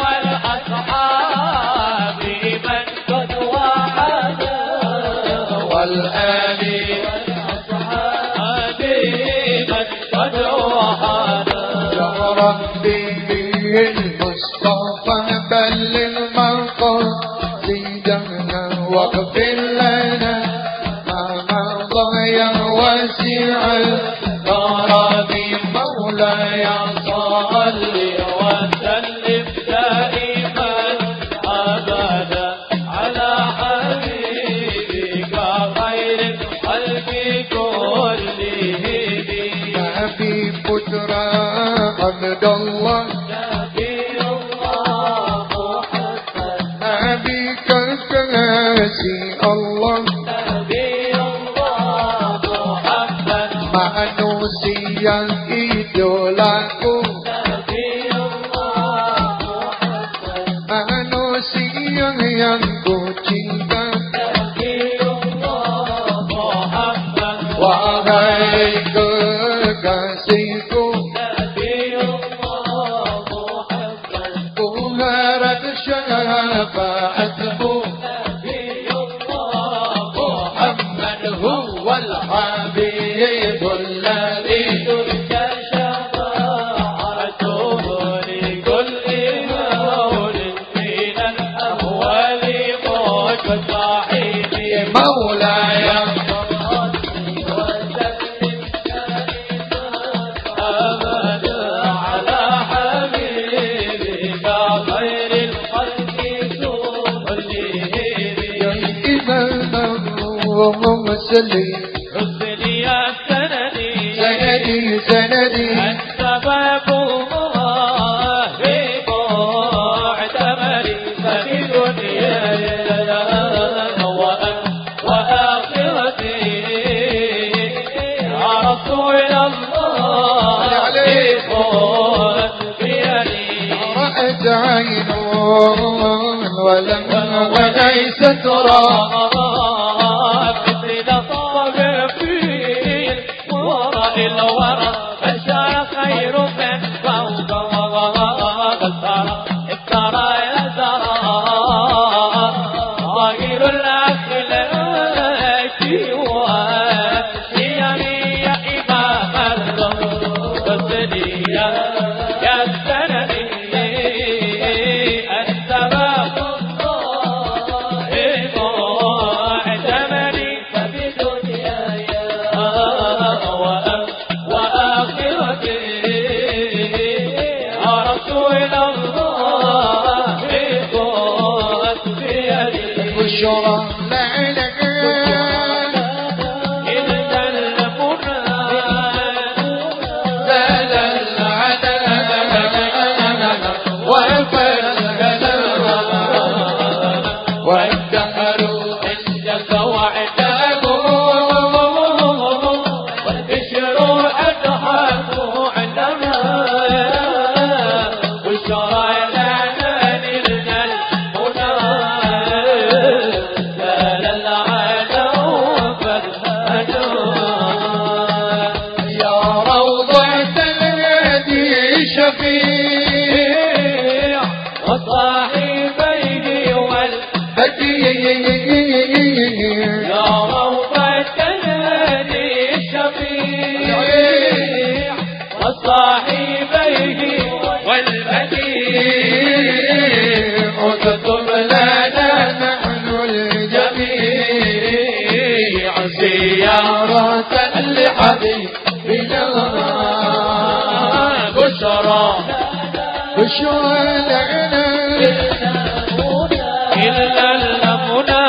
والأصحاب من قد وعدا والآل والأصحاب من قد وعدا يا ربي المصطفى بلغ مقاصدنا واغفر لنا ما مضى يا واسع الكرم مولاي صل وسلم دائما أبدا على حبيبك خير الخلق كلهم نبي بشرى عبد الله نبي كرسي الله manusia idolaku manusia yang ku cinta wahai kekasihku ku harap syafaatmu Muhammad huwal habib الذي تلك شفاعته لكل مولد من الأموال والمصاحب مولاي أبدا على حبيبك خير الخلق كلهم إذا مسلم حسني يا سندي سندي سندي أنت باب الله في معتمري ففي دنياي وآخرتي يا رسول الله عليكم بيدي رأت عين ولم وليس ترى مثل الطبع في وراء الورى فشار خير من فوق الثرى افترى يا ترى ظاهر الأخلاق والشيمي يا إمام الرسل يا السندي أنت باب اعتمري ففي دنياي وآخرتي يا رسول الله خذ بيدي بشرى لك إذ سلمنا زال العدد وفرق والدهر عندك وعدك والبشر أضحك عندنا بشرى لنا نلنا المنى زال العدو فالهدى يا روضة الهدي شفيع وصاحبيه والهدي هدي يا روضة الهدي الشفيع وصاحبيه والبديع اكتب لنا نحن الجميع زيارة لحبيبنا بشرى بشرى لنا إلا المنى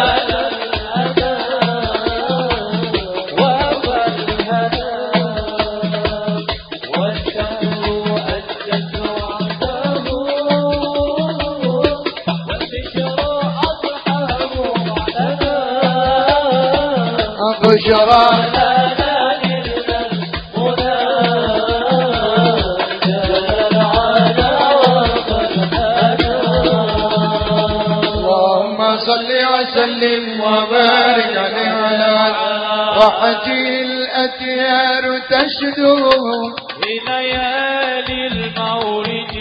بشرى لنا وسلم وبارك على راحة الأتيار تشدو في ليالي المولد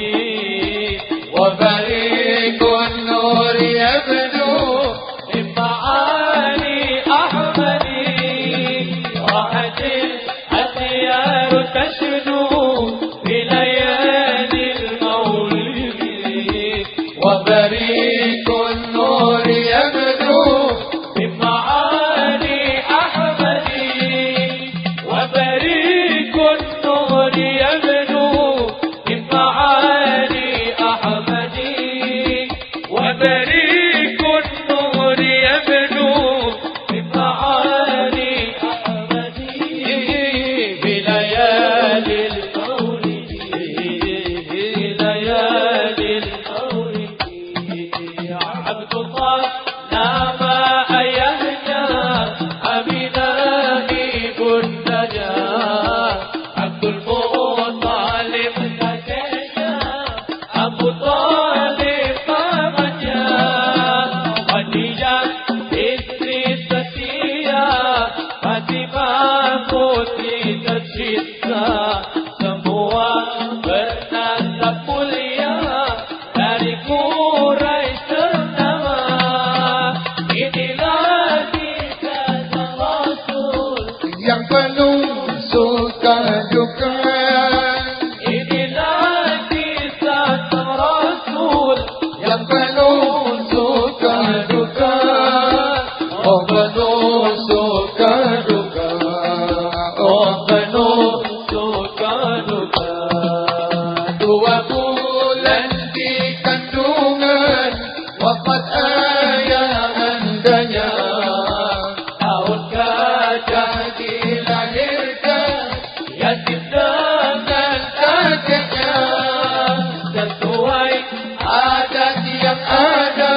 وبريق النور يبدو من معاني أحمد راحت الأثيار تشدو في ليالي المولد وبريق النور يبدو من معاني أحمد وبريق النور يبدو من معاني أحمد وبريق النور يبدو من معاني أحمد في ليالي المولد في ليالي المولد عبد الله نام أيهنا أمنا نهيب النجاة عبد المطلب نكشا أبو طالب قام جاء خديجة إدريس سيا فاطمة putri tercinta semua bernasab mulia dari Quraisy ternama. Inilah kisah sang Rasul yang penuh suka duka. Inilah kisah sang Rasul Yang penuh suka duka. Oh penuh suka duka. Oh penuh suka duka. dua bulan di kandungan wafat ayah andanya. Tahun gajah Dilahirkan yatim dengan kakeknya. sesuai Adat yang ada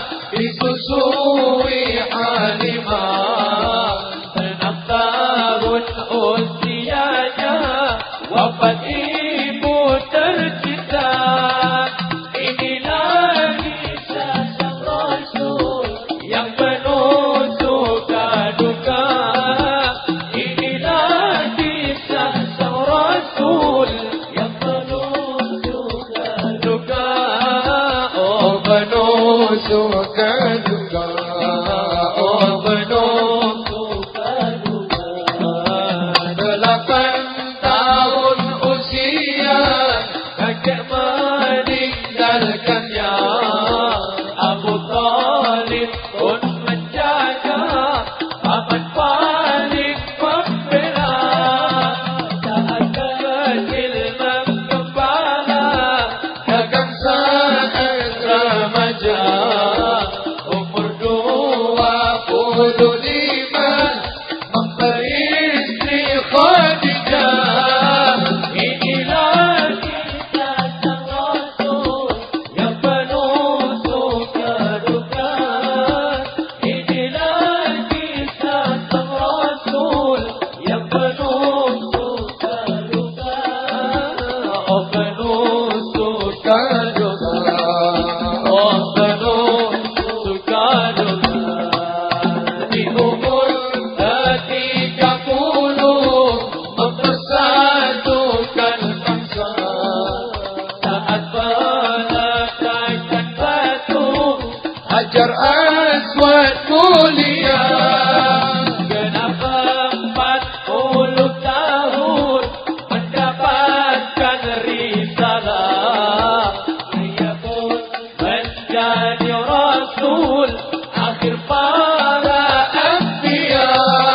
disusui Halimah. enam tahun usianya wafat ibu tercinta. Inilah kisah sang Rasul yang penuh suka duka. Inilah kisah sang Rasul yang penuh suka duka. Oh penuh suka duka. Oh penuh suka duka. delapan tahun usia Kakek meninggalkannya, Abu Talib pun menjaga, paman paling membela. Saat kecil menggembala, dagang saat remaja. umur dua Puluh lima memperistri Khadijah. Inilah kisah sang Rasul yang penuh suka duka. Inilah kisah sang Rasul yang penuh suka duka. Oh penuh suka duka. Oh penuh suka duka. Di umur tiga puluh mempersatukan bangsa. Saat meletakkan batu Hajar Aswad mulia. genap empat puluh tahun mendapatkan risalah. Ia pun menjadi Rasul akhir para Anbiya.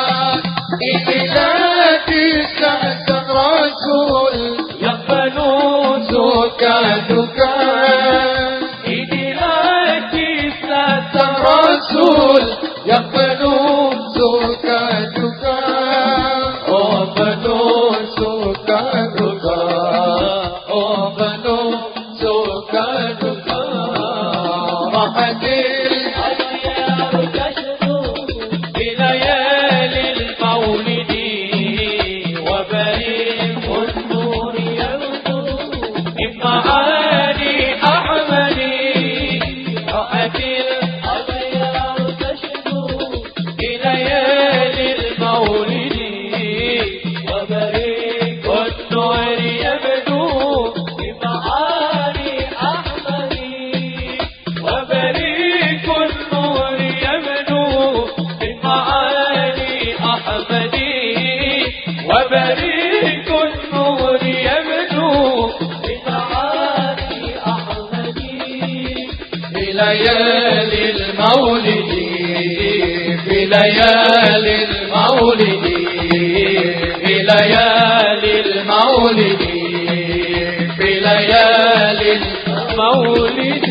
Inilah kisah sang Rasul yang penuh suka duka. Inilah kisah sang Rasul yang penuh suka duka. Oh penuh suka duka. Oh penuh suka duka. Rahmatil في ليالي المولد وبريق النور يبدو من معاني أحمد رأت الأغيار ليالي المولد في ليالي المولد في ليالي المولد في ليالي المولد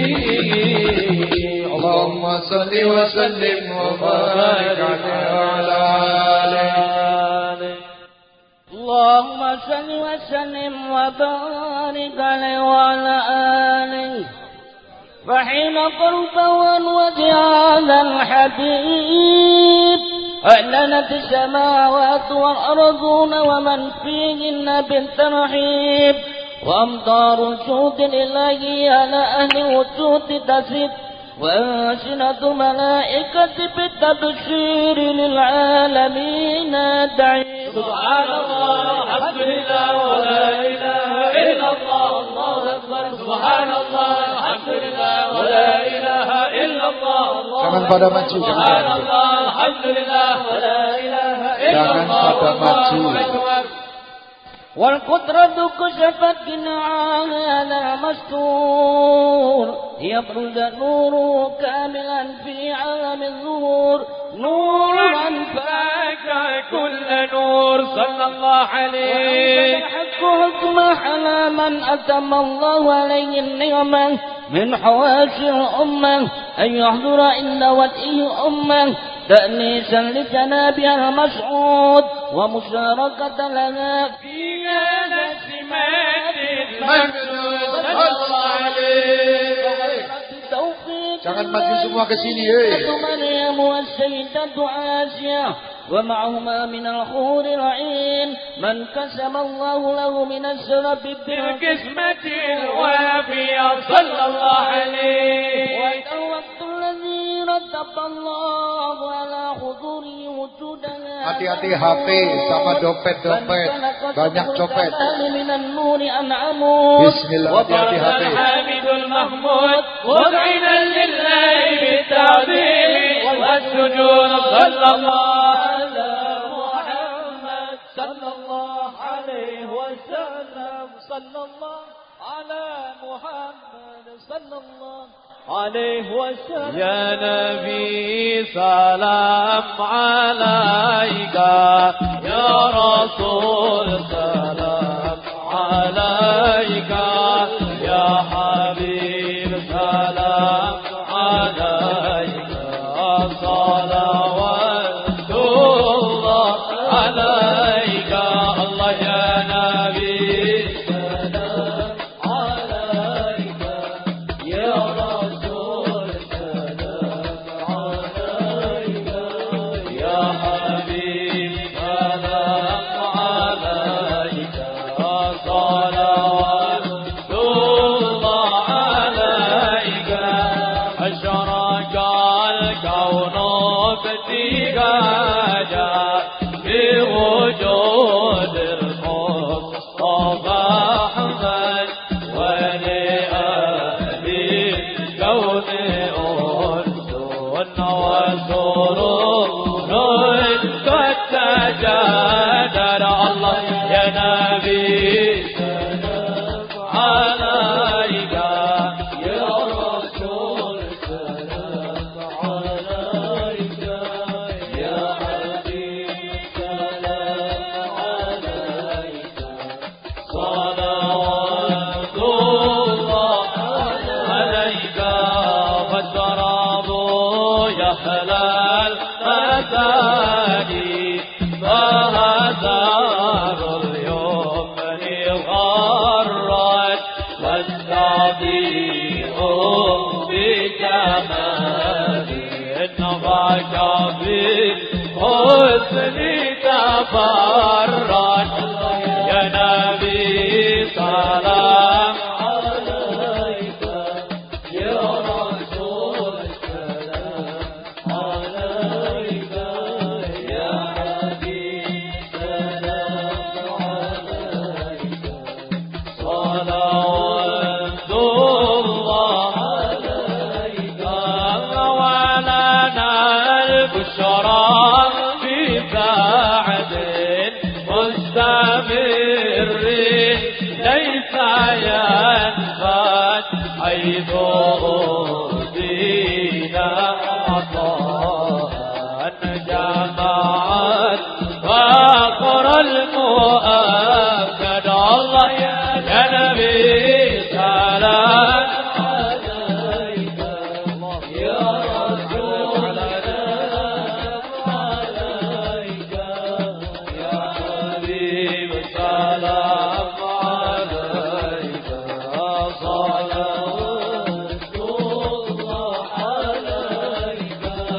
اللهم صل وسلم وبارك على آله اللهم صل وسلم وبارك عليه وعلى آله فحين قلت وانوذ هذا الحديث أعلنت السماوات والأرضون ومن فيهن بالترحيب وأمطار الجود الإلهي على أهل الوجود تزيد وألسنة ملائكة بالتبشير للعالمين دعي سبحان الله الحمد لله ولا إله إلا الله الله أكبر سبحان الله الحمد لله ولا إله إلا الله Jangan pada maju, سبحان الله الحمد لله ولا إله إلا Jangan الله pada maju. والقدرة كشفت جناحها على المستور يبرز نوره كاملا في عالم الظهور نورا فاك كل نور صلى الله عليه الحق حكمه على من أتم الله عليه النعمة من حواشي الأمة أن يحضر إن وليه أمة تأنيسا لجنابها المسعود ومشاركة لنا في هذا السمات المجنون صلى الله عليه Jangan maju semua ke sini, eh. مريم والسيدة آسيا ومعهما من الحور العين من كسب الله له من السلب بالقسمة الوافية صلى الله عليه والوقت الذي رتب الله على حضوره وجودنا Hati-hati H P sama dompet-dompet. Banyak copet. من النور أنعموا Bismillah, hati-hati H P. الحامد المحمود مذعنا لله بالتعظيم والسجود صلى الله على محمد صلى الله عليه وسلم صلى الله على محمد صلى الله عليه وسلم يا نبي سلام عليك يا رسول سلام عليك يا حبيب سلام عليك صلوات الله عليك الله يا نبي سلام عليك يا رسول سلام عليك يا حبيب سلام عليك صلوات الله عليك أشرق الكون ابتهاجا بوجود المصطفى أحمد ولأهل الكون أنس وسرور قد تجادر الله يا نبي سلام عليك يا رسول سلام عليك يا حبيب سلام عليك صلوات الله عليك فالتراب يحلى المثاني فهزار اليمن غرت والتضيع بجمال نبعك بالحسن تبرد يا نبي سلام عليك يا رسول سلام عليك يا حبيب سلام عليك صلوات الله عليك ولنا البشرى في ساعد مستمر ليس ينفد حيث أهدي فينا عطاء جمعت فقر المؤكد الله يا نبي سلام عليك يا رسول عليك يا حبيب سلام عليك صلوات الله عليك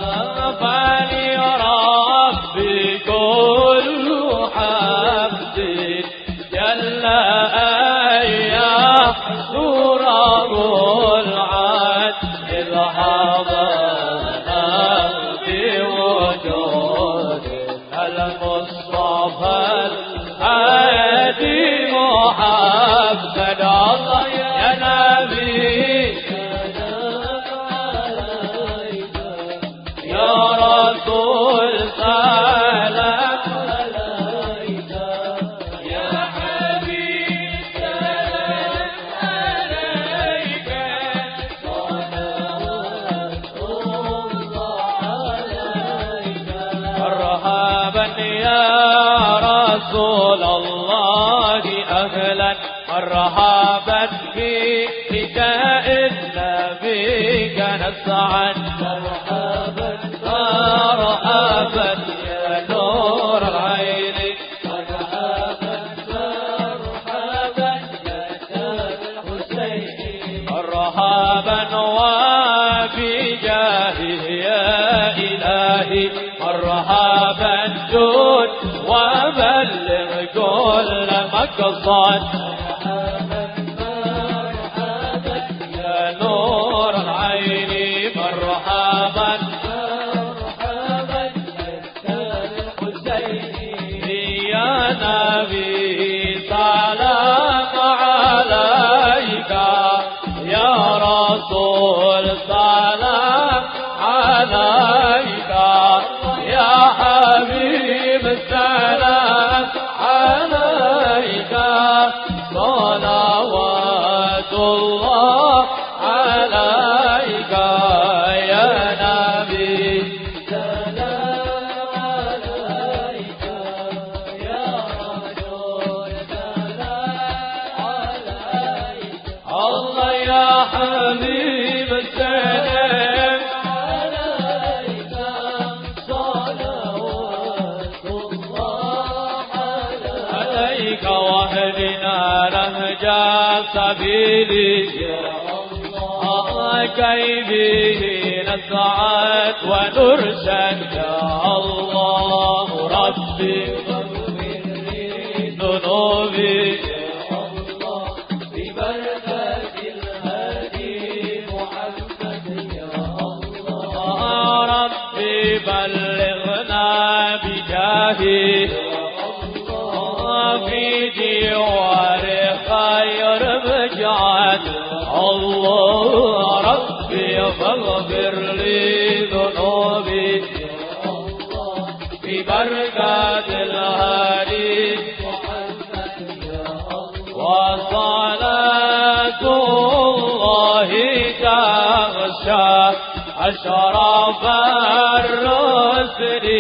فلربي كل حمد جل أياه سرر العد إذ حضرنا بوجود المصطفى الهادي محمد الله يا نبي يا رسول سلام عليك يا حبيب سلام عليك صلوات الله عليك مرحبا يا رسول الله أهلا مرحبا في نداء النبي نسعد مرحبا مرحبا يا نور العين مرحبا مرحبا يا تاج الحسين مرحبا وبجاهه يا إلهي مرحبا جود وبلغ كل مقصد مرحبا يا نور العين مرحبا مرحبا يا تاج الحسين يا نبي سلام عليك يا رسول سلام عليك يا حبيب السلام عليك صلوات الله عليك يا نبي سلام عليك يا رسول سلام عليك الله يا حبيب السلام عليك صلوات الله عليك واهدنا نهج سبيلك يا الله كي به نسعد ونرشد يا الله ربي واغفر لي ذنوبي يا الله ببركة الهادي محمد يا الله ربي بلغنا بجاهه في جوار خير مجعل الله ربي فاغفر لي ذنوبي ببركة الهادي وصلاة الله تغشى أشرف الرسل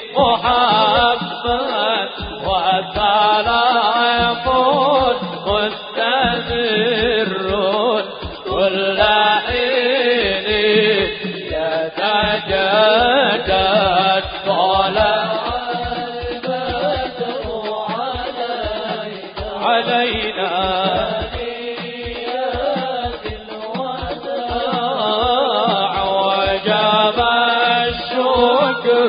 محمد وسلام مستمر كل حين يتجدد طلع البدر علينا وجب الشكر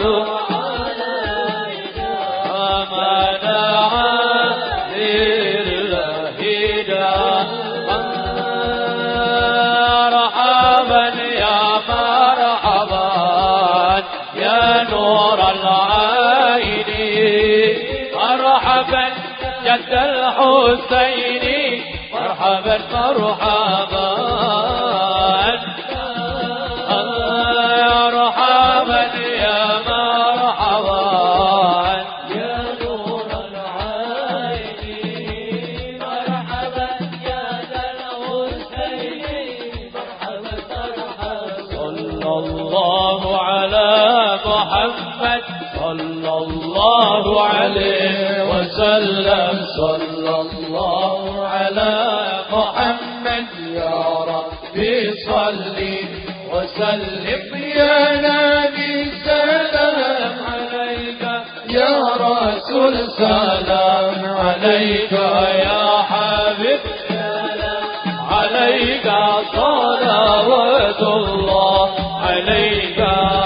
جد الحسين مرحبا مرحبا مرحبا يا مرحبا يا نور العين مرحبا يا ذا الحسين مرحبا مرحبا صلى الله على محمد صلى الله عليه وسلم صلى الله على محمد يا ربي صل وسلم يا نبي سلام عليك يا رسول سلام عليك يا حبيب عليك صلوات الله عليك.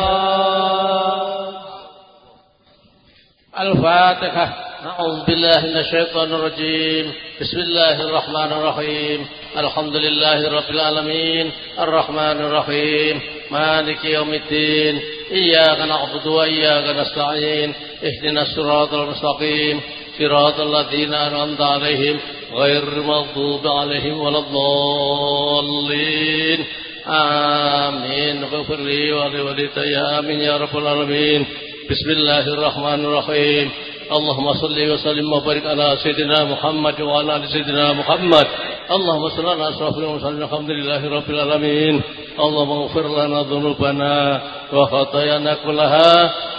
الفاتحة. أعوذ بالله من الشيطان الرجيم. بسم الله الرحمن الرحيم. الحمد لله رب العالمين الرحمن الرحيم مالك يوم الدين إياك نعبد وإياك نستعين اهدنا الصراط المستقيم صراط الذين أنعمت عليهم غير المغضوب عليهم ولا الضالين آمين. اغفر لي ولوالدي آمين يا رب العالمين. بسم الله الرحمن الرحيم. اللهم صل وسلم وبارك على سيدنا محمد وعلى آل سيدنا محمد. اللهم صل على أشرف المرسلين الحمد لله رب العالمين. اللهم اغفر لنا ذنوبنا وخطايانا كلها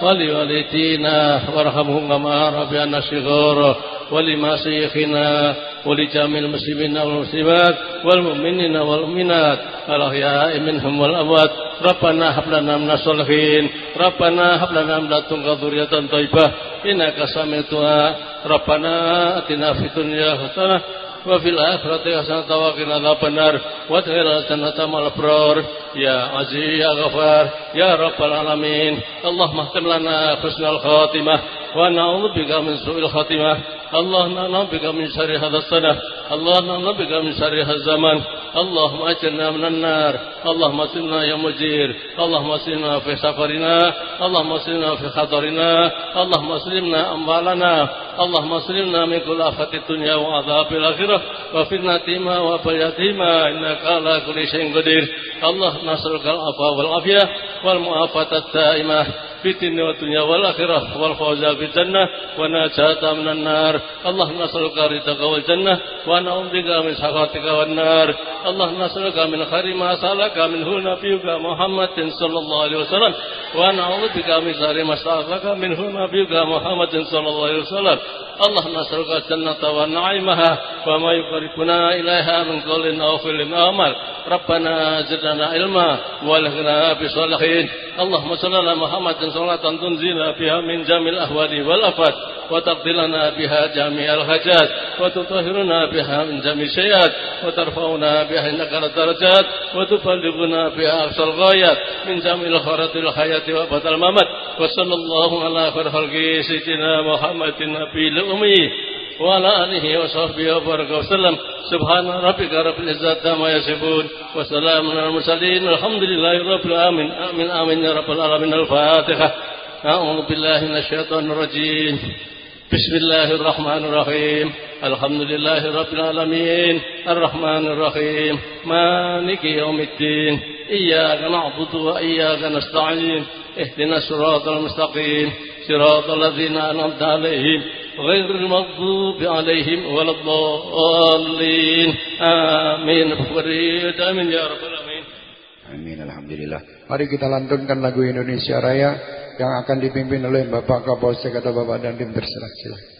ولوالدينا وارحمهم كما ربيانا صغارا ولمشايخنا ولجميع المسلمين والمسلمات والمؤمنين والمؤمنات الأحياء منهم والأموات. ربنا هب لنا من الصالحين ربنا هب لنا من لدنك ذرية طيبة إنك سميع الدعاء. ربنا آتنا في الدنيا حسنة وفي الآخرة حسنة وقنا عذاب النار وادخلنا الجنة مع الأبرار يا عزيز يا غفار يا رب العالمين. اللهم اختم لنا حسن الخاتمة ونعوذ بك من سوء الخاتمة. اللهم نعوذ بك من شر هذا السنة. اللهم نعوذ بك من شر هذا الزمان. اللهم أجرنا من النار. اللهم اسلمنا يا مجير. اللهم اسلمنا في سفرنا. اللهم اسلمنا في خطرنا. اللهم اسلمنا أموالنا. اللهم اسلمنا من كل آفة الدنيا وعذاب الآخرة وفتنة ما وبياتهما إنك على كل شيء قدير. اللهم نسألك العفو والعافية والمعافاة الدائمة في الدنيا والدنيا والآخرة والفوز بالجنة ونجاة من النار. اللهم نسألك رضاك والجنة ونعوذ بك من سخطك والنار. اللهم نسألك من خير ما سألك منه نبيك محمد صلى الله عليه وسلم ونعوذ بك من شر ما سألك منه نبيك محمد صلى الله عليه وسلم. اللهم نسألك الجنة ونعيمها وما يقربنا إليها من قول أو فعل أو عمل. ربنا زدنا علما والغنا بالصالحين. اللهم صل على محمد صلاة تنزل بها من جميع الأهوال والآفات وتقضي لنا بها جميع الحاجات وتطهرنا بها من جميع السيئات وترفعنا بها إنك الدرجات وتبلغنا بها أقصى الغايات من جميع الخيرات الحياة وأبد الممات. وصلى الله على خير خلقه سيدنا محمد النبي الأمي وعلى آله وصحبه وبارك وسلم. سبحان ربك رب العزة عما يصفون وسلام على المرسلين والحمد لله رب العالمين. آمين آمين يا رب العالمين. الفاتحة. أعوذ بالله من الشيطان الرجيم. بسم الله الرحمن الرحيم. الحمد لله رب العالمين الرحمن الرحيم مالك يوم الدين إياك نعبد وإياك نستعين اهدنا الصراط المستقيم صراط الذين أنعمت عليهم غير المغضوب عليهم ولا الضالين آمين. Amin ya rabbal alamin. Amin. Alhamdulillah. Mari kita lantunkan lagu Indonesia Raya yang akan dipimpin oleh Bapak Kapolsek atau Bapak Dandim, terserah, silakan.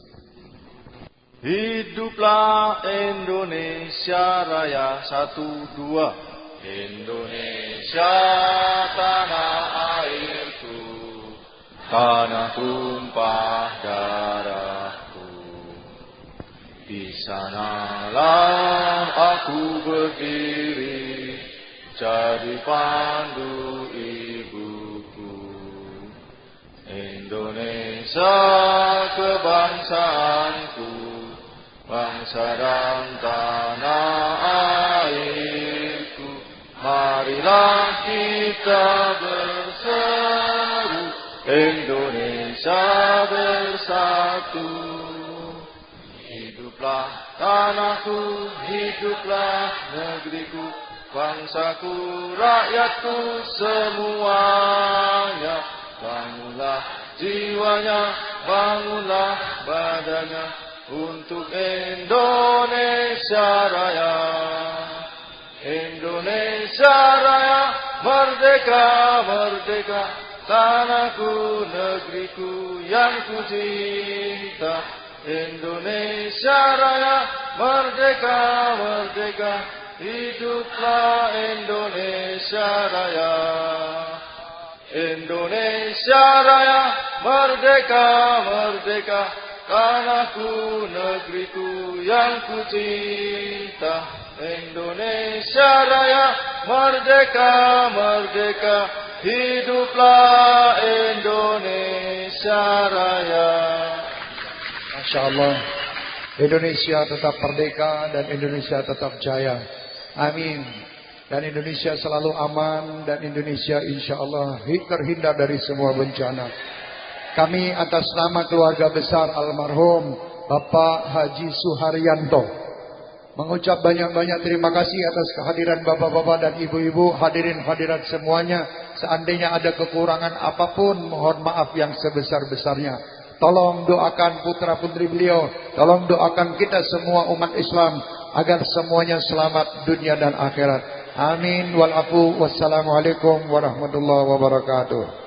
Hiduplah Indonesia Raya, satu dua. Indonesia tanah airku, tanah tumpah darahku. Di sanalah aku berdiri, jadi pandu ibuku. Indonesia kebangsaanku, bangsa dan tanah airku. Marilah kita berseru, Indonesia bersatu. Hiduplah tanahku, hiduplah negeriku, bangsaku, rakyatku semuanya. Bangunlah jiwanya, bangunlah badannya untuk Indonesia Raya. Indonesia Raya, merdeka, merdeka, tanahku, negeriku yang ku cinta. Indonesia Raya, merdeka, merdeka, hiduplah Indonesia Raya. Indonesia Raya, merdeka, merdeka, tanahku, negeriku yang ku cinta. Indonesia Raya, merdeka, merdeka, hiduplah Indonesia Raya. Masya Allah, Indonesia tetap merdeka dan Indonesia tetap jaya. Amin. Dan Indonesia selalu aman, dan Indonesia insya Allah terhindar dari semua bencana. Kami atas nama keluarga besar almarhum Bapak Haji Suharyanto mengucap banyak-banyak terima kasih atas kehadiran bapak-bapak dan ibu-ibu, hadirin hadirat semuanya. Seandainya ada kekurangan apapun, mohon maaf yang sebesar-besarnya. Tolong doakan putra putri beliau, tolong doakan kita semua umat Islam agar semuanya selamat dunia dan akhirat. Amin wal afu. Wassalamualaikum warahmatullahi wabarakatuh.